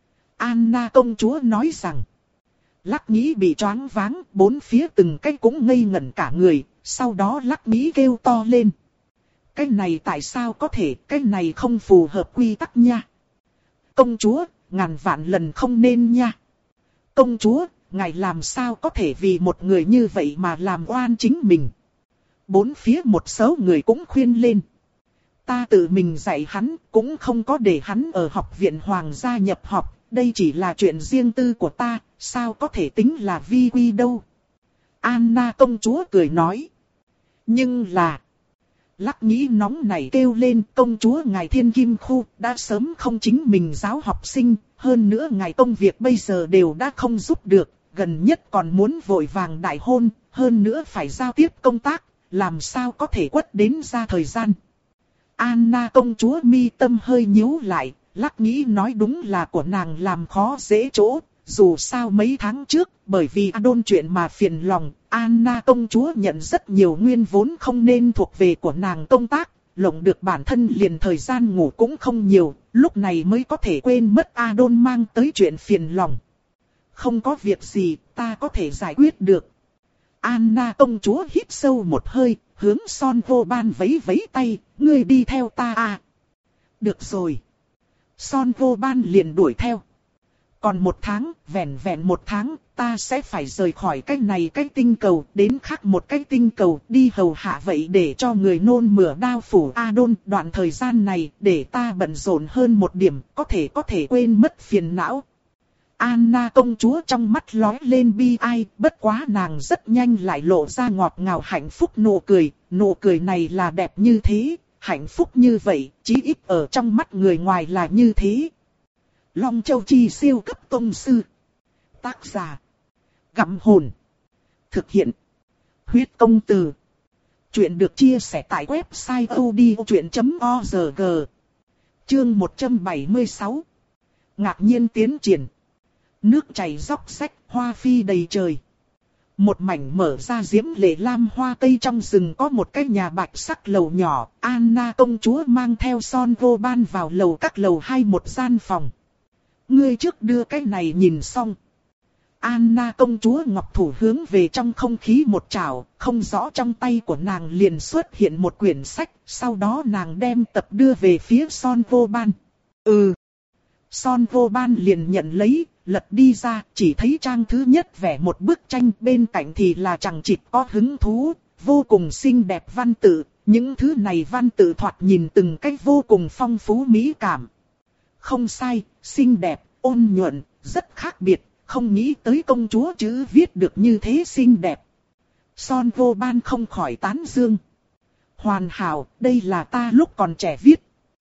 Anna công chúa nói rằng. Lắc nghĩ bị choáng váng, bốn phía từng cái cũng ngây ngẩn cả người, sau đó Lắc nghĩ kêu to lên. Cái này tại sao có thể, cái này không phù hợp quy tắc nha. Công chúa, ngàn vạn lần không nên nha. Công chúa, ngài làm sao có thể vì một người như vậy mà làm oan chính mình. Bốn phía một số người cũng khuyên lên. Ta tự mình dạy hắn, cũng không có để hắn ở học viện hoàng gia nhập học. Đây chỉ là chuyện riêng tư của ta, sao có thể tính là vi quy đâu. Anna công chúa cười nói. Nhưng là... Lắc nghĩ nóng nảy kêu lên, công chúa ngài Thiên Kim Khu đã sớm không chính mình giáo học sinh, hơn nữa ngài công việc bây giờ đều đã không giúp được, gần nhất còn muốn vội vàng đại hôn, hơn nữa phải giao tiếp công tác, làm sao có thể quất đến ra thời gian. Anna công chúa mi tâm hơi nhíu lại, lắc nghĩ nói đúng là của nàng làm khó dễ chỗ. Dù sao mấy tháng trước, bởi vì Adon chuyện mà phiền lòng, Anna công chúa nhận rất nhiều nguyên vốn không nên thuộc về của nàng công tác, lộng được bản thân liền thời gian ngủ cũng không nhiều, lúc này mới có thể quên mất Adon mang tới chuyện phiền lòng. Không có việc gì, ta có thể giải quyết được. Anna công chúa hít sâu một hơi, hướng Son Vô Ban vẫy vẫy tay, ngươi đi theo ta à. Được rồi. Son Vô Ban liền đuổi theo. Còn một tháng, vẹn vẹn một tháng, ta sẽ phải rời khỏi cái này cái tinh cầu, đến khác một cái tinh cầu, đi hầu hạ vậy để cho người nôn mửa đao phủ Adon. Đoạn thời gian này, để ta bận rộn hơn một điểm, có thể có thể quên mất phiền não. Anna công chúa trong mắt lóe lên bi ai, bất quá nàng rất nhanh lại lộ ra ngọt ngào hạnh phúc nụ cười, nụ cười này là đẹp như thế, hạnh phúc như vậy, chí ít ở trong mắt người ngoài là như thế. Long Châu Chi siêu cấp tông sư. Tác giả. Gặm hồn. Thực hiện. Huyết công từ. Chuyện được chia sẻ tại website odchuyện chấm org. Chương một trăm bảy mươi sáu. Ngạc nhiên tiến triển. Nước chảy róc rách, hoa phi đầy trời. Một mảnh mở ra diễm lệ lam hoa cây trong rừng có một cái nhà bạch sắc lầu nhỏ. Anna công chúa mang theo Son Vô Ban vào lầu các lầu hai một gian phòng. Ngươi trước đưa cái này nhìn xong. Anna công chúa ngọc thủ hướng về trong không khí một trảo, không rõ trong tay của nàng liền xuất hiện một quyển sách, sau đó nàng đem tập đưa về phía Son Vô Ban. Ừ. Son Vô Ban liền nhận lấy, lật đi ra, chỉ thấy trang thứ nhất vẽ một bức tranh, bên cạnh thì là chằng chịt có hứng thú, vô cùng xinh đẹp văn tự, những thứ này văn tự thoạt nhìn từng cách vô cùng phong phú mỹ cảm. Không sai, xinh đẹp, ôn nhuận, rất khác biệt, không nghĩ tới công chúa chữ viết được như thế xinh đẹp. Son Vô Ban không khỏi tán dương. Hoàn hảo, đây là ta lúc còn trẻ viết.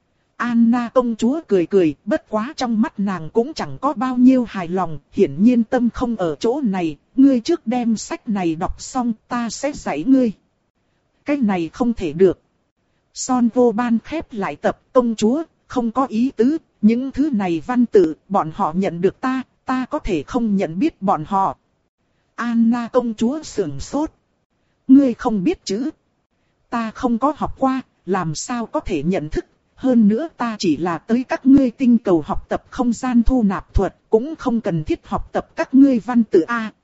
Anna công chúa cười cười, bất quá trong mắt nàng cũng chẳng có bao nhiêu hài lòng, hiển nhiên tâm không ở chỗ này, ngươi trước đem sách này đọc xong, ta sẽ dạy ngươi. Cái này không thể được. Son Vô Ban khép lại tập, công chúa, không có ý tứ, những thứ này văn tự, bọn họ nhận được ta, ta có thể không nhận biết bọn họ. Anna công chúa sửng sốt. Ngươi không biết chữ. Ta không có học qua, làm sao có thể nhận thức. Hơn nữa ta chỉ là tới các ngươi tinh cầu học tập không gian thu nạp thuật, cũng không cần thiết học tập các ngươi văn tự A.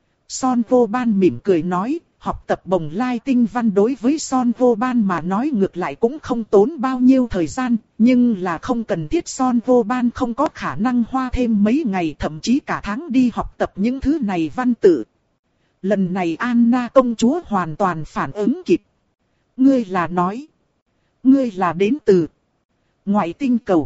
Son Vô Ban mỉm cười nói, học tập bồng lai tinh văn đối với Son Vô Ban mà nói ngược lại cũng không tốn bao nhiêu thời gian, nhưng là không cần thiết. Son Vô Ban không có khả năng hoa thêm mấy ngày thậm chí cả tháng đi học tập những thứ này văn tự. Lần này Anna công chúa hoàn toàn phản ứng kịp. Ngươi là nói, ngươi là đến từ ngoại tinh cầu.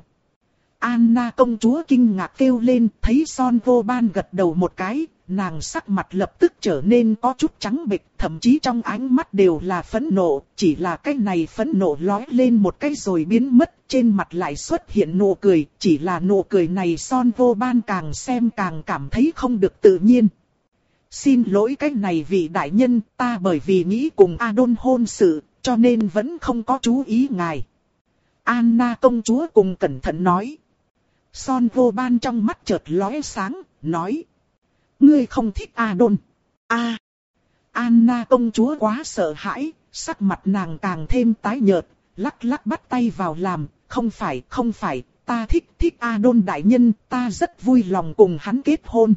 Anna công chúa kinh ngạc kêu lên, thấy Son Vô Ban gật đầu một cái, nàng sắc mặt lập tức trở nên có chút trắng bệch, thậm chí trong ánh mắt đều là phẫn nộ, chỉ là cái này phẫn nộ lóe lên một cái rồi biến mất, trên mặt lại xuất hiện nụ cười, chỉ là nụ cười này Son Vô Ban càng xem càng cảm thấy không được tự nhiên. Xin lỗi cái này vị đại nhân, ta bởi vì nghĩ cùng Adon hôn sự, cho nên vẫn không có chú ý ngài. Anna công chúa cùng cẩn thận nói. Son Vô Ban trong mắt chợt lóe sáng, nói. Ngươi không thích Adon. À. Anna công chúa quá sợ hãi, sắc mặt nàng càng thêm tái nhợt, lắc lắc bắt tay vào làm. Không phải, không phải, ta thích, thích Adon đại nhân, ta rất vui lòng cùng hắn kết hôn.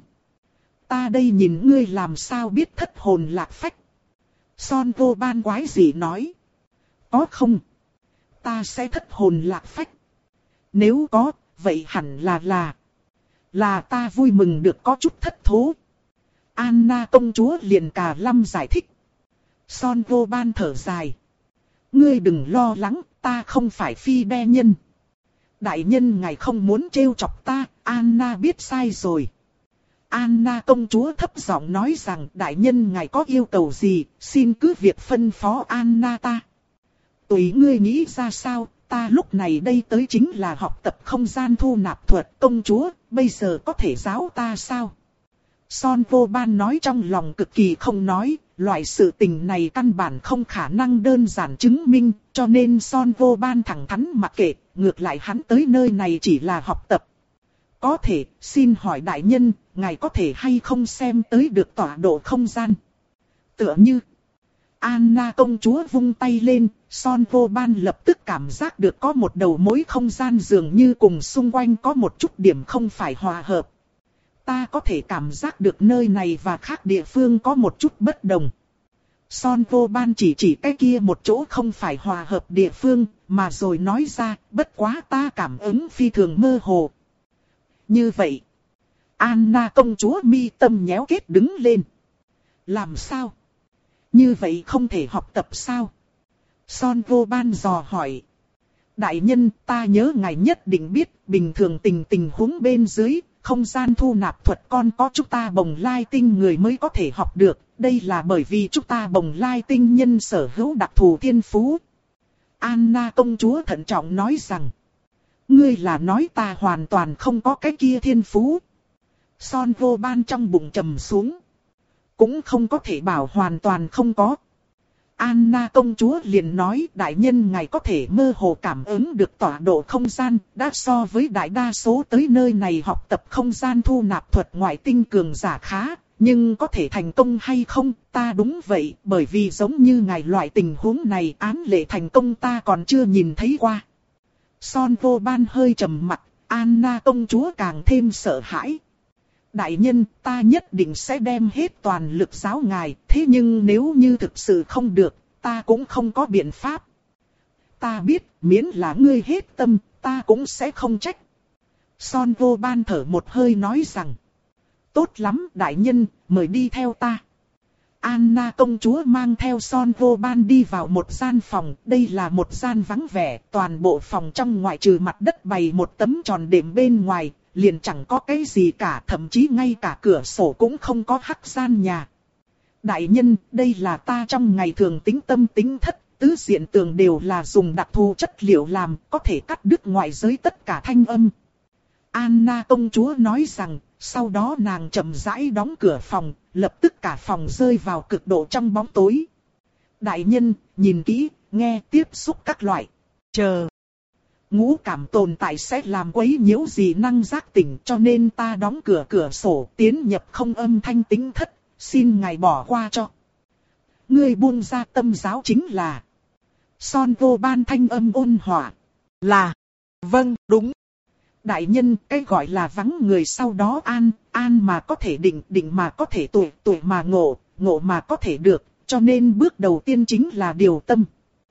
Ta đây nhìn ngươi làm sao biết thất hồn lạc phách. Son Vô Ban quái gì nói. Có không? Ta sẽ thất hồn lạc phách. Nếu có, vậy hẳn là là. Là ta vui mừng được có chút thất thố. Anna công chúa liền cà lâm giải thích. Son Vô Ban thở dài. Ngươi đừng lo lắng, ta không phải phi đe nhân. Đại nhân ngài không muốn trêu chọc ta, Anna biết sai rồi. Anna công chúa thấp giọng nói rằng đại nhân ngài có yêu cầu gì, xin cứ việc phân phó Anna ta. Tùy ngươi nghĩ ra sao, ta lúc này đây tới chính là học tập không gian thu nạp thuật. Công chúa, bây giờ có thể giáo ta sao? Son Vô Ban nói trong lòng cực kỳ không nói, loại sự tình này căn bản không khả năng đơn giản chứng minh, cho nên Son Vô Ban thẳng thắn mặc kệ, ngược lại hắn tới nơi này chỉ là học tập. Có thể, xin hỏi đại nhân, ngài có thể hay không xem tới được tọa độ không gian? Tựa như Anna công chúa vung tay lên, Son Vô Ban lập tức cảm giác được có một đầu mối không gian dường như cùng xung quanh có một chút điểm không phải hòa hợp. Ta có thể cảm giác được nơi này và khác địa phương có một chút bất đồng. Son Vô Ban chỉ chỉ cái kia một chỗ không phải hòa hợp địa phương, mà rồi nói ra, bất quá ta cảm ứng phi thường mơ hồ. Như vậy, Anna công chúa mi tâm nhéo kết đứng lên. Làm sao? Như vậy không thể học tập sao? Son Vô Ban dò hỏi. Đại nhân, ta nhớ ngài nhất định biết, bình thường tình tình huống bên dưới, không gian thu nạp thuật con có chúng ta Bồng Lai tinh người mới có thể học được. Đây là bởi vì chúng ta Bồng Lai tinh nhân sở hữu đặc thù thiên phú. Anna công chúa thận trọng nói rằng. Ngươi là nói ta hoàn toàn không có cái kia thiên phú. Son Vô Ban trong bụng trầm xuống. Cũng không có thể bảo hoàn toàn không có. Anna công chúa liền nói đại nhân ngài có thể mơ hồ cảm ứng được tọa độ không gian, đã so với đại đa số tới nơi này học tập không gian thu nạp thuật ngoại tinh cường giả khá, nhưng có thể thành công hay không, ta đúng vậy, bởi vì giống như ngài loại tình huống này án lệ thành công ta còn chưa nhìn thấy qua. Son Vô Ban hơi trầm mặt, Anna công chúa càng thêm sợ hãi. Đại nhân, ta nhất định sẽ đem hết toàn lực giáo ngài, thế nhưng nếu như thực sự không được, ta cũng không có biện pháp. Ta biết, miễn là ngươi hết tâm, ta cũng sẽ không trách. Son Vô Ban thở một hơi nói rằng, tốt lắm đại nhân, mời đi theo ta. Anna công chúa mang theo Son Vô Ban đi vào một gian phòng, đây là một gian vắng vẻ, toàn bộ phòng trong ngoại trừ mặt đất bày một tấm tròn đệm bên ngoài, liền chẳng có cái gì cả, thậm chí ngay cả cửa sổ cũng không có hắc gian nhà. Đại nhân, đây là ta trong ngày thường tính tâm tính thất, tứ diện tường đều là dùng đặc thù chất liệu làm, có thể cắt đứt ngoại giới tất cả thanh âm. Anna công chúa nói rằng, sau đó nàng chậm rãi đóng cửa phòng, lập tức cả phòng rơi vào cực độ trong bóng tối. Đại nhân, nhìn kỹ, nghe tiếp xúc các loại. Chờ. Ngũ cảm tồn tại sẽ làm quấy nhiễu gì năng giác tỉnh, cho nên ta đóng cửa cửa sổ tiến nhập không âm thanh tính thất, xin ngài bỏ qua cho. Ngươi buông ra tâm giáo chính là. Son Vô Ban thanh âm ôn hòa. Là. Vâng, đúng. Đại nhân, cái gọi là vắng người sau đó an, an mà có thể định, định mà có thể tuổi, tuổi mà ngộ, ngộ mà có thể được, cho nên bước đầu tiên chính là điều tâm.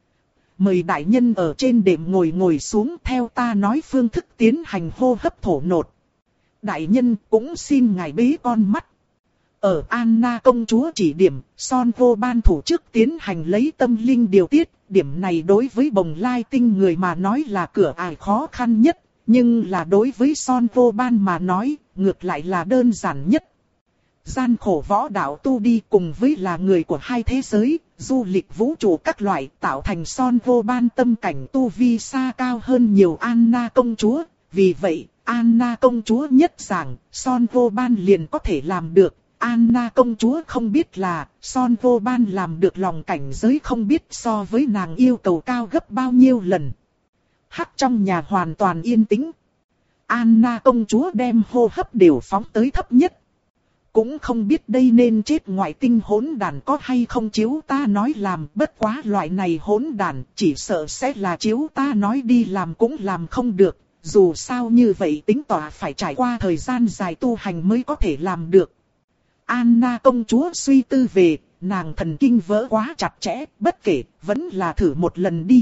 Mời đại nhân ở trên đệm ngồi ngồi xuống theo ta nói phương thức tiến hành hô hấp thổ nột. Đại nhân cũng xin ngài bế con mắt. Ở Anna công chúa chỉ điểm, Son Vô Ban thủ trước tiến hành lấy tâm linh điều tiết. Điểm này đối với Bồng Lai tinh người mà nói là cửa ải khó khăn nhất. Nhưng là đối với Son Vô Ban mà nói, ngược lại là đơn giản nhất. Gian khổ võ đạo tu đi cùng với là người của hai thế giới, du lịch vũ trụ các loại tạo thành Son Vô Ban tâm cảnh tu vi xa cao hơn nhiều Anna công chúa. Vì vậy, Anna công chúa nhất giảng, Son Vô Ban liền có thể làm được. Anna công chúa không biết là, Son Vô Ban làm được lòng cảnh giới không biết so với nàng yêu cầu cao gấp bao nhiêu lần. Hắc trong nhà hoàn toàn yên tĩnh. Anna công chúa đem hô hấp đều phóng tới thấp nhất. Cũng không biết đây nên chết ngoại tinh hỗn đàn có hay không chiếu ta nói làm, bất quá loại này hỗn đàn chỉ sợ sẽ là chiếu ta nói đi làm cũng làm không được. Dù sao như vậy tính tỏa phải trải qua thời gian dài tu hành mới có thể làm được. Anna công chúa suy tư về, nàng thần kinh vỡ quá chặt chẽ, bất kể, vẫn là thử một lần đi.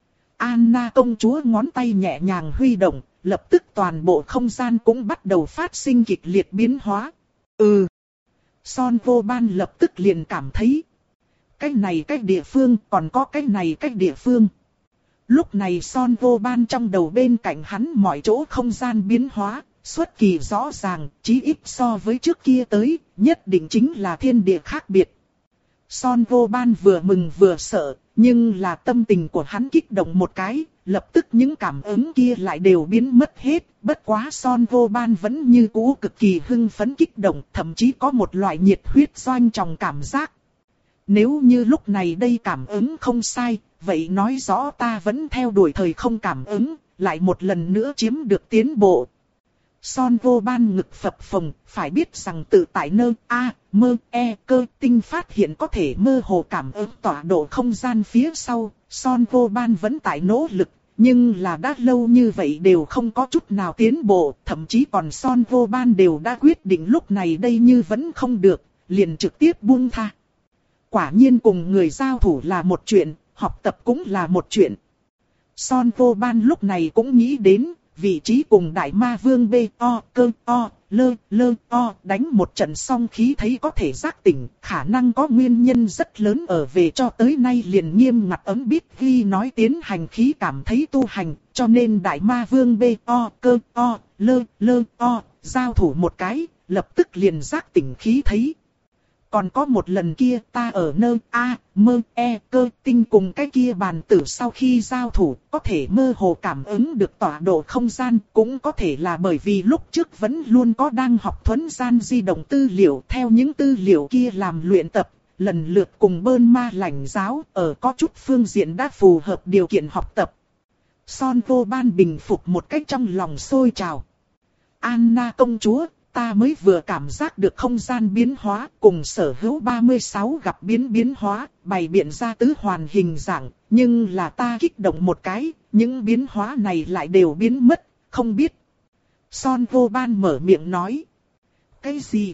Anna công chúa ngón tay nhẹ nhàng huy động, lập tức toàn bộ không gian cũng bắt đầu phát sinh kịch liệt biến hóa. Ừ. Son Vô Ban lập tức liền cảm thấy. Cái này cái địa phương, còn có cái này cái địa phương. Lúc này Son Vô Ban trong đầu bên cạnh hắn mọi chỗ không gian biến hóa, xuất kỳ rõ ràng, chí ít so với trước kia tới, nhất định chính là thiên địa khác biệt. Son Vô Ban vừa mừng vừa sợ, nhưng là tâm tình của hắn kích động một cái, lập tức những cảm ứng kia lại đều biến mất hết. Bất quá Son Vô Ban vẫn như cũ cực kỳ hưng phấn kích động, thậm chí có một loại nhiệt huyết doanh tròng cảm giác. Nếu như lúc này đây cảm ứng không sai, vậy nói rõ ta vẫn theo đuổi thời không cảm ứng, lại một lần nữa chiếm được tiến bộ. Son vô ban ngực phập phồng, phải biết rằng tự tại nơi A, mơ, E, cơ tinh phát hiện có thể mơ hồ cảm ứng tọa độ không gian phía sau, Son vô ban vẫn tại nỗ lực, nhưng là đã lâu như vậy đều không có chút nào tiến bộ, thậm chí còn Son vô ban đều đã quyết định lúc này đây như vẫn không được, liền trực tiếp buông tha. Quả nhiên cùng người giao thủ là một chuyện, học tập cũng là một chuyện. Son vô ban lúc này cũng nghĩ đến, vị trí cùng đại ma vương B O cơ O lơ lơ O đánh một trận xong khí thấy có thể giác tỉnh, khả năng có nguyên nhân rất lớn ở về cho tới nay liền nghiêm ngặt ấm biết ghi nói tiến hành khí cảm thấy tu hành, cho nên đại ma vương B O cơ O lơ lơ O giao thủ một cái, lập tức liền giác tỉnh khí thấy. Còn có một lần kia ta ở nơi A, mơ, E, cơ tinh cùng cái kia bàn tử sau khi giao thủ, có thể mơ hồ cảm ứng được tọa độ không gian, cũng có thể là bởi vì lúc trước vẫn luôn có đang học thuấn gian di động tư liệu, theo những tư liệu kia làm luyện tập, lần lượt cùng bơn ma lãnh giáo, ở có chút phương diện đã phù hợp điều kiện học tập. Son vô ban bình phục một cách trong lòng sôi trào. Anna công chúa, ta mới vừa cảm giác được không gian biến hóa, cùng sở hữu ba mươi sáu gặp biến biến hóa, bày biện ra tứ hoàn hình dạng, nhưng là ta kích động một cái, những biến hóa này lại đều biến mất, không biết. Son vô ban mở miệng nói. Cái gì?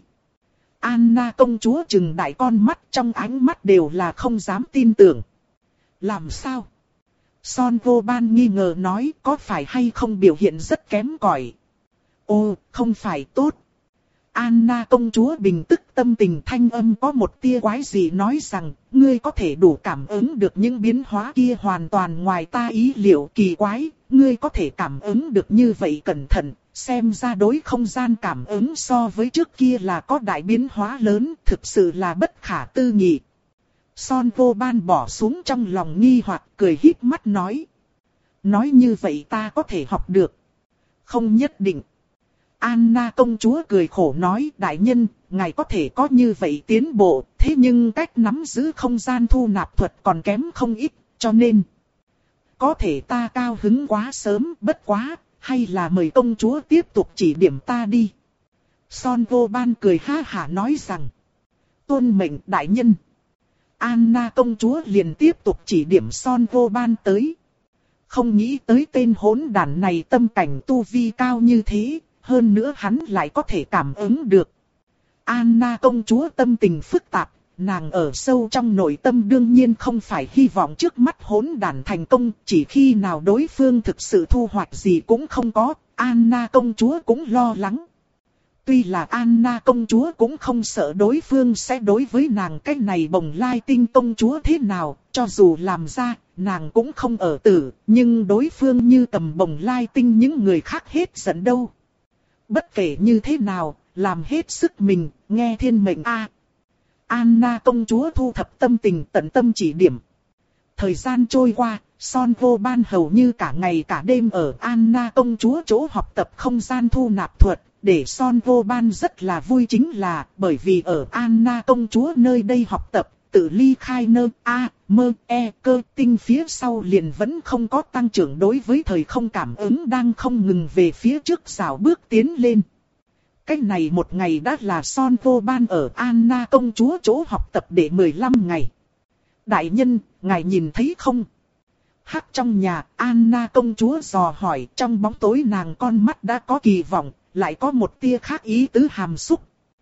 Anna công chúa trừng đại con mắt, trong ánh mắt đều là không dám tin tưởng. Làm sao? Son vô ban nghi ngờ nói, có phải hay không biểu hiện rất kém cỏi? Ô, không phải tốt. Anna công chúa bình tức tâm tình, thanh âm có một tia quái gì nói rằng, ngươi có thể đủ cảm ứng được những biến hóa kia hoàn toàn ngoài ta ý liệu, kỳ quái, ngươi có thể cảm ứng được như vậy cẩn thận, xem ra đối không gian cảm ứng so với trước kia là có đại biến hóa lớn, thực sự là bất khả tư nghị. Son vô ban bỏ xuống trong lòng nghi hoặc, cười híp mắt nói. Nói như vậy ta có thể học được. Không nhất định. Anna công chúa cười khổ nói, đại nhân, ngài có thể có như vậy tiến bộ, thế nhưng cách nắm giữ không gian thu nạp thuật còn kém không ít, cho nên có thể ta cao hứng quá sớm, bất quá, hay là mời công chúa tiếp tục chỉ điểm ta đi. Son vô ban cười ha hả nói rằng, tuân mệnh đại nhân. Anna công chúa liền tiếp tục chỉ điểm Son vô ban tới. Không nghĩ tới tên hỗn đản này tâm cảnh tu vi cao như thế. Hơn nữa hắn lại có thể cảm ứng được. Anna công chúa tâm tình phức tạp, nàng ở sâu trong nội tâm đương nhiên không phải hy vọng trước mắt hỗn đản thành công, chỉ khi nào đối phương thực sự thu hoạch gì cũng không có, Anna công chúa cũng lo lắng. Tuy là Anna công chúa cũng không sợ đối phương sẽ đối với nàng cái này bồng lai tinh công chúa thế nào, cho dù làm ra, nàng cũng không ở tử, nhưng đối phương như cầm bồng lai tinh những người khác hết giận đâu. Bất kể như thế nào, làm hết sức mình, nghe thiên mệnh a. Anna công chúa thu thập tâm tình tận tâm chỉ điểm. Thời gian trôi qua, Son vô ban hầu như cả ngày cả đêm ở Anna công chúa chỗ học tập không gian thu nạp thuật. Để Son vô ban rất là vui chính là bởi vì ở Anna công chúa nơi đây học tập, tự ly khai nơi A, mơ, E, cơ tinh phía sau liền vẫn không có tăng trưởng, đối với thời không cảm ứng đang không ngừng về phía trước rào bước tiến lên. Cách này một ngày đã là Son vô ban ở Anna công chúa chỗ học tập để mười lăm ngày. Đại nhân, ngài nhìn thấy không? Hắc trong nhà, Anna công chúa dò hỏi, trong bóng tối nàng con mắt đã có kỳ vọng, lại có một tia khác ý tứ hàm xúc.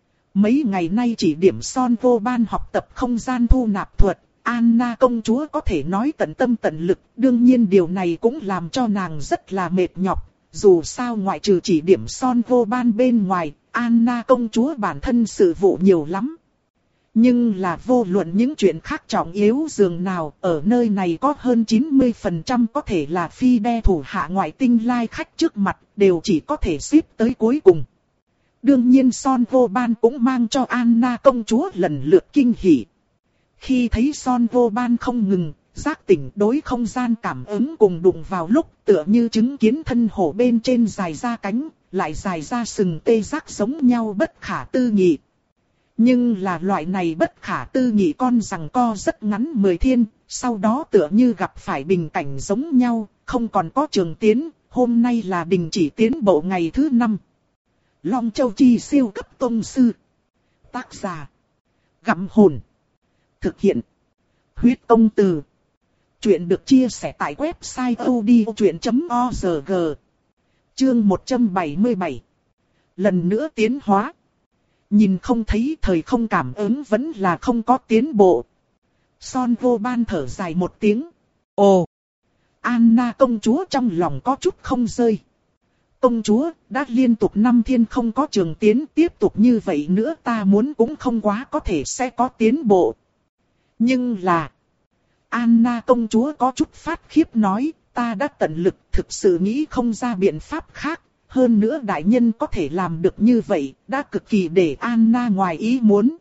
Mấy ngày nay chỉ điểm Son vô ban học tập không gian thu nạp thuật, Anna công chúa có thể nói tận tâm tận lực, đương nhiên điều này cũng làm cho nàng rất là mệt nhọc. Dù sao ngoại trừ chỉ điểm Son vô ban bên ngoài, Anna công chúa bản thân sự vụ nhiều lắm. Nhưng là vô luận những chuyện khác trọng yếu dường nào, ở nơi này có hơn chín mươi phần trăm có thể là phi đe thủ hạ ngoại tinh lai khách trước mặt, đều chỉ có thể xếp tới cuối cùng. Đương nhiên Son vô ban cũng mang cho Anna công chúa lần lượt kinh hỉ. Khi thấy Son vô ban không ngừng, giác tỉnh đối không gian cảm ứng cùng đụng vào lúc tựa như chứng kiến thân hổ bên trên dài ra cánh, lại dài ra sừng tê giác giống nhau bất khả tư nghị. Nhưng là loại này bất khả tư nghị con giằng co rất ngắn mười thiên, sau đó tựa như gặp phải bình cảnh giống nhau, không còn có trường tiến, hôm nay là đình chỉ tiến bộ ngày thứ năm. Long Châu Chi siêu cấp tông sư. Tác giả. Gặm hồn. Thực hiện. Huyết công từ. Chuyện được chia sẻ tại website odchuyện chấm org. Chương một trăm bảy mươi bảy. Lần nữa tiến hóa. Nhìn không thấy thời không cảm ứng vẫn là không có tiến bộ. Son Vô Ban thở dài một tiếng. Ồ! Anna công chúa trong lòng có chút không rơi. Công chúa, đã liên tục năm thiên không có trường tiến, tiếp tục như vậy nữa ta muốn cũng không quá có thể sẽ có tiến bộ. Nhưng là... Anna công chúa có chút phát khiếp nói, ta đã tận lực thực sự nghĩ không ra biện pháp khác. Hơn nữa đại nhân có thể làm được như vậy, đã cực kỳ để Anna ngoài ý muốn.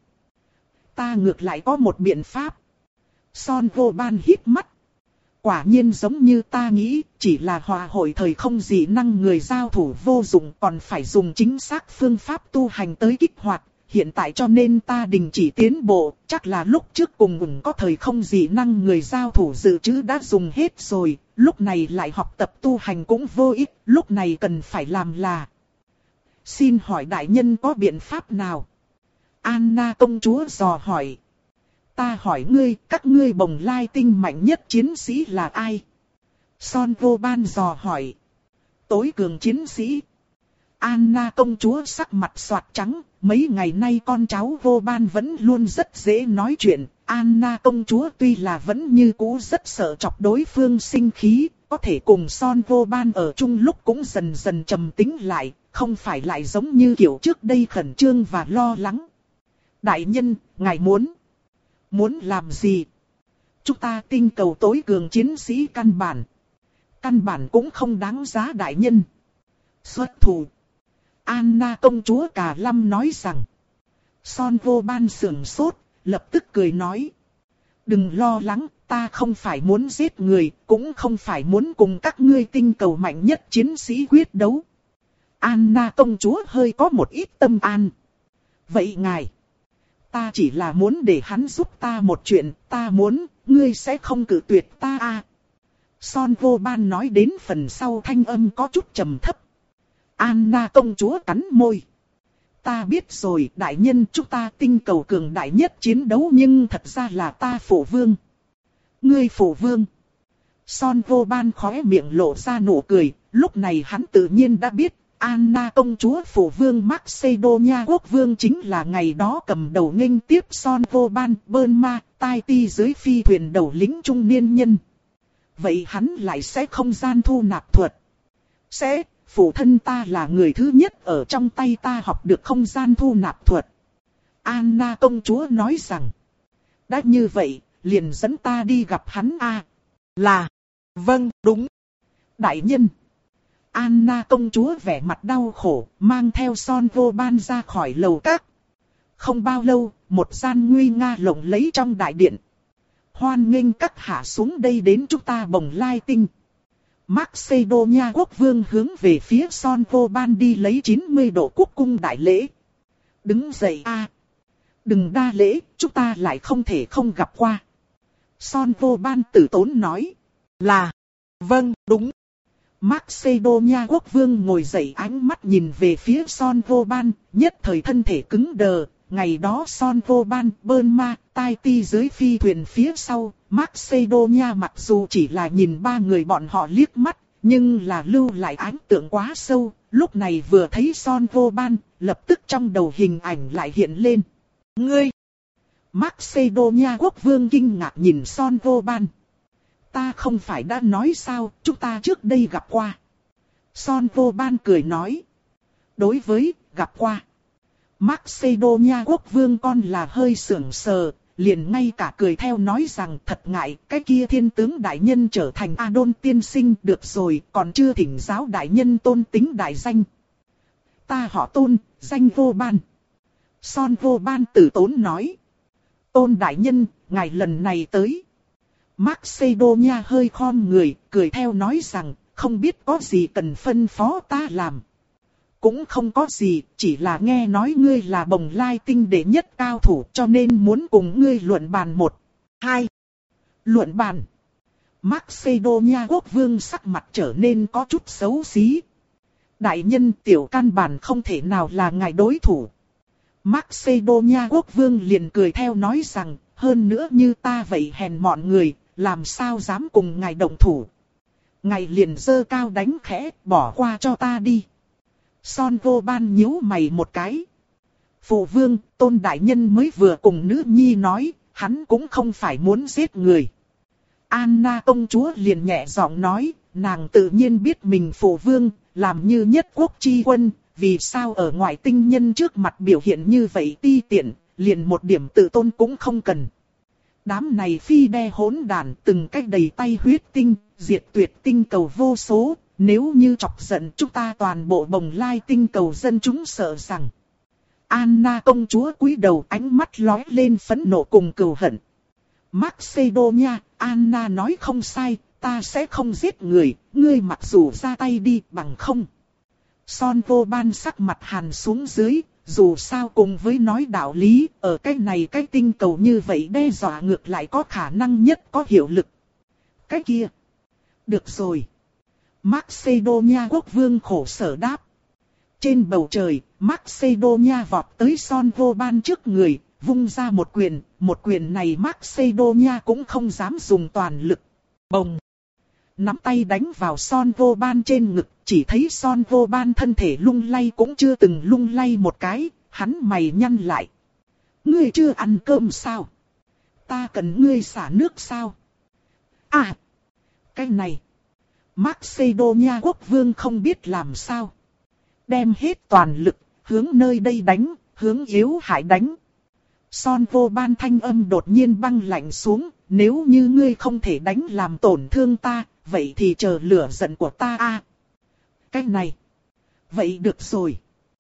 Ta ngược lại có một biện pháp. Son Vô Ban hít mắt. Quả nhiên giống như ta nghĩ, chỉ là hòa hội thời không dị năng người giao thủ vô dụng, còn phải dùng chính xác phương pháp tu hành tới kích hoạt. Hiện tại cho nên ta đình chỉ tiến bộ, chắc là lúc trước cùng ủng có thời không dị năng người giao thủ dự trữ đã dùng hết rồi, lúc này lại học tập tu hành cũng vô ích, lúc này cần phải làm là... Xin hỏi đại nhân có biện pháp nào? Anna công chúa dò hỏi. Ta hỏi ngươi, các ngươi bồng lai tinh mạnh nhất chiến sĩ là ai? Son Vô Ban dò hỏi. Tối cường chiến sĩ. Anna công chúa sắc mặt xoạt trắng, mấy ngày nay con cháu Vô Ban vẫn luôn rất dễ nói chuyện. Anna công chúa tuy là vẫn như cũ rất sợ chọc đối phương sinh khí, có thể cùng Son Vô Ban ở chung lúc cũng dần dần trầm tĩnh lại, không phải lại giống như kiểu trước đây khẩn trương và lo lắng. Đại nhân, ngài muốn... Muốn làm gì? Chúng ta tinh cầu tối cường chiến sĩ căn bản. Căn bản cũng không đáng giá đại nhân. Xuất thủ. Anna công chúa Cà Lâm nói rằng. Son Vô Ban sườn sốt, lập tức cười nói. Đừng lo lắng, ta không phải muốn giết người, cũng không phải muốn cùng các ngươi tinh cầu mạnh nhất chiến sĩ quyết đấu. Anna công chúa hơi có một ít tâm an. Vậy ngài, ta chỉ là muốn để hắn giúp ta một chuyện, ta muốn, ngươi sẽ không cự tuyệt ta à. Son Vô Ban nói đến phần sau thanh âm có chút trầm thấp. Anna công chúa cắn môi. Ta biết rồi, đại nhân, chúng ta tinh cầu cường đại nhất chiến đấu, nhưng thật ra là ta phụ vương. Ngươi phụ vương. Son Vô Ban khóe miệng lộ ra nụ cười, lúc này hắn tự nhiên đã biết. Anna công chúa phụ vương Macedonia quốc vương chính là ngày đó cầm đầu nghênh tiếp Son Vô Ban, Burma, tai ti dưới phi thuyền đầu lĩnh trung niên nhân. Vậy hắn lại sẽ không gian thu nạp thuật. Sẽ, phụ thân ta là người thứ nhất ở trong tay ta học được không gian thu nạp thuật. Anna công chúa nói rằng. Đã như vậy, liền dẫn ta đi gặp hắn a. À, là, vâng, đúng. Đại nhân. Anna công chúa vẻ mặt đau khổ, mang theo Son Vô Ban ra khỏi lầu các. Không bao lâu, một gian nguy nga lộng lẫy trong đại điện. Hoan nghênh các hạ xuống đây đến chúng ta bồng lai tinh. Macedonia quốc vương hướng về phía Son Vô Ban đi lấy chín mươi độ quốc cung đại lễ. Đứng dậy a, à, đừng đa lễ, chúng ta lại không thể không gặp qua. Son Vô Ban tử tốn nói. Là, vâng, đúng. Macedonia quốc vương ngồi dậy, ánh mắt nhìn về phía Son Vô Ban, nhất thời thân thể cứng đờ. Ngày đó Son Vô Ban, Burma, tai ti dưới phi thuyền phía sau, Macedonia mặc dù chỉ là nhìn ba người bọn họ liếc mắt, nhưng là lưu lại ấn tượng quá sâu. Lúc này vừa thấy Son Vô Ban, lập tức trong đầu hình ảnh lại hiện lên. Ngươi! Macedonia quốc vương kinh ngạc nhìn Son Vô Ban. Ta không phải đã nói sao, chúng ta trước đây gặp qua. Son Vô Ban cười nói. Đối với, gặp qua. Macedonia quốc vương con là hơi sưởng sờ, liền ngay cả cười theo nói rằng thật ngại, cái kia thiên tướng đại nhân trở thành Adon tiên sinh được rồi, còn chưa thỉnh giáo đại nhân tôn tính đại danh. Ta họ Tôn, danh Vô Ban. Son Vô Ban tử tốn nói. Tôn đại nhân, ngài lần này tới. Macedonia hơi khom người, cười theo nói rằng, không biết có gì cần phân phó ta làm. cũng không có gì, chỉ là nghe nói ngươi là Bồng Lai Tinh đệ nhất cao thủ cho nên muốn cùng ngươi luận bàn một. Hai. Luận bàn. Macedonia quốc vương sắc mặt trở nên có chút xấu xí. Đại nhân, tiểu căn bản không thể nào là ngài đối thủ. Macedonia quốc vương liền cười theo nói rằng, hơn nữa như ta vậy hèn mọn người, làm sao dám cùng ngài động thủ. Ngài liền giơ cao đánh khẽ, bỏ qua cho ta đi. Son vô ban nhíu mày một cái. Phụ vương, Tôn đại nhân mới vừa cùng nữ nhi nói, hắn cũng không phải muốn giết người. Anna công chúa liền nhẹ giọng nói, nàng tự nhiên biết mình phụ vương, làm như nhất quốc chi quân, vì sao ở ngoại tinh nhân trước mặt biểu hiện như vậy ti tiện, liền một điểm tự tôn cũng không cần. Đám này phi đe hỗn đàn từng cách đầy tay huyết tinh, diệt tuyệt tinh cầu vô số, nếu như chọc giận chúng ta toàn bộ Bồng Lai tinh cầu dân chúng sợ rằng. Anna công chúa cúi đầu ánh mắt lóe lên phẫn nộ cùng cừu hận. Macedonia, Anna nói không sai, ta sẽ không giết người, ngươi mặc dù ra tay đi bằng không. Son vô ban sắc mặt hàn xuống dưới, dù sao cùng với nói đạo lý, ở cái này cái tinh cầu như vậy đe dọa ngược lại có khả năng nhất có hiệu lực. Cái kia. Được rồi. Macedonia quốc vương khổ sở đáp. Trên bầu trời, Macedonia vọt tới Son vô ban trước người, vung ra một quyền, một quyền này Macedonia cũng không dám dùng toàn lực. Bồng. Nắm tay đánh vào Son vô ban trên ngực, chỉ thấy Son vô ban thân thể lung lay cũng chưa từng lung lay một cái, hắn mày nhăn lại. Ngươi chưa ăn cơm sao? Ta cần ngươi xả nước sao? À! Cái này! Macedonia quốc vương không biết làm sao. Đem hết toàn lực, hướng nơi đây đánh, hướng yếu hại đánh. Son vô ban thanh âm đột nhiên băng lạnh xuống, nếu như ngươi không thể đánh làm tổn thương ta, vậy thì chờ lửa giận của ta a. À, cái này. Vậy được rồi.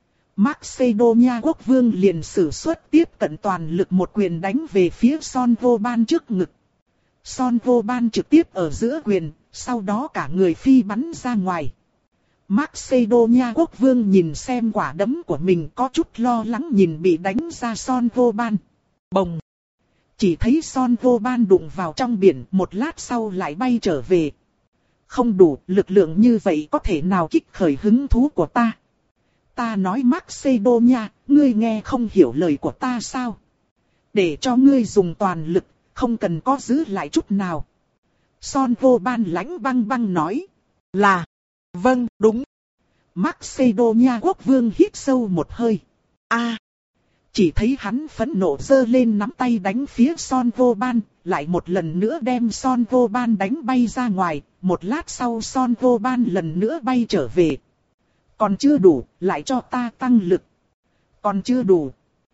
Macedonia quốc vương liền sử xuất tiếp cận toàn lực một quyền đánh về phía Son vô ban trước ngực. Son vô ban trực tiếp ở giữa quyền, sau đó cả người phi bắn ra ngoài. Macedonia quốc vương nhìn xem quả đấm của mình có chút lo lắng nhìn bị đánh ra Son vô ban. Bồng! Chỉ thấy Son vô ban đụng vào trong biển, một lát sau lại bay trở về. Không đủ, lực lượng như vậy có thể nào kích khởi hứng thú của ta? Ta nói Macedonia, ngươi nghe không hiểu lời của ta sao? Để cho ngươi dùng toàn lực, không cần có giữ lại chút nào. Son vô ban lãnh băng băng nói. Là, vâng, đúng. Macedonia quốc vương hít sâu một hơi. A. Chỉ thấy hắn phẫn nộ giơ lên nắm tay đánh phía Son vô ban, lại một lần nữa đem Son vô ban đánh bay ra ngoài, một lát sau Son vô ban lần nữa bay trở về. Còn chưa đủ, lại cho ta tăng lực. Còn chưa đủ.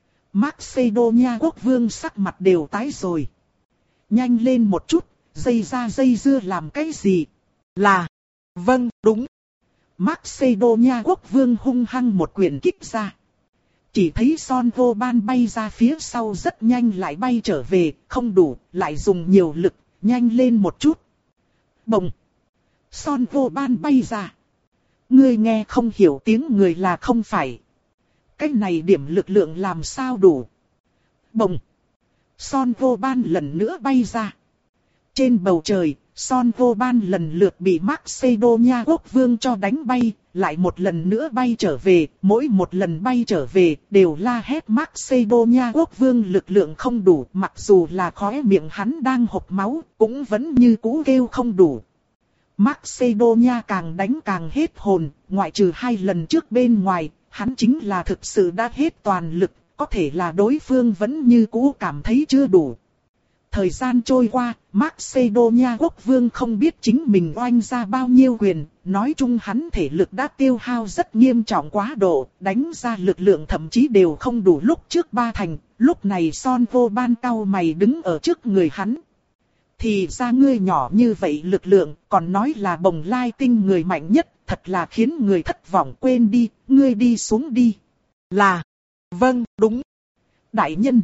Macedonia quốc vương sắc mặt đều tái rồi. Nhanh lên một chút, dây ra dây dưa làm cái gì? Là, vâng, đúng. Macedonia quốc vương hung hăng một quyền kích ra. Chỉ thấy Son vô ban bay ra phía sau rất nhanh lại bay trở về, không đủ, lại dùng nhiều lực, nhanh lên một chút. Bồng! Son vô ban bay ra. Ngươi nghe không hiểu tiếng người là không phải. Cái này điểm lực lượng làm sao đủ? Bồng! Son vô ban lần nữa bay ra. Trên bầu trời, Son vô ban lần lượt bị Macedonia quốc vương cho đánh bay, lại một lần nữa bay trở về, mỗi một lần bay trở về đều la hét Macedonia quốc vương lực lượng không đủ, mặc dù là khóe miệng hắn đang hộc máu, cũng vẫn như cũ kêu không đủ. Macedonia càng đánh càng hết hồn, ngoại trừ hai lần trước bên ngoài, hắn chính là thực sự đã hết toàn lực, có thể là đối phương vẫn như cũ cảm thấy chưa đủ. Thời gian trôi qua, Macedonia quốc vương không biết chính mình oanh ra bao nhiêu quyền, nói chung hắn thể lực đã tiêu hao rất nghiêm trọng quá độ, đánh ra lực lượng thậm chí đều không đủ lúc trước ba thành, lúc này Son vô ban cau mày đứng ở trước người hắn. Thì ra ngươi nhỏ như vậy lực lượng, còn nói là Bồng Lai tinh người mạnh nhất, thật là khiến người thất vọng. Quên đi, ngươi đi xuống đi. Là, vâng, đúng. Đại nhân.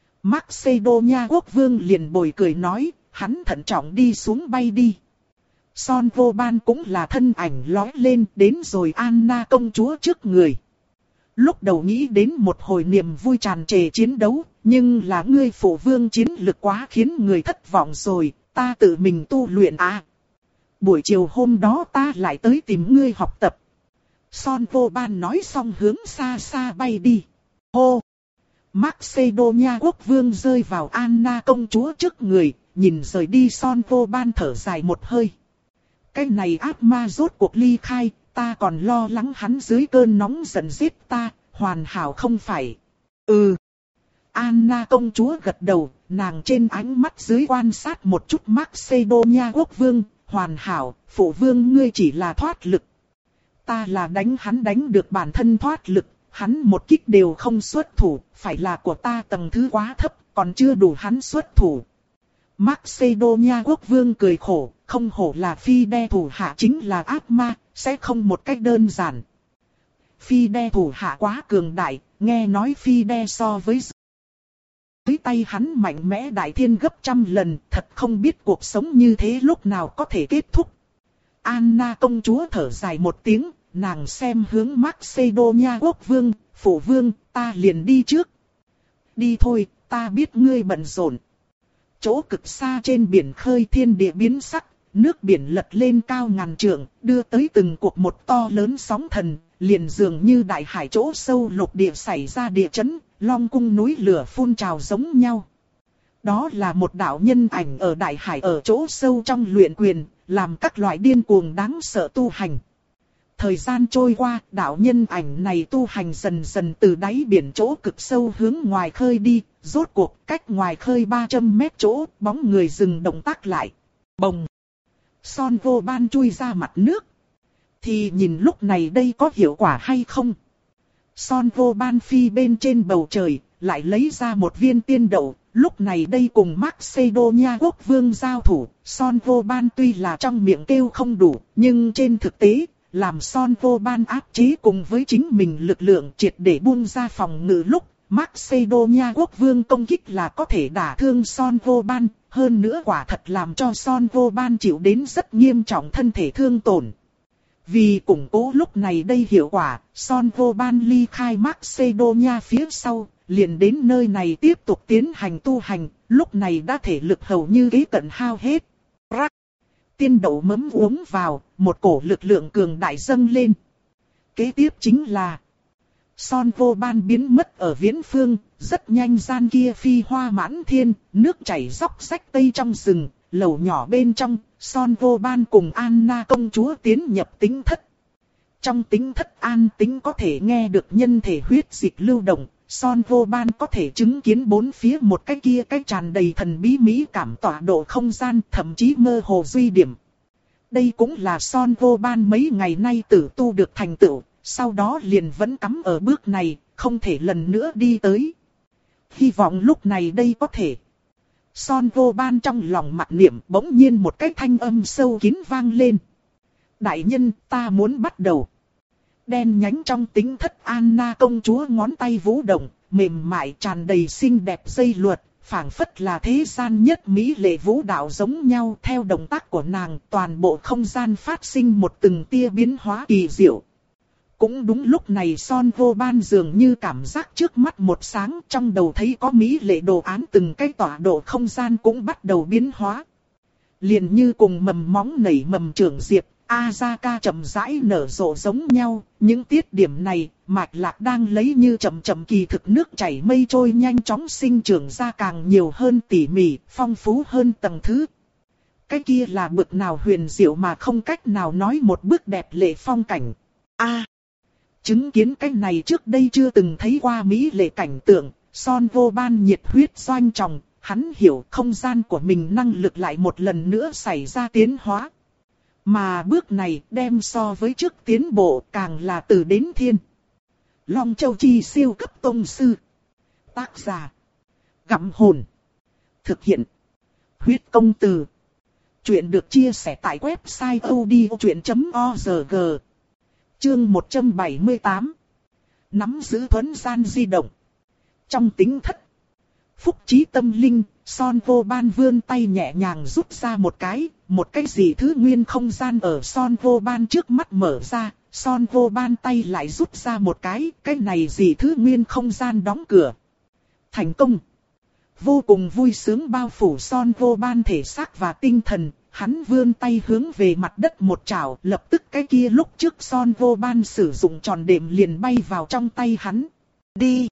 Macedonia quốc vương liền bồi cười nói, hắn thận trọng đi xuống bay đi. Son Vô Ban cũng là thân ảnh lói lên đến rồi Anna công chúa trước người. Lúc đầu nghĩ đến một hồi niềm vui tràn trề chiến đấu, nhưng là ngươi phụ vương chiến lực quá khiến người thất vọng rồi, ta tự mình tu luyện à. Buổi chiều hôm đó ta lại tới tìm ngươi học tập. Son Vô Ban nói xong hướng xa xa bay đi. Hô! Macedonia quốc vương rơi vào Anna công chúa trước người, nhìn rời đi Son Vô Ban thở dài một hơi. Cái này ác ma rốt cuộc ly khai, ta còn lo lắng hắn dưới cơn nóng giận giết ta, hoàn hảo không phải. Ừ. Anna công chúa gật đầu, nàng trên ánh mắt dưới quan sát một chút Macedonia quốc vương, hoàn hảo, phụ vương ngươi chỉ là thoát lực. Ta là đánh hắn đánh được bản thân thoát lực, hắn một kích đều không xuất thủ, phải là của ta tầng thứ quá thấp, còn chưa đủ hắn xuất thủ. Macedonia quốc vương cười khổ, không hổ là phi đe thủ hạ chính là ác ma, sẽ không một cách đơn giản. Phi đe thủ hạ quá cường đại, nghe nói phi đe so với dưới tay hắn mạnh mẽ đại thiên gấp trăm lần, thật không biết cuộc sống như thế lúc nào có thể kết thúc. Anna công chúa thở dài một tiếng, nàng xem hướng Macedonia quốc vương, phụ vương, ta liền đi trước. Đi thôi, ta biết ngươi bận rộn. Chỗ cực xa trên biển khơi thiên địa biến sắc, nước biển lật lên cao ngàn trượng, đưa tới từng cuộc một to lớn sóng thần, liền dường như đại hải chỗ sâu lục địa xảy ra địa chấn, long cung núi lửa phun trào giống nhau. Đó là một đạo nhân ảnh ở đại hải ở chỗ sâu trong luyện quyền, làm các loại điên cuồng đáng sợ tu hành. Thời gian trôi qua, đạo nhân ảnh này tu hành dần dần từ đáy biển chỗ cực sâu hướng ngoài khơi đi, rốt cuộc cách ngoài khơi ba trăm mét chỗ, bóng người dừng động tác lại. Bồng! Son Vô Ban chui ra mặt nước. Thì nhìn lúc này đây có hiệu quả hay không? Son Vô Ban phi bên trên bầu trời, lại lấy ra một viên tiên đậu. Lúc này đây cùng Macedonia quốc vương giao thủ, Son Vô Ban tuy là trong miệng kêu không đủ, nhưng trên thực tế, làm Son Vô Ban áp chế cùng với chính mình lực lượng triệt để buông ra phòng ngự lúc, Macedonia quốc vương công kích là có thể đả thương Son Vô Ban, hơn nữa quả thật làm cho Son Vô Ban chịu đến rất nghiêm trọng thân thể thương tổn. Vì củng cố lúc này đây hiệu quả, Son Vô Ban ly khai Macedonia phía sau, liền đến nơi này tiếp tục tiến hành tu hành, lúc này đã thể lực hầu như kế cận hao hết. Rắc! Tiên đậu mấm uống vào, một cổ lực lượng cường đại dâng lên. Kế tiếp chính là Son Vô Ban biến mất ở viễn phương, rất nhanh gian kia phi hoa mãn thiên, nước chảy róc rách tây trong rừng, lầu nhỏ bên trong, Son Vô Ban cùng Anna công chúa tiến nhập tính thất. Trong tính thất an tính có thể nghe được nhân thể huyết dịch lưu động, Son Vô Ban có thể chứng kiến bốn phía một cái kia cái tràn đầy thần bí mỹ cảm tọa độ không gian, thậm chí mơ hồ duy điểm. Đây cũng là Son Vô Ban mấy ngày nay tử tu được thành tựu, sau đó liền vẫn cắm ở bước này, không thể lần nữa đi tới. Hy vọng lúc này đây có thể. Son Vô Ban trong lòng mặc niệm bỗng nhiên một cái thanh âm sâu kín vang lên. Đại nhân, ta muốn bắt đầu. Đen nhánh trong tính thất Anna công chúa ngón tay vũ động, mềm mại tràn đầy xinh đẹp dây luật, phảng phất là thế gian nhất mỹ lệ vũ đạo giống nhau. Theo động tác của nàng, toàn bộ không gian phát sinh một từng tia biến hóa kỳ diệu. Cũng đúng lúc này Son Vô Ban dường như cảm giác trước mắt một sáng, trong đầu thấy có mỹ lệ đồ án từng cái tọa độ không gian cũng bắt đầu biến hóa. Liền như cùng mầm móng nảy mầm trưởng diệp, Azaka chậm rãi nở rộ giống nhau, những tiết điểm này, mạch lạc đang lấy như chậm chậm kỳ thực nước chảy mây trôi nhanh chóng sinh trưởng ra càng nhiều hơn tỉ mỉ, phong phú hơn tầng thứ. Cái kia là bực nào huyền diệu mà không cách nào nói một bức đẹp lệ phong cảnh. A, chứng kiến cái này trước đây chưa từng thấy qua mỹ lệ cảnh tượng, Son Vô Ban nhiệt huyết doanh trọng, hắn hiểu không gian của mình năng lực lại một lần nữa xảy ra tiến hóa. Mà bước này đem so với trước tiến bộ càng là từ đến thiên. Long Châu Chi siêu cấp tông sư. Tác giả: Gặm Hồn. Thực hiện: Huyết Công Từ. Chuyện được chia sẻ tại website odchuyện chấm org. Chương một trăm bảy mươi tám. Nắm giữ thuấn gian di động. Trong tính thất, phúc trí tâm linh, Son Vô Ban vươn tay nhẹ nhàng rút ra một cái, một cái gì thứ nguyên không gian ở Son Vô Ban trước mắt mở ra, Son Vô Ban tay lại rút ra một cái, cái này gì thứ nguyên không gian đóng cửa. Thành công! Vô cùng vui sướng bao phủ Son Vô Ban thể xác và tinh thần, hắn vươn tay hướng về mặt đất một chảo, lập tức cái kia lúc trước Son Vô Ban sử dụng tròn đệm liền bay vào trong tay hắn. Đi!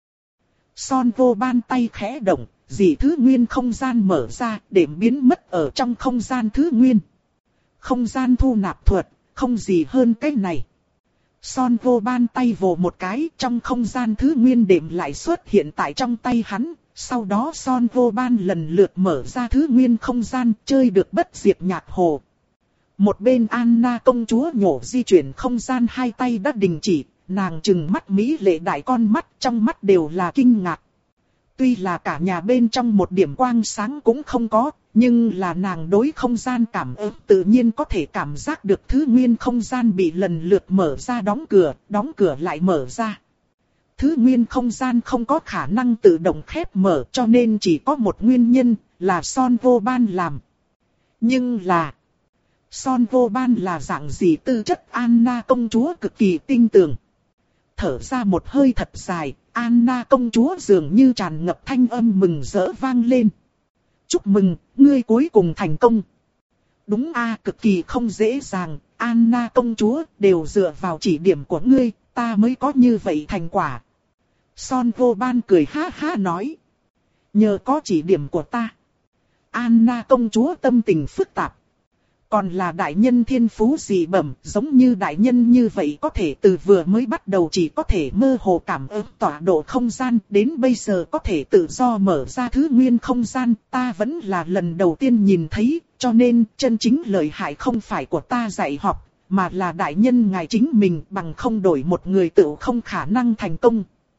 Son Vô Ban tay khẽ động, dị thứ nguyên không gian mở ra, đệm biến mất ở trong không gian thứ nguyên. Không gian thu nạp thuật, không gì hơn cái này. Son Vô Ban tay vồ một cái, trong không gian thứ nguyên đệm lại xuất hiện tại trong tay hắn. Sau đó Son Vô Ban lần lượt mở ra thứ nguyên không gian, chơi được bất diệt nhạc hồ. Một bên Anna công chúa nhổ di chuyển không gian, hai tay đã đình chỉ, nàng trừng mắt mỹ lệ đại con mắt, trong mắt đều là kinh ngạc. Tuy là cả nhà bên trong một điểm quang sáng cũng không có, nhưng là nàng đối không gian cảm ứng tự nhiên có thể cảm giác được thứ nguyên không gian bị lần lượt mở ra, đóng cửa, đóng cửa lại mở ra. Thứ nguyên không gian không có khả năng tự động khép mở, cho nên chỉ có một nguyên nhân là Son Vô Ban làm. Nhưng là Son Vô Ban là dạng gì tư chất Anna công chúa cực kỳ tinh tường. Thở ra một hơi thật dài, Anna công chúa dường như tràn ngập thanh âm mừng rỡ vang lên. Chúc mừng, ngươi cuối cùng thành công. Đúng a, cực kỳ không dễ dàng, Anna công chúa, đều dựa vào chỉ điểm của ngươi, ta mới có như vậy thành quả. Son Vô Ban cười ha ha nói. Nhờ có chỉ điểm của ta. Anna công chúa tâm tình phức tạp. Còn là đại nhân thiên phú dị bẩm, giống như đại nhân như vậy có thể từ vừa mới bắt đầu chỉ có thể mơ hồ cảm ứng tọa độ không gian, đến bây giờ có thể tự do mở ra thứ nguyên không gian, ta vẫn là lần đầu tiên nhìn thấy, cho nên chân chính lợi hại không phải của ta dạy học, mà là đại nhân ngài chính mình, bằng không đổi một người tự không khả năng thành công.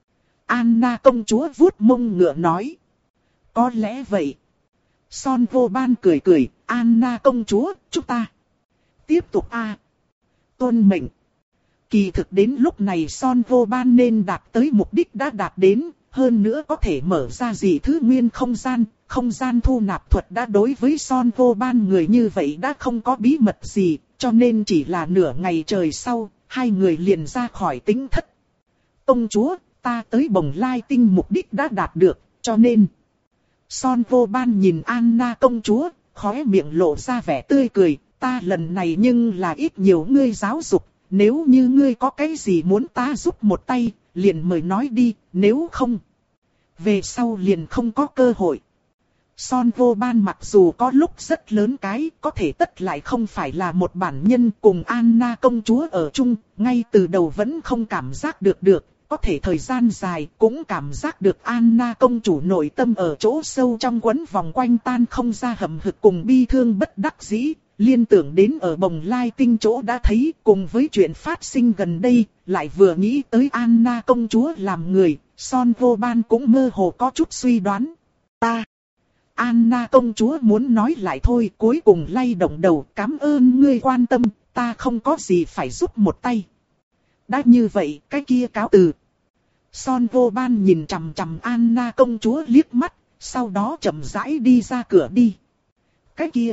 Anna công chúa vuốt mông ngựa nói. Có lẽ vậy. Son Vô Ban cười cười, Anna công chúa, chúng ta tiếp tục a. À. Tuân mệnh. Kỳ thực đến lúc này Son Vô Ban nên đạt tới mục đích đã đạt đến, hơn nữa có thể mở ra dị thứ nguyên không gian, không gian thu nạp thuật đã đối với Son Vô Ban người như vậy đã không có bí mật gì, cho nên chỉ là nửa ngày trời sau, hai người liền ra khỏi tính thất. Công chúa, ta tới Bồng Lai Tinh mục đích đã đạt được, cho nên Son Vô Ban nhìn Anna công chúa, khóe miệng lộ ra vẻ tươi cười, ta lần này nhưng là ít nhiều ngươi giáo dục, nếu như ngươi có cái gì muốn ta giúp một tay, liền mời nói đi, nếu không, về sau liền không có cơ hội. Son Vô Ban mặc dù có lúc rất lớn cái, có thể tất lại không phải là một bản nhân, cùng Anna công chúa ở chung, ngay từ đầu vẫn không cảm giác được được. Có thể thời gian dài cũng cảm giác được Anna công chủ nội tâm ở chỗ sâu trong quấn vòng quanh tan không ra hậm hực cùng bi thương bất đắc dĩ, liên tưởng đến ở Bồng Lai Tinh chỗ đã thấy, cùng với chuyện phát sinh gần đây, lại vừa nghĩ tới Anna công chúa làm người, Son Vô Ban cũng mơ hồ có chút suy đoán. Ta, Anna công chúa muốn nói lại thôi, cuối cùng lay động đầu, cảm ơn ngươi quan tâm, ta không có gì phải giúp một tay. Đã như vậy, cái kia cáo từ. Son Vô Ban nhìn chằm chằm Anna công chúa liếc mắt, sau đó chậm rãi đi ra cửa đi. Cái kia.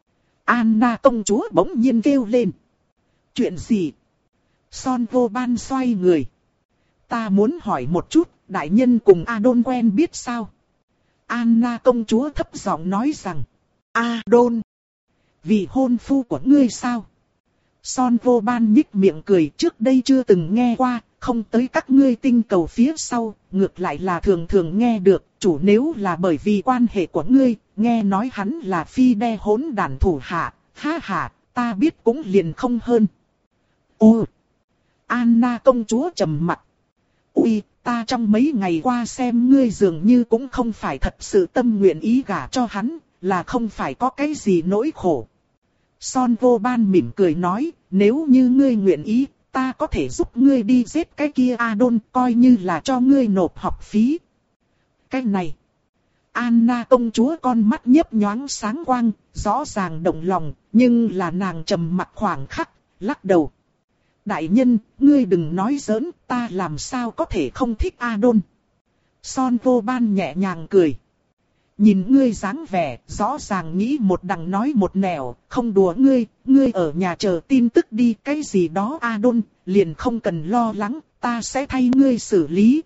Anna công chúa bỗng nhiên kêu lên. Chuyện gì? Son Vô Ban xoay người. Ta muốn hỏi một chút, đại nhân cùng Adon quen biết sao? Anna công chúa thấp giọng nói rằng. Adon. Vị hôn phu của ngươi sao? Son Vô Ban nhích miệng cười, trước đây chưa từng nghe qua, không tới các ngươi tinh cầu phía sau, ngược lại là thường thường nghe được, chủ nếu là bởi vì quan hệ của ngươi, nghe nói hắn là phi đe hỗn đản thủ hạ, ha ha, ta biết cũng liền không hơn. Ô! Anna công chúa trầm mặt. Ui, ta trong mấy ngày qua xem ngươi dường như cũng không phải thật sự tâm nguyện ý gả cho hắn, là không phải có cái gì nỗi khổ. Son Vô Ban mỉm cười nói, nếu như ngươi nguyện ý, ta có thể giúp ngươi đi giết cái kia Adon, coi như là cho ngươi nộp học phí. Cái này, Anna công chúa con mắt nhấp nhoáng sáng quang, rõ ràng động lòng, nhưng là nàng trầm mặc khoảng khắc, lắc đầu. Đại nhân, ngươi đừng nói giỡn, ta làm sao có thể không thích Adon. Son Vô Ban nhẹ nhàng cười. Nhìn ngươi dáng vẻ, rõ ràng nghĩ một đằng nói một nẻo, không đùa ngươi, ngươi ở nhà chờ tin tức đi, cái gì đó Adon, liền không cần lo lắng, ta sẽ thay ngươi xử lý.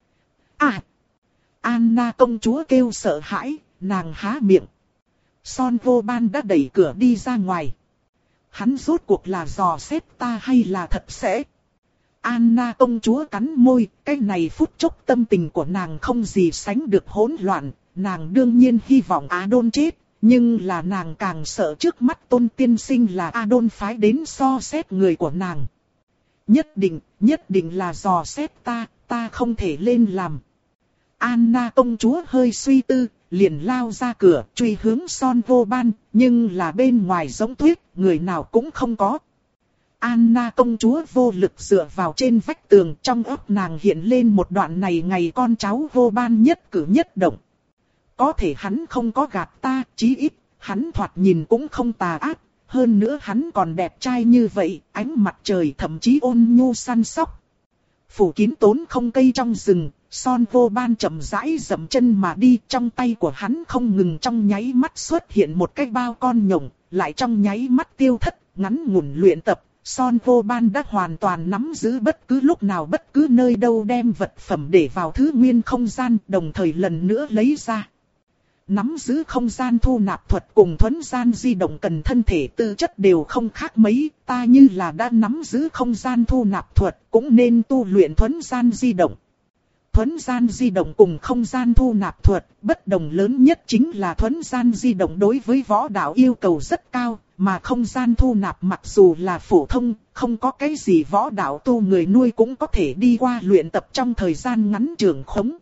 À! Anna công chúa kêu sợ hãi, nàng há miệng. Son vô ban đã đẩy cửa đi ra ngoài. Hắn rốt cuộc là dò xét ta hay là thật sẽ? Anna công chúa cắn môi, cái này phút chốc tâm tình của nàng không gì sánh được hỗn loạn. Nàng đương nhiên hy vọng Adon chết, nhưng là nàng càng sợ trước mắt Tôn tiên sinh là Adon phái đến so xét người của nàng. Nhất định, nhất định là dò xét ta, ta không thể lên làm. Anna công chúa hơi suy tư, liền lao ra cửa, truy hướng Son vô ban, nhưng là bên ngoài giống tuyết, người nào cũng không có. Anna công chúa vô lực dựa vào trên vách tường, trong óc nàng hiện lên một đoạn này ngày con cháu vô ban nhất cử nhất động. Có thể hắn không có gạt ta, chí ít, hắn thoạt nhìn cũng không tà ác, hơn nữa hắn còn đẹp trai như vậy, ánh mặt trời thậm chí ôn nhu săn sóc. Phủ kín tốn không cây trong rừng, Son vô ban chậm rãi dậm chân mà đi, trong tay của hắn không ngừng trong nháy mắt xuất hiện một cái bao con nhộng, lại trong nháy mắt tiêu thất, ngắn ngủn luyện tập. Son vô ban đã hoàn toàn nắm giữ bất cứ lúc nào bất cứ nơi đâu đem vật phẩm để vào thứ nguyên không gian, đồng thời lần nữa lấy ra. Nắm giữ không gian thu nạp thuật cùng thuấn gian di động cần thân thể tư chất đều không khác mấy, ta như là đã nắm giữ không gian thu nạp thuật cũng nên tu luyện thuấn gian di động. Thuấn gian di động cùng không gian thu nạp thuật, bất đồng lớn nhất chính là thuấn gian di động đối với võ đạo yêu cầu rất cao, mà không gian thu nạp mặc dù là phổ thông, không có cái gì võ đạo tu người nuôi cũng có thể đi qua luyện tập trong thời gian ngắn trường khống.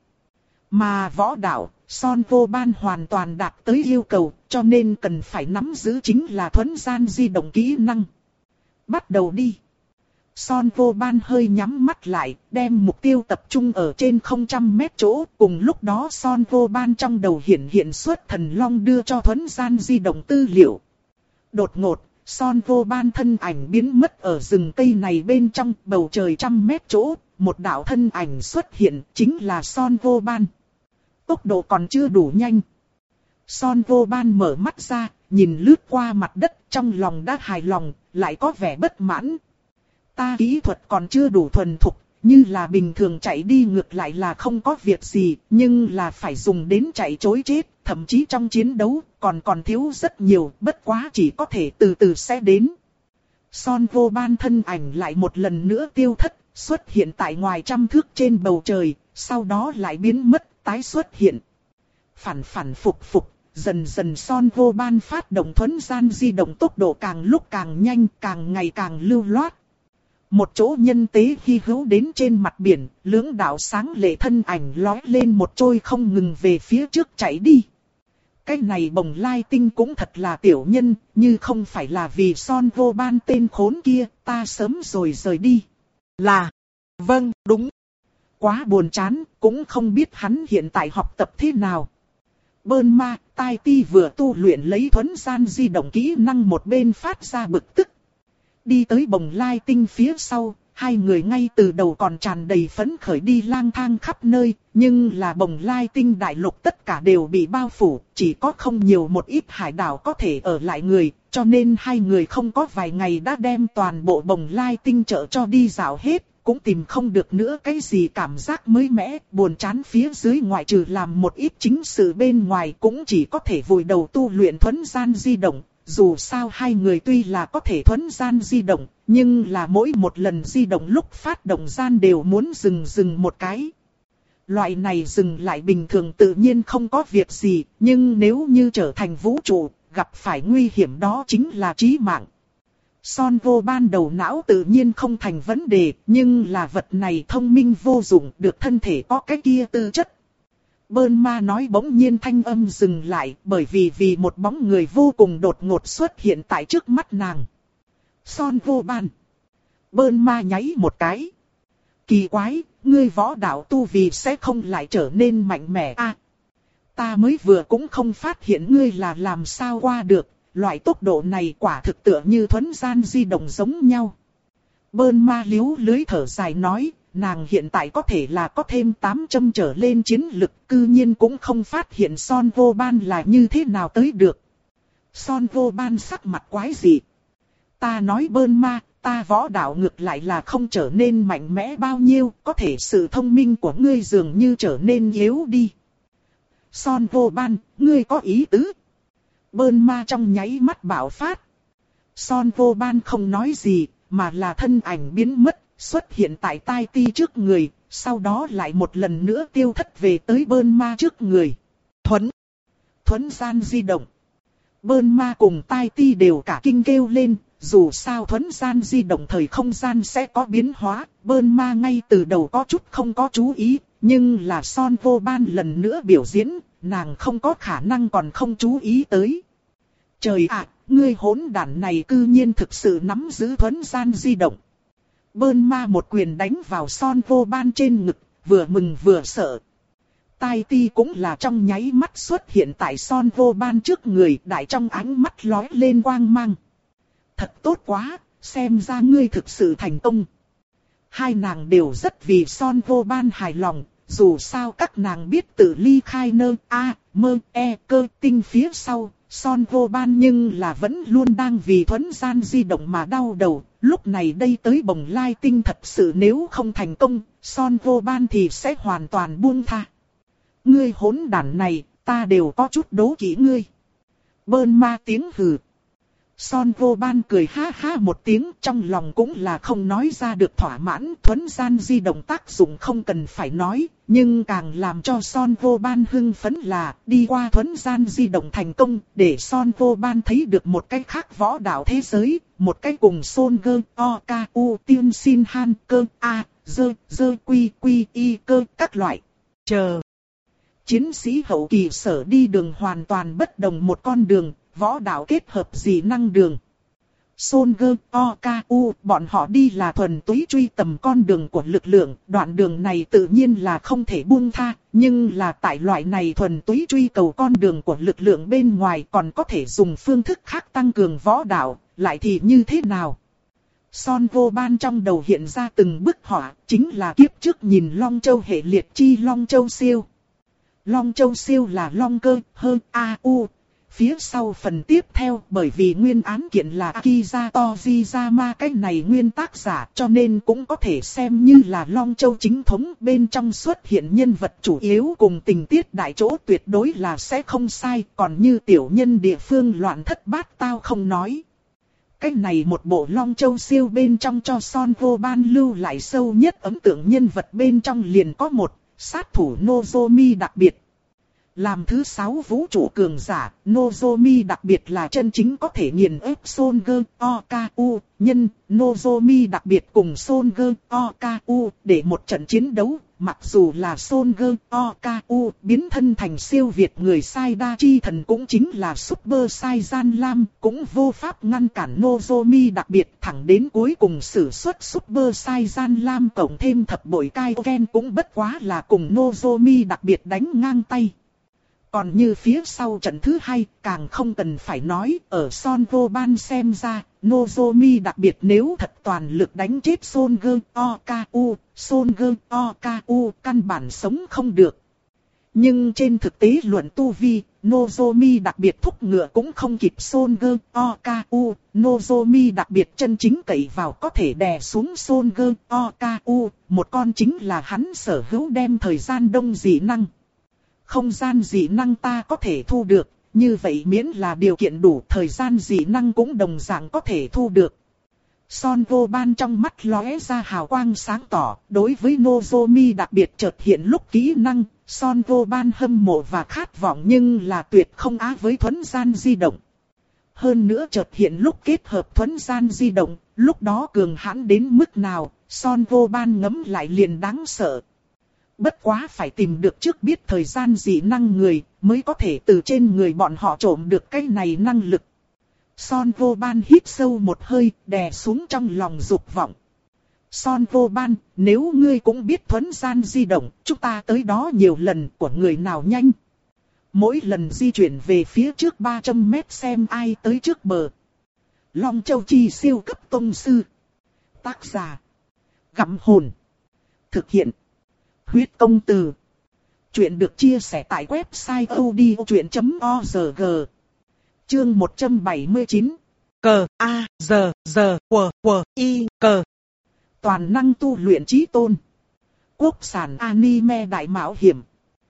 Mà võ đạo, Son vô ban hoàn toàn đạt tới yêu cầu, cho nên cần phải nắm giữ chính là thuấn gian di động kỹ năng. Bắt đầu đi. Son vô ban hơi nhắm mắt lại, đem mục tiêu tập trung ở trên không trăm mét chỗ. Cùng lúc đó Son vô ban trong đầu hiện hiện xuất thần long đưa cho thuấn gian di động tư liệu. Đột ngột, Son vô ban thân ảnh biến mất ở rừng cây này bên trong bầu trời trăm mét chỗ. Một đạo thân ảnh xuất hiện, chính là Son vô ban. Tốc độ còn chưa đủ nhanh. Son vô ban mở mắt ra, nhìn lướt qua mặt đất, trong lòng đã hài lòng, lại có vẻ bất mãn. Ta kỹ thuật còn chưa đủ thuần thục, như là bình thường chạy đi ngược lại là không có việc gì, nhưng là phải dùng đến chạy trối chết, thậm chí trong chiến đấu còn còn thiếu rất nhiều, bất quá chỉ có thể từ từ sẽ đến. Son vô ban thân ảnh lại một lần nữa tiêu thất, xuất hiện tại ngoài trăm thước trên bầu trời, sau đó lại biến mất, tái xuất hiện. Phản phản phục phục, dần dần Son vô ban phát động thuấn gian di động tốc độ càng lúc càng nhanh, càng ngày càng lưu loát. Một chỗ nhân tế hy hữu đến trên mặt biển, lưỡng đạo sáng lệ thân ảnh lói lên một trôi không ngừng về phía trước chạy đi. Cái này bồng lai tinh cũng thật là tiểu nhân, như không phải là vì Son vô ban tên khốn kia, ta sớm rồi rời đi. Là, vâng, đúng. Quá buồn chán, cũng không biết hắn hiện tại học tập thế nào. Bơn ma, tai ti vừa tu luyện lấy thuấn gian di động kỹ năng một bên phát ra bực tức. Đi tới bồng lai tinh phía sau, hai người ngay từ đầu còn tràn đầy phấn khởi đi lang thang khắp nơi, nhưng là bồng lai tinh đại lục tất cả đều bị bao phủ, chỉ có không nhiều một ít hải đảo có thể ở lại người, cho nên hai người không có vài ngày đã đem toàn bộ bồng lai tinh chợ cho đi dạo hết, cũng tìm không được nữa cái gì cảm giác mới mẻ, buồn chán phía dưới ngoại trừ làm một ít chính sự bên ngoài cũng chỉ có thể vùi đầu tu luyện thuấn gian di động. Dù sao hai người tuy là có thể thuấn gian di động, nhưng là mỗi một lần di động lúc phát động gian đều muốn dừng dừng một cái. Loại này dừng lại bình thường tự nhiên không có việc gì, nhưng nếu như trở thành vũ trụ, gặp phải nguy hiểm đó chính là chí mạng. Son vô ban đầu não tự nhiên không thành vấn đề, nhưng là vật này thông minh vô dụng, được thân thể có cái kia tư chất. Bơn ma nói bỗng nhiên thanh âm dừng lại, bởi vì vì một bóng người vô cùng đột ngột xuất hiện tại trước mắt nàng. Son vô ban. Bơn ma nháy một cái. Kỳ quái, ngươi võ đạo tu vì sẽ không lại trở nên mạnh mẽ a? À, ta mới vừa cũng không phát hiện ngươi là làm sao qua được, loại tốc độ này quả thực tựa như thuấn gian di động giống nhau. Bơn ma liếu lưới thở dài nói, nàng hiện tại có thể là có thêm tám trăm trở lên chiến lực, cư nhiên cũng không phát hiện Son Vô Ban là như thế nào tới được. Son Vô Ban sắc mặt quái dị. Ta nói Bơn Ma, ta võ đạo ngược lại là không trở nên mạnh mẽ bao nhiêu, có thể sự thông minh của ngươi dường như trở nên yếu đi. Son Vô Ban, ngươi có ý tứ? Bơn Ma trong nháy mắt bạo phát. Son Vô Ban không nói gì, mà là thân ảnh biến mất, xuất hiện tại Tai Ti trước người, sau đó lại một lần nữa tiêu thất về tới Bơn Ma trước người. Thuấn! Thuấn gian di động. Bơn Ma cùng Tai Ti đều cả kinh kêu lên, dù sao thuấn gian di động thời không gian sẽ có biến hóa, Bơn Ma ngay từ đầu có chút không có chú ý, nhưng là Son Vô Ban lần nữa biểu diễn, nàng không có khả năng còn không chú ý tới. Trời ạ, ngươi hỗn đản này cư nhiên thực sự nắm giữ thuấn gian di động. Bơn Ma một quyền đánh vào Son Vô Ban trên ngực, vừa mừng vừa sợ. Tai Ti cũng là trong nháy mắt xuất hiện tại Son Vô Ban trước người, đại trong ánh mắt lóe lên quang mang. Thật tốt quá, xem ra ngươi thực sự thành công. Hai nàng đều rất vì Son Vô Ban hài lòng, dù sao các nàng biết tự ly khai nơ a, mơ, e, cơ tinh phía sau, Son Vô Ban nhưng là vẫn luôn đang vì thuấn gian di động mà đau đầu. Lúc này đây tới Bồng Lai Tinh thật sự nếu không thành công, Son Vô Ban thì sẽ hoàn toàn buông tha. Ngươi hỗn đản này, ta đều có chút đố kỵ ngươi. Bơn Ma tiếng hừ. Son Vô Ban cười ha ha một tiếng, trong lòng cũng là không nói ra được thỏa mãn. Thuấn gian di động tác dụng không cần phải nói, nhưng càng làm cho Son Vô Ban hưng phấn là đi qua thuấn gian di động thành công, để Son Vô Ban thấy được một cái khác võ đạo thế giới, một cái cùng Son Gơ, O, Ca, U, Tiên Xin Han, Cơ, A, Dơ, Dơ, Quy, Quy, Y, Cơ, các loại. Chờ. Chiến sĩ hậu kỳ sở đi đường hoàn toàn bất đồng một con đường, võ đạo kết hợp dị năng đường. Son Gơ, O, Ca, U, bọn họ đi là thuần túy truy tầm con đường của lực lượng, đoạn đường này tự nhiên là không thể buông tha, nhưng là tại loại này thuần túy truy cầu con đường của lực lượng bên ngoài còn có thể dùng phương thức khác tăng cường võ đạo, lại thì như thế nào? Son Vô Ban trong đầu hiện ra từng bức họa, chính là kiếp trước nhìn Long Châu hệ liệt chi Long Châu siêu. Long Châu siêu là Long Cơ, hơn A, U. Phía sau phần tiếp theo, bởi vì nguyên án kiện là Akiza Tojiyama cái này nguyên tác giả, cho nên cũng có thể xem như là Long Châu chính thống, bên trong xuất hiện nhân vật chủ yếu cùng tình tiết đại chỗ tuyệt đối là sẽ không sai, còn như tiểu nhân địa phương loạn thất bát tao không nói. Cái này một bộ Long Châu siêu bên trong cho Son Vô Ban lưu lại sâu nhất ấn tượng nhân vật bên trong liền có một, sát thủ Nozomi đặc biệt. Làm thứ sáu vũ trụ cường giả, Nozomi đặc biệt là chân chính có thể nghiền ép Son Gơ, O, Ca, U, nhân, Nozomi đặc biệt cùng Son Gơ, O, Ca, U, để một trận chiến đấu, mặc dù là Son Gơ, O, Ca, U, biến thân thành siêu việt người sai đa chi thần cũng chính là Super Saiyan Lam, cũng vô pháp ngăn cản Nozomi đặc biệt thẳng đến cuối cùng sử xuất Super Saiyan Lam cộng thêm thập bội Kaioken cũng bất quá là cùng Nozomi đặc biệt đánh ngang tay. Còn như phía sau trận thứ hai, càng không cần phải nói, ở Son Vô Ban xem ra, Nozomi đặc biệt nếu thật toàn lực đánh chết Son Gơ, O, Ca, U, Son Gơ, O, Ca, U, căn bản sống không được. Nhưng trên thực tế luận tu vi, Nozomi đặc biệt thúc ngựa cũng không kịp Son Gơ, O, Ca, U, Nozomi đặc biệt chân chính cậy vào có thể đè xuống Son Gơ, O, Ca, U, một con chính là hắn sở hữu đem thời gian đông dị năng. Không gian dị năng ta có thể thu được, như vậy miễn là điều kiện đủ, thời gian dị năng cũng đồng dạng có thể thu được. Son Vô Ban trong mắt lóe ra hào quang sáng tỏ, đối với Nozomi đặc biệt chợt hiện lúc kỹ năng, Son Vô Ban hâm mộ và khát vọng nhưng là tuyệt không á với thuấn gian di động. Hơn nữa chợt hiện lúc kết hợp thuấn gian di động, lúc đó cường hãn đến mức nào, Son Vô Ban ngấm lại liền đáng sợ. Bất quá phải tìm được trước biết thời gian dị năng người, mới có thể từ trên người bọn họ trộm được cái này năng lực. Son Vô Ban hít sâu một hơi, đè xuống trong lòng dục vọng. Son Vô Ban, nếu ngươi cũng biết thuấn gian di động, chúng ta tới đó nhiều lần, của người nào nhanh. Mỗi lần di chuyển về phía trước ba trăm mét xem ai tới trước bờ. Long Châu Chi siêu cấp tông sư. Tác giả. Gặm hồn. Thực hiện. Huyết công từ. Chuyện được chia sẻ tại website odchuyện chấm org. Chương một trăm bảy mươi chín. Cờ A giờ giờ quờ quờ y cờ. Toàn năng tu luyện chí tôn. Quốc sản anime đại mạo hiểm.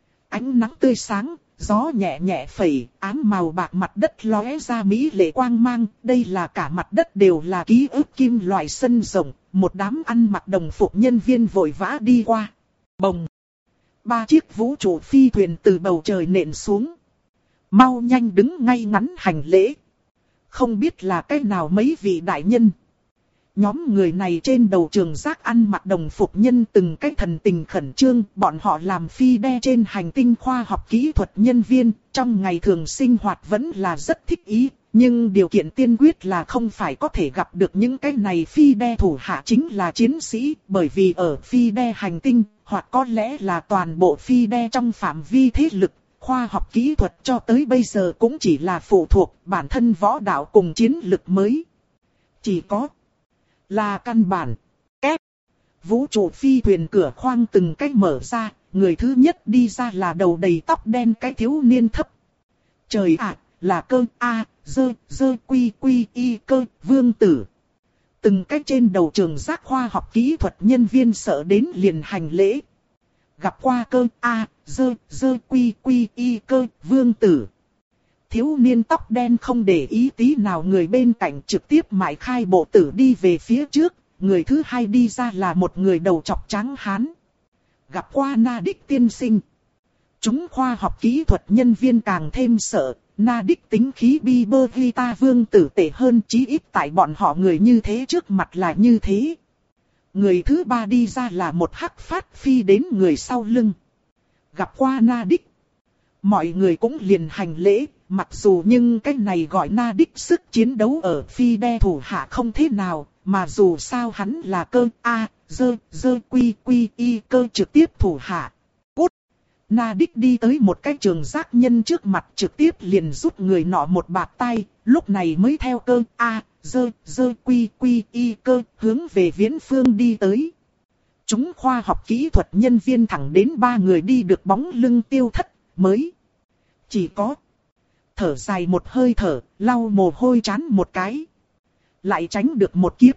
Ánh nắng tươi sáng, gió nhẹ nhẹ phẩy, ám màu bạc mặt đất lóe ra mỹ lệ quang mang. Đây là cả mặt đất đều là ký ức kim loại sân rộng, một đám ăn mặc đồng phục nhân viên vội vã đi qua. Bồng. Ba chiếc vũ trụ phi thuyền từ bầu trời nện xuống. Mau nhanh đứng ngay ngắn hành lễ. Không biết là cái nào mấy vị đại nhân. Nhóm người này trên đầu trường giác ăn mặc đồng phục nhân từng cái thần tình khẩn trương. Bọn họ làm phi đe trên hành tinh khoa học kỹ thuật nhân viên. Trong ngày thường sinh hoạt vẫn là rất thích ý. Nhưng điều kiện tiên quyết là không phải có thể gặp được những cái này phi đe thủ hạ chính là chiến sĩ. Bởi vì ở phi đe hành tinh, hoặc có lẽ là toàn bộ phi đe trong phạm vi thế lực, khoa học kỹ thuật cho tới bây giờ cũng chỉ là phụ thuộc bản thân võ đạo cùng chiến lực mới. Chỉ có là căn bản. Kép. Vũ trụ phi thuyền cửa khoang từng cách mở ra, người thứ nhất đi ra là đầu đầy tóc đen cái thiếu niên thấp. Trời ạ, là cơ A, dơ, dơ quy quy y cơ, vương tử. Từng cách trên đầu trường giác khoa học kỹ thuật nhân viên sợ đến liền hành lễ. Gặp qua cơ A, dơ, dơ quy quy y cơ, vương tử. Thiếu niên tóc đen không để ý tí nào người bên cạnh trực tiếp mại khai bộ tử đi về phía trước. Người thứ hai đi ra là một người đầu chọc trắng hán. Gặp qua Na Đích tiên sinh. Chúng khoa học kỹ thuật nhân viên càng thêm sợ. Na Đích tính khí bi bơ ghi ta vương tử tệ hơn, chí ít tại bọn họ người như thế trước mặt là như thế. Người thứ ba đi ra là một hắc phát phi đến người sau lưng. Gặp qua Na Đích. Mọi người cũng liền hành lễ, mặc dù nhưng cái này gọi Na Đích sức chiến đấu ở phi đe thủ hạ không thế nào, mà dù sao hắn là cơ A, dơ, dơ quy quy y cơ trực tiếp thủ hạ. Cút! Na Đích đi tới một cái trường giác nhân trước mặt trực tiếp liền giúp người nọ một bạt tay, lúc này mới theo cơ A, dơ, dơ quy quy y cơ hướng về viễn phương đi tới. Chúng khoa học kỹ thuật nhân viên thẳng đến ba người đi được bóng lưng tiêu thất, mới chỉ có thở dài một hơi thở, lau mồ hôi trán một cái. Lại tránh được một kiếp.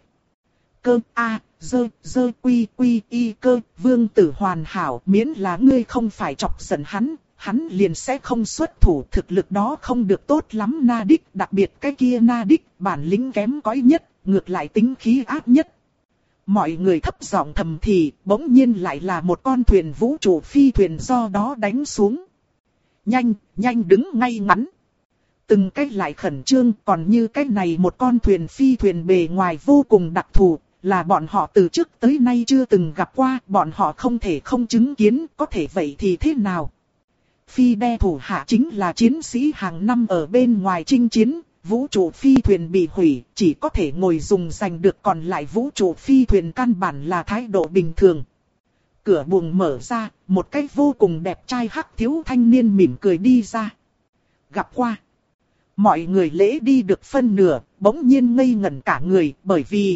Cơ A, dơ, dơ quy quy y cơ, vương tử hoàn hảo, miễn là ngươi không phải chọc giận hắn, hắn liền sẽ không xuất thủ, thực lực đó không được tốt lắm. Na Đích, đặc biệt cái kia Na Đích, bản lĩnh kém cỏi nhất, ngược lại tính khí ác nhất. Mọi người thấp giọng thầm thì, bỗng nhiên lại là một con thuyền vũ trụ phi thuyền do đó đánh xuống. Nhanh, nhanh đứng ngay ngắn. Từng cách lại khẩn trương, còn như cách này một con thuyền phi thuyền bề ngoài vô cùng đặc thù, là bọn họ từ trước tới nay chưa từng gặp qua, bọn họ không thể không chứng kiến, có thể vậy thì thế nào? Phi đe thủ hạ chính là chiến sĩ hàng năm ở bên ngoài chinh chiến, vũ trụ phi thuyền bị hủy, chỉ có thể ngồi dùng giành được, còn lại vũ trụ phi thuyền căn bản là thái độ bình thường. Cửa buồng mở ra, một cái vô cùng đẹp trai hắc thiếu thanh niên mỉm cười đi ra. Gặp qua. Mọi người lễ đi được phân nửa, bỗng nhiên ngây ngẩn cả người, bởi vì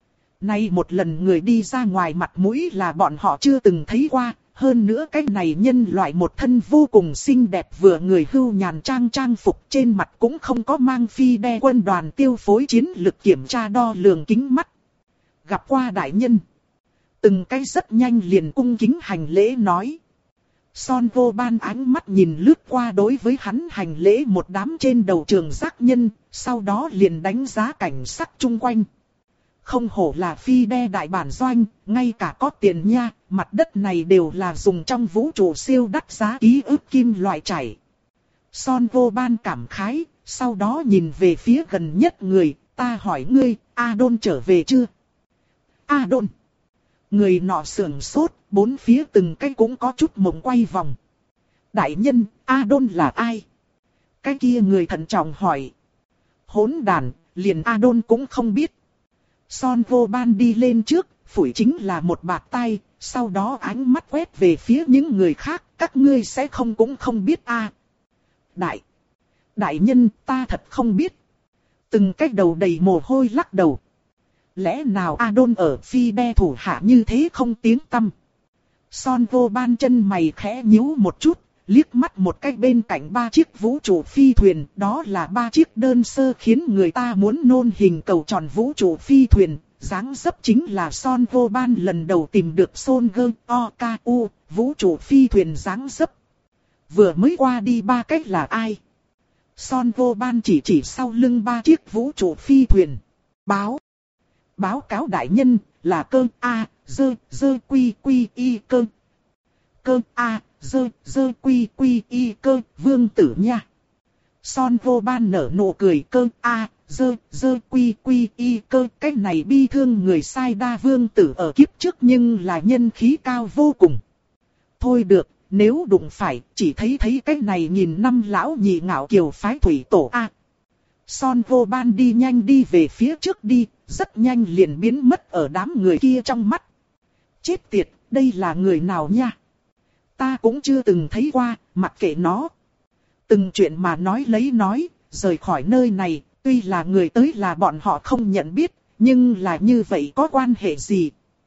nay một lần người đi ra ngoài mặt mũi là bọn họ chưa từng thấy qua. Hơn nữa cái này nhân loại một thân vô cùng xinh đẹp vừa người hưu nhàn trang trang phục, trên mặt cũng không có mang phi đe quân đoàn tiêu phối chiến lực kiểm tra đo lường kính mắt. Gặp qua đại nhân. Từng cái rất nhanh liền cung kính hành lễ nói. Son vô ban ánh mắt nhìn lướt qua đối với hắn hành lễ một đám trên đầu trường giác nhân, sau đó liền đánh giá cảnh sắc chung quanh. Không hổ là phi đe đại bản doanh, ngay cả có tiền nha, mặt đất này đều là dùng trong vũ trụ siêu đắt giá ký ức kim loại chảy. Son vô ban cảm khái, sau đó nhìn về phía gần nhất người, ta hỏi ngươi, Adon trở về chưa? Adon. Người nọ sườn sốt, bốn phía từng cái cũng có chút mộng quay vòng. Đại nhân, Adon là ai? Cái kia người thận trọng hỏi. Hỗn đàn, liền Adon cũng không biết. Son vô ban đi lên trước, phủi chính là một bạt tay, sau đó ánh mắt quét về phía những người khác, các ngươi sẽ không cũng không biết a. À. Đại, đại nhân, ta thật không biết. Từng cái đầu đầy mồ hôi lắc đầu. Lẽ nào Adon ở phi đe thủ hạ như thế không tiếng tăm? Son vô ban chân mày khẽ nhíu một chút, liếc mắt một cái bên cạnh ba chiếc vũ trụ phi thuyền, đó là ba chiếc đơn sơ khiến người ta muốn nôn hình cầu tròn vũ trụ phi thuyền, dáng dấp chính là Son vô ban lần đầu tìm được Son Gơ O K U, vũ trụ phi thuyền dáng dấp. Vừa mới qua đi ba cách là ai? Son vô ban chỉ chỉ sau lưng ba chiếc vũ trụ phi thuyền. Báo. Báo cáo đại nhân, là cơ A, dơ, dơ quy quy y cơ. Cơ A, dơ, dơ quy quy y cơ, vương tử nha. Son vô ban nở nụ cười cơ A, dơ, dơ quy quy y cơ. Cái này bi thương người sai đa vương tử ở kiếp trước nhưng là nhân khí cao vô cùng. Thôi được, nếu đụng phải, chỉ thấy thấy cái này nghìn năm lão nhị ngạo kiều phái thủy tổ A. Son vô ban đi nhanh đi về phía trước đi, rất nhanh liền biến mất ở đám người kia trong mắt. Chết tiệt, đây là người nào nha? Ta cũng chưa từng thấy qua, mặc kệ nó. Từng chuyện mà nói lấy nói, rời khỏi nơi này, tuy là người tới là bọn họ không nhận biết, nhưng là như vậy có quan hệ gì?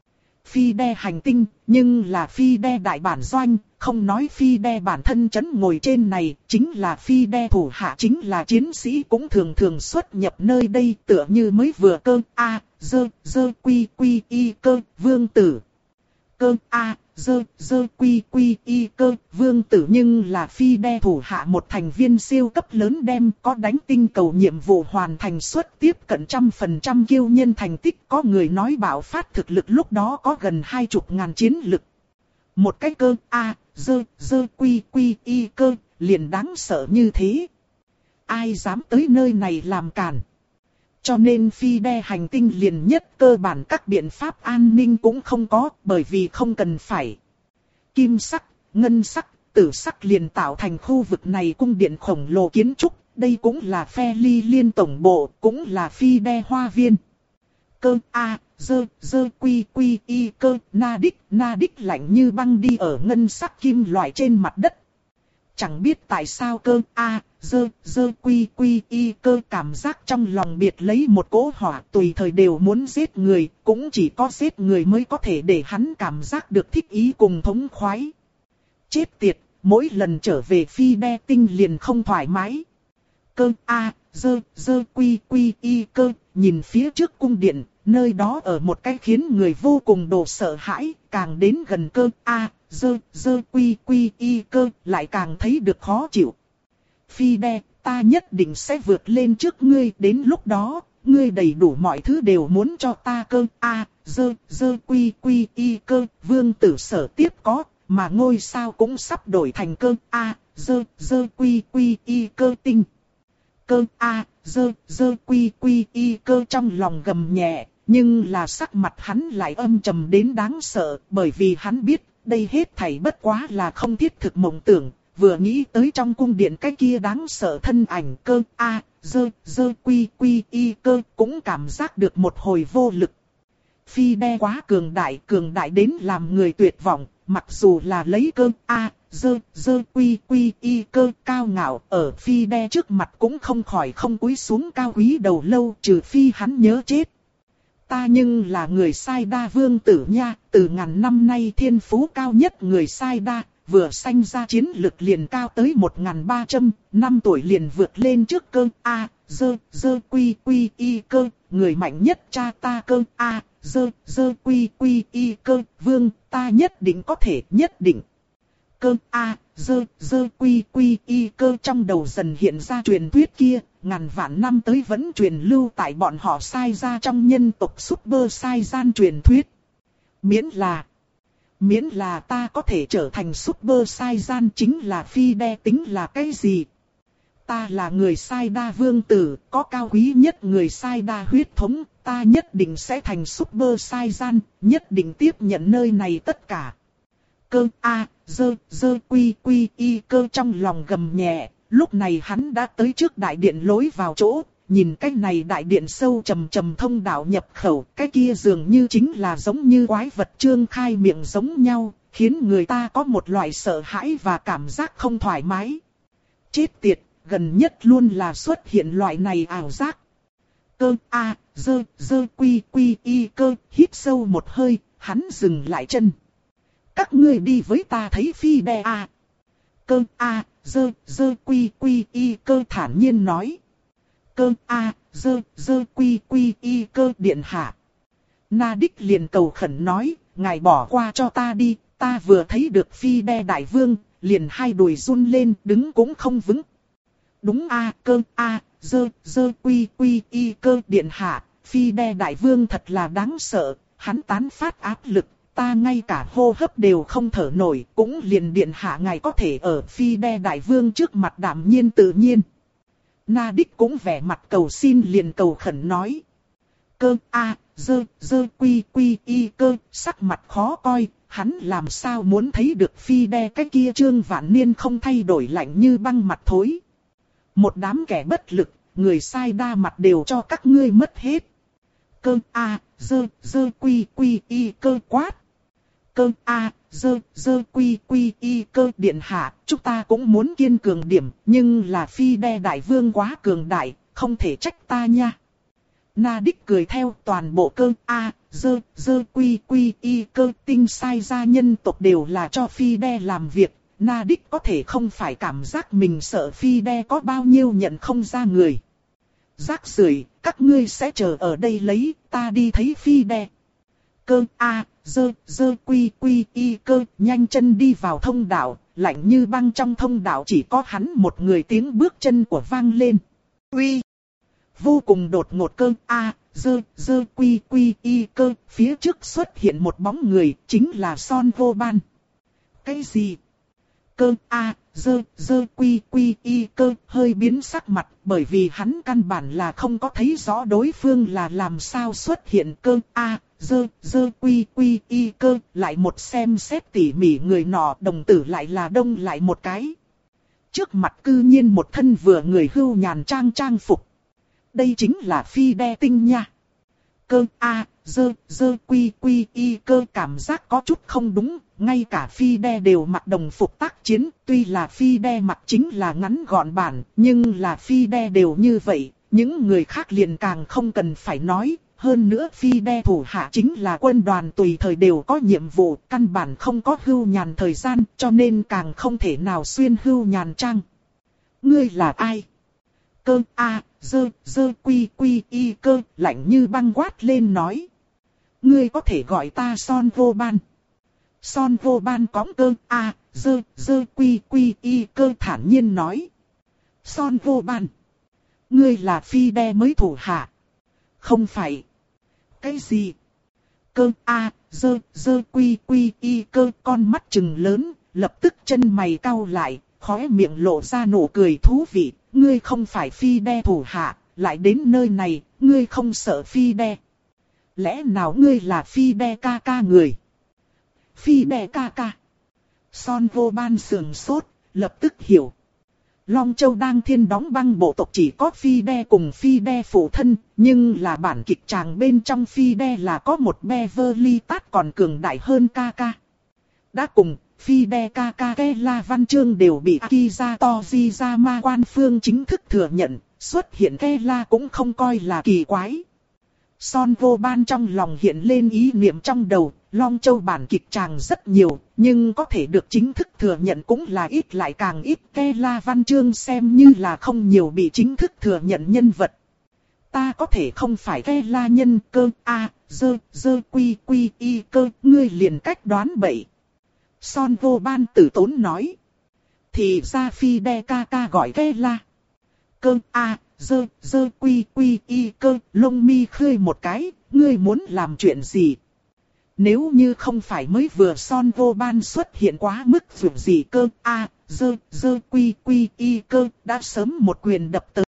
Phi đe hành tinh, nhưng là phi đe đại bản doanh, không nói phi đe bản thân chấn ngồi trên này, chính là phi đe thủ hạ chính là chiến sĩ cũng thường thường xuất nhập nơi đây tựa như mới vừa cơ A, dơ, dơ quy quy y cơ, vương tử. Cơ A, dơ, dơ quy quy y cơ, vương tử nhưng là phi đe thủ hạ một thành viên siêu cấp lớn đem có đánh tinh cầu nhiệm vụ hoàn thành suất tiếp cận trăm phần trăm kiêu nhân thành tích. Có người nói bạo phát thực lực lúc đó có gần hai chục ngàn chiến lực. Một cái cơ A, dơ, dơ quy quy y cơ, liền đáng sợ như thế. Ai dám tới nơi này làm cản. Cho nên phi đe hành tinh liền nhất cơ bản các biện pháp an ninh cũng không có, bởi vì không cần phải. Kim sắc, ngân sắc, tử sắc liền tạo thành khu vực này cung điện khổng lồ kiến trúc, đây cũng là phe ly liên tổng bộ, cũng là phi đe hoa viên. Cơ A, dơ, dơ quy quy y cơ, na đích, na đích lạnh như băng đi ở ngân sắc kim loại trên mặt đất. Chẳng biết tại sao cơ A, dơ, dơ quy quy y cơ cảm giác trong lòng biệt lấy một cỗ hỏa tùy thời đều muốn giết người, cũng chỉ có giết người mới có thể để hắn cảm giác được thích ý cùng thống khoái. Chết tiệt, mỗi lần trở về phi đe tinh liền không thoải mái. Cơ A, dơ, dơ quy quy y cơ, nhìn phía trước cung điện, nơi đó ở một cái khiến người vô cùng đồ sợ hãi, càng đến gần cơ A, dơ, dơ quy quy y cơ, lại càng thấy được khó chịu. Phi đe, ta nhất định sẽ vượt lên trước ngươi, đến lúc đó, ngươi đầy đủ mọi thứ đều muốn cho ta cơ A, dơ, dơ quy quy y cơ, vương tử sở tiếp có, mà ngôi sao cũng sắp đổi thành cơ A, dơ, dơ quy quy y cơ tinh. Cơ A, dơ, dơ quy quy y cơ trong lòng gầm nhẹ, nhưng là sắc mặt hắn lại âm trầm đến đáng sợ, bởi vì hắn biết, đây hết thảy bất quá là không thiết thực mộng tưởng, vừa nghĩ tới trong cung điện cái kia đáng sợ thân ảnh cơ A, dơ, dơ quy quy y cơ, cũng cảm giác được một hồi vô lực. Phi đe quá cường đại, cường đại đến làm người tuyệt vọng, mặc dù là lấy cơ A, dơ, dơ quy quy y cơ cao ngạo, ở phi đe trước mặt cũng không khỏi không cúi xuống cao quý đầu lâu, trừ phi hắn nhớ chết. Ta nhưng là người sai đa vương tử nha, từ ngàn năm nay thiên phú cao nhất người sai đa, vừa sanh ra chiến lực liền cao tới một nghìn ba trăm, năm tuổi liền vượt lên trước cơ A, dơ, dơ quy quy y cơ, người mạnh nhất cha ta cơ A, dơ, dơ quy quy y cơ, vương, ta nhất định có thể, nhất định. Cơ A, dơ, dơ quy quy y cơ trong đầu dần hiện ra truyền thuyết kia, ngàn vạn năm tới vẫn truyền lưu tại bọn họ sai ra trong nhân tộc Super sai gian truyền thuyết. Miễn là, miễn là ta có thể trở thành Super sai gian chính là phi đe tính là cái gì? Ta là người sai đa vương tử, có cao quý nhất người sai đa huyết thống, ta nhất định sẽ thành Super sai gian, nhất định tiếp nhận nơi này tất cả. Cơ A, dơ, dơ quy quy y cơ trong lòng gầm nhẹ, lúc này hắn đã tới trước đại điện lối vào chỗ, nhìn cái này đại điện sâu trầm trầm thông đạo nhập khẩu, cái kia dường như chính là giống như quái vật trương khai miệng giống nhau, khiến người ta có một loại sợ hãi và cảm giác không thoải mái. Chết tiệt, gần nhất luôn là xuất hiện loại này ảo giác. Cơ A, dơ, dơ quy quy y cơ, hít sâu một hơi, hắn dừng lại chân. Các ngươi đi với ta thấy phi đe a. Cơ a, dơ, dơ quy quy y cơ thản nhiên nói. Cơ a, dơ, dơ quy quy y cơ điện hạ. Na Đích liền cầu khẩn nói, ngài bỏ qua cho ta đi, ta vừa thấy được phi đe đại vương, liền hai đùi run lên, đứng cũng không vững. Đúng a, cơ a, dơ, dơ quy quy y cơ điện hạ, phi đe đại vương thật là đáng sợ, hắn tán phát áp lực, ta ngay cả hô hấp đều không thở nổi, cũng liền điện hạ ngài có thể ở phi đe đại vương trước mặt đảm nhiên tự nhiên. Na Đích cũng vẻ mặt cầu xin liền cầu khẩn nói. Cơ a, dơ, dơ quy quy y cơ, sắc mặt khó coi, hắn làm sao muốn thấy được phi đe cái kia Trương Vạn Niên không thay đổi lạnh như băng mặt thối. Một đám kẻ bất lực, người sai đa mặt đều cho các ngươi mất hết. Cơ a, dơ, dơ quy quy y cơ quát. Cơ a, dơ, dơ quy quy y cơ điện hạ, chúng ta cũng muốn kiên cường điểm, nhưng là phi đe đại vương quá cường đại, không thể trách ta nha. Na Đích cười theo toàn bộ cơ a, dơ, dơ quy quy y cơ tinh sai gia nhân tộc đều là cho phi đe làm việc. Na Đích có thể không phải cảm giác mình sợ phi đe có bao nhiêu nhận không ra người. Rác rưởi, các ngươi sẽ chờ ở đây lấy, ta đi thấy phi đe. Cơ a, dơ, dơ quy quy y cơ, nhanh chân đi vào thông đạo, lạnh như băng trong thông đạo chỉ có hắn một người, tiếng bước chân của vang lên. Uy! Vô cùng đột ngột. Cơ a, dơ, dơ quy quy y cơ, phía trước xuất hiện một bóng người, chính là Son Vô Ban. Cái gì? Cơ a, dơ, dơ quy quy y cơ, hơi biến sắc mặt, bởi vì hắn căn bản là không có thấy rõ đối phương là làm sao xuất hiện. Cơ a, dơ, dơ quy quy y cơ, lại một xem xét tỉ mỉ người nọ, đồng tử lại là đông lại một cái. Trước mặt cư nhiên một thân vừa người hưu nhàn trang trang phục. Đây chính là phi đe tinh nha. Cơ a, dơ, dơ quy quy y cơ cảm giác có chút không đúng, ngay cả phi đe đều mặc đồng phục tác chiến, tuy là phi đe mặc chính là ngắn gọn bản, nhưng là phi đe đều như vậy, những người khác liền càng không cần phải nói, hơn nữa phi đe thủ hạ chính là quân đoàn tùy thời đều có nhiệm vụ, căn bản không có hưu nhàn thời gian, cho nên càng không thể nào xuyên hưu nhàn trang. Ngươi là ai? Cơ a, dơ, dơ quy quy y cơ, lạnh như băng quát lên nói. Ngươi có thể gọi ta Son Vô Ban. Son Vô Ban cõng cơ a, dơ, dơ quy quy y cơ thản nhiên nói. Son Vô Ban. Ngươi là phi đe mới thủ hạ. Không phải. Cái gì? Cơ a, dơ, dơ quy quy y cơ, con mắt trừng lớn, lập tức chân mày cau lại, khóe miệng lộ ra nụ cười thú vị. Ngươi không phải phi đe thủ hạ, lại đến nơi này, ngươi không sợ phi đe. Lẽ nào ngươi là phi đe ca ca người? Phi đe ca ca. Son Vô Ban sườn sốt, lập tức hiểu. Long Châu đang thiên đóng băng bộ tộc chỉ có phi đe cùng phi đe phụ thân, nhưng là bản kịch tràng bên trong phi đe là có một Beverly Tát còn cường đại hơn ca ca. Đã cùng phi đe ca ca Kela Văn Chương đều bị Akiza Tojiyama quan phương chính thức thừa nhận, xuất hiện Kela cũng không coi là kỳ quái. Son Vô Ban trong lòng hiện lên ý niệm trong đầu, Long Châu bản kịch tràng rất nhiều, nhưng có thể được chính thức thừa nhận cũng là ít lại càng ít. Kela Văn Chương xem như là không nhiều bị chính thức thừa nhận nhân vật. Ta có thể không phải Kela nhân. Cơ a, dơ, dơ quy quy y cơ, ngươi liền cách đoán bậy. Son Vô Ban tử tốn nói. Thì ra phi đe ca ca gọi Kela. Cơ a, dơ, dơ quy quy y cơ, lông mi khơi một cái, ngươi muốn làm chuyện gì? Nếu như không phải mới vừa Son Vô Ban xuất hiện quá mức vượt gì. Cơ a, dơ, dơ quy quy y cơ, đã sớm một quyền đập tới.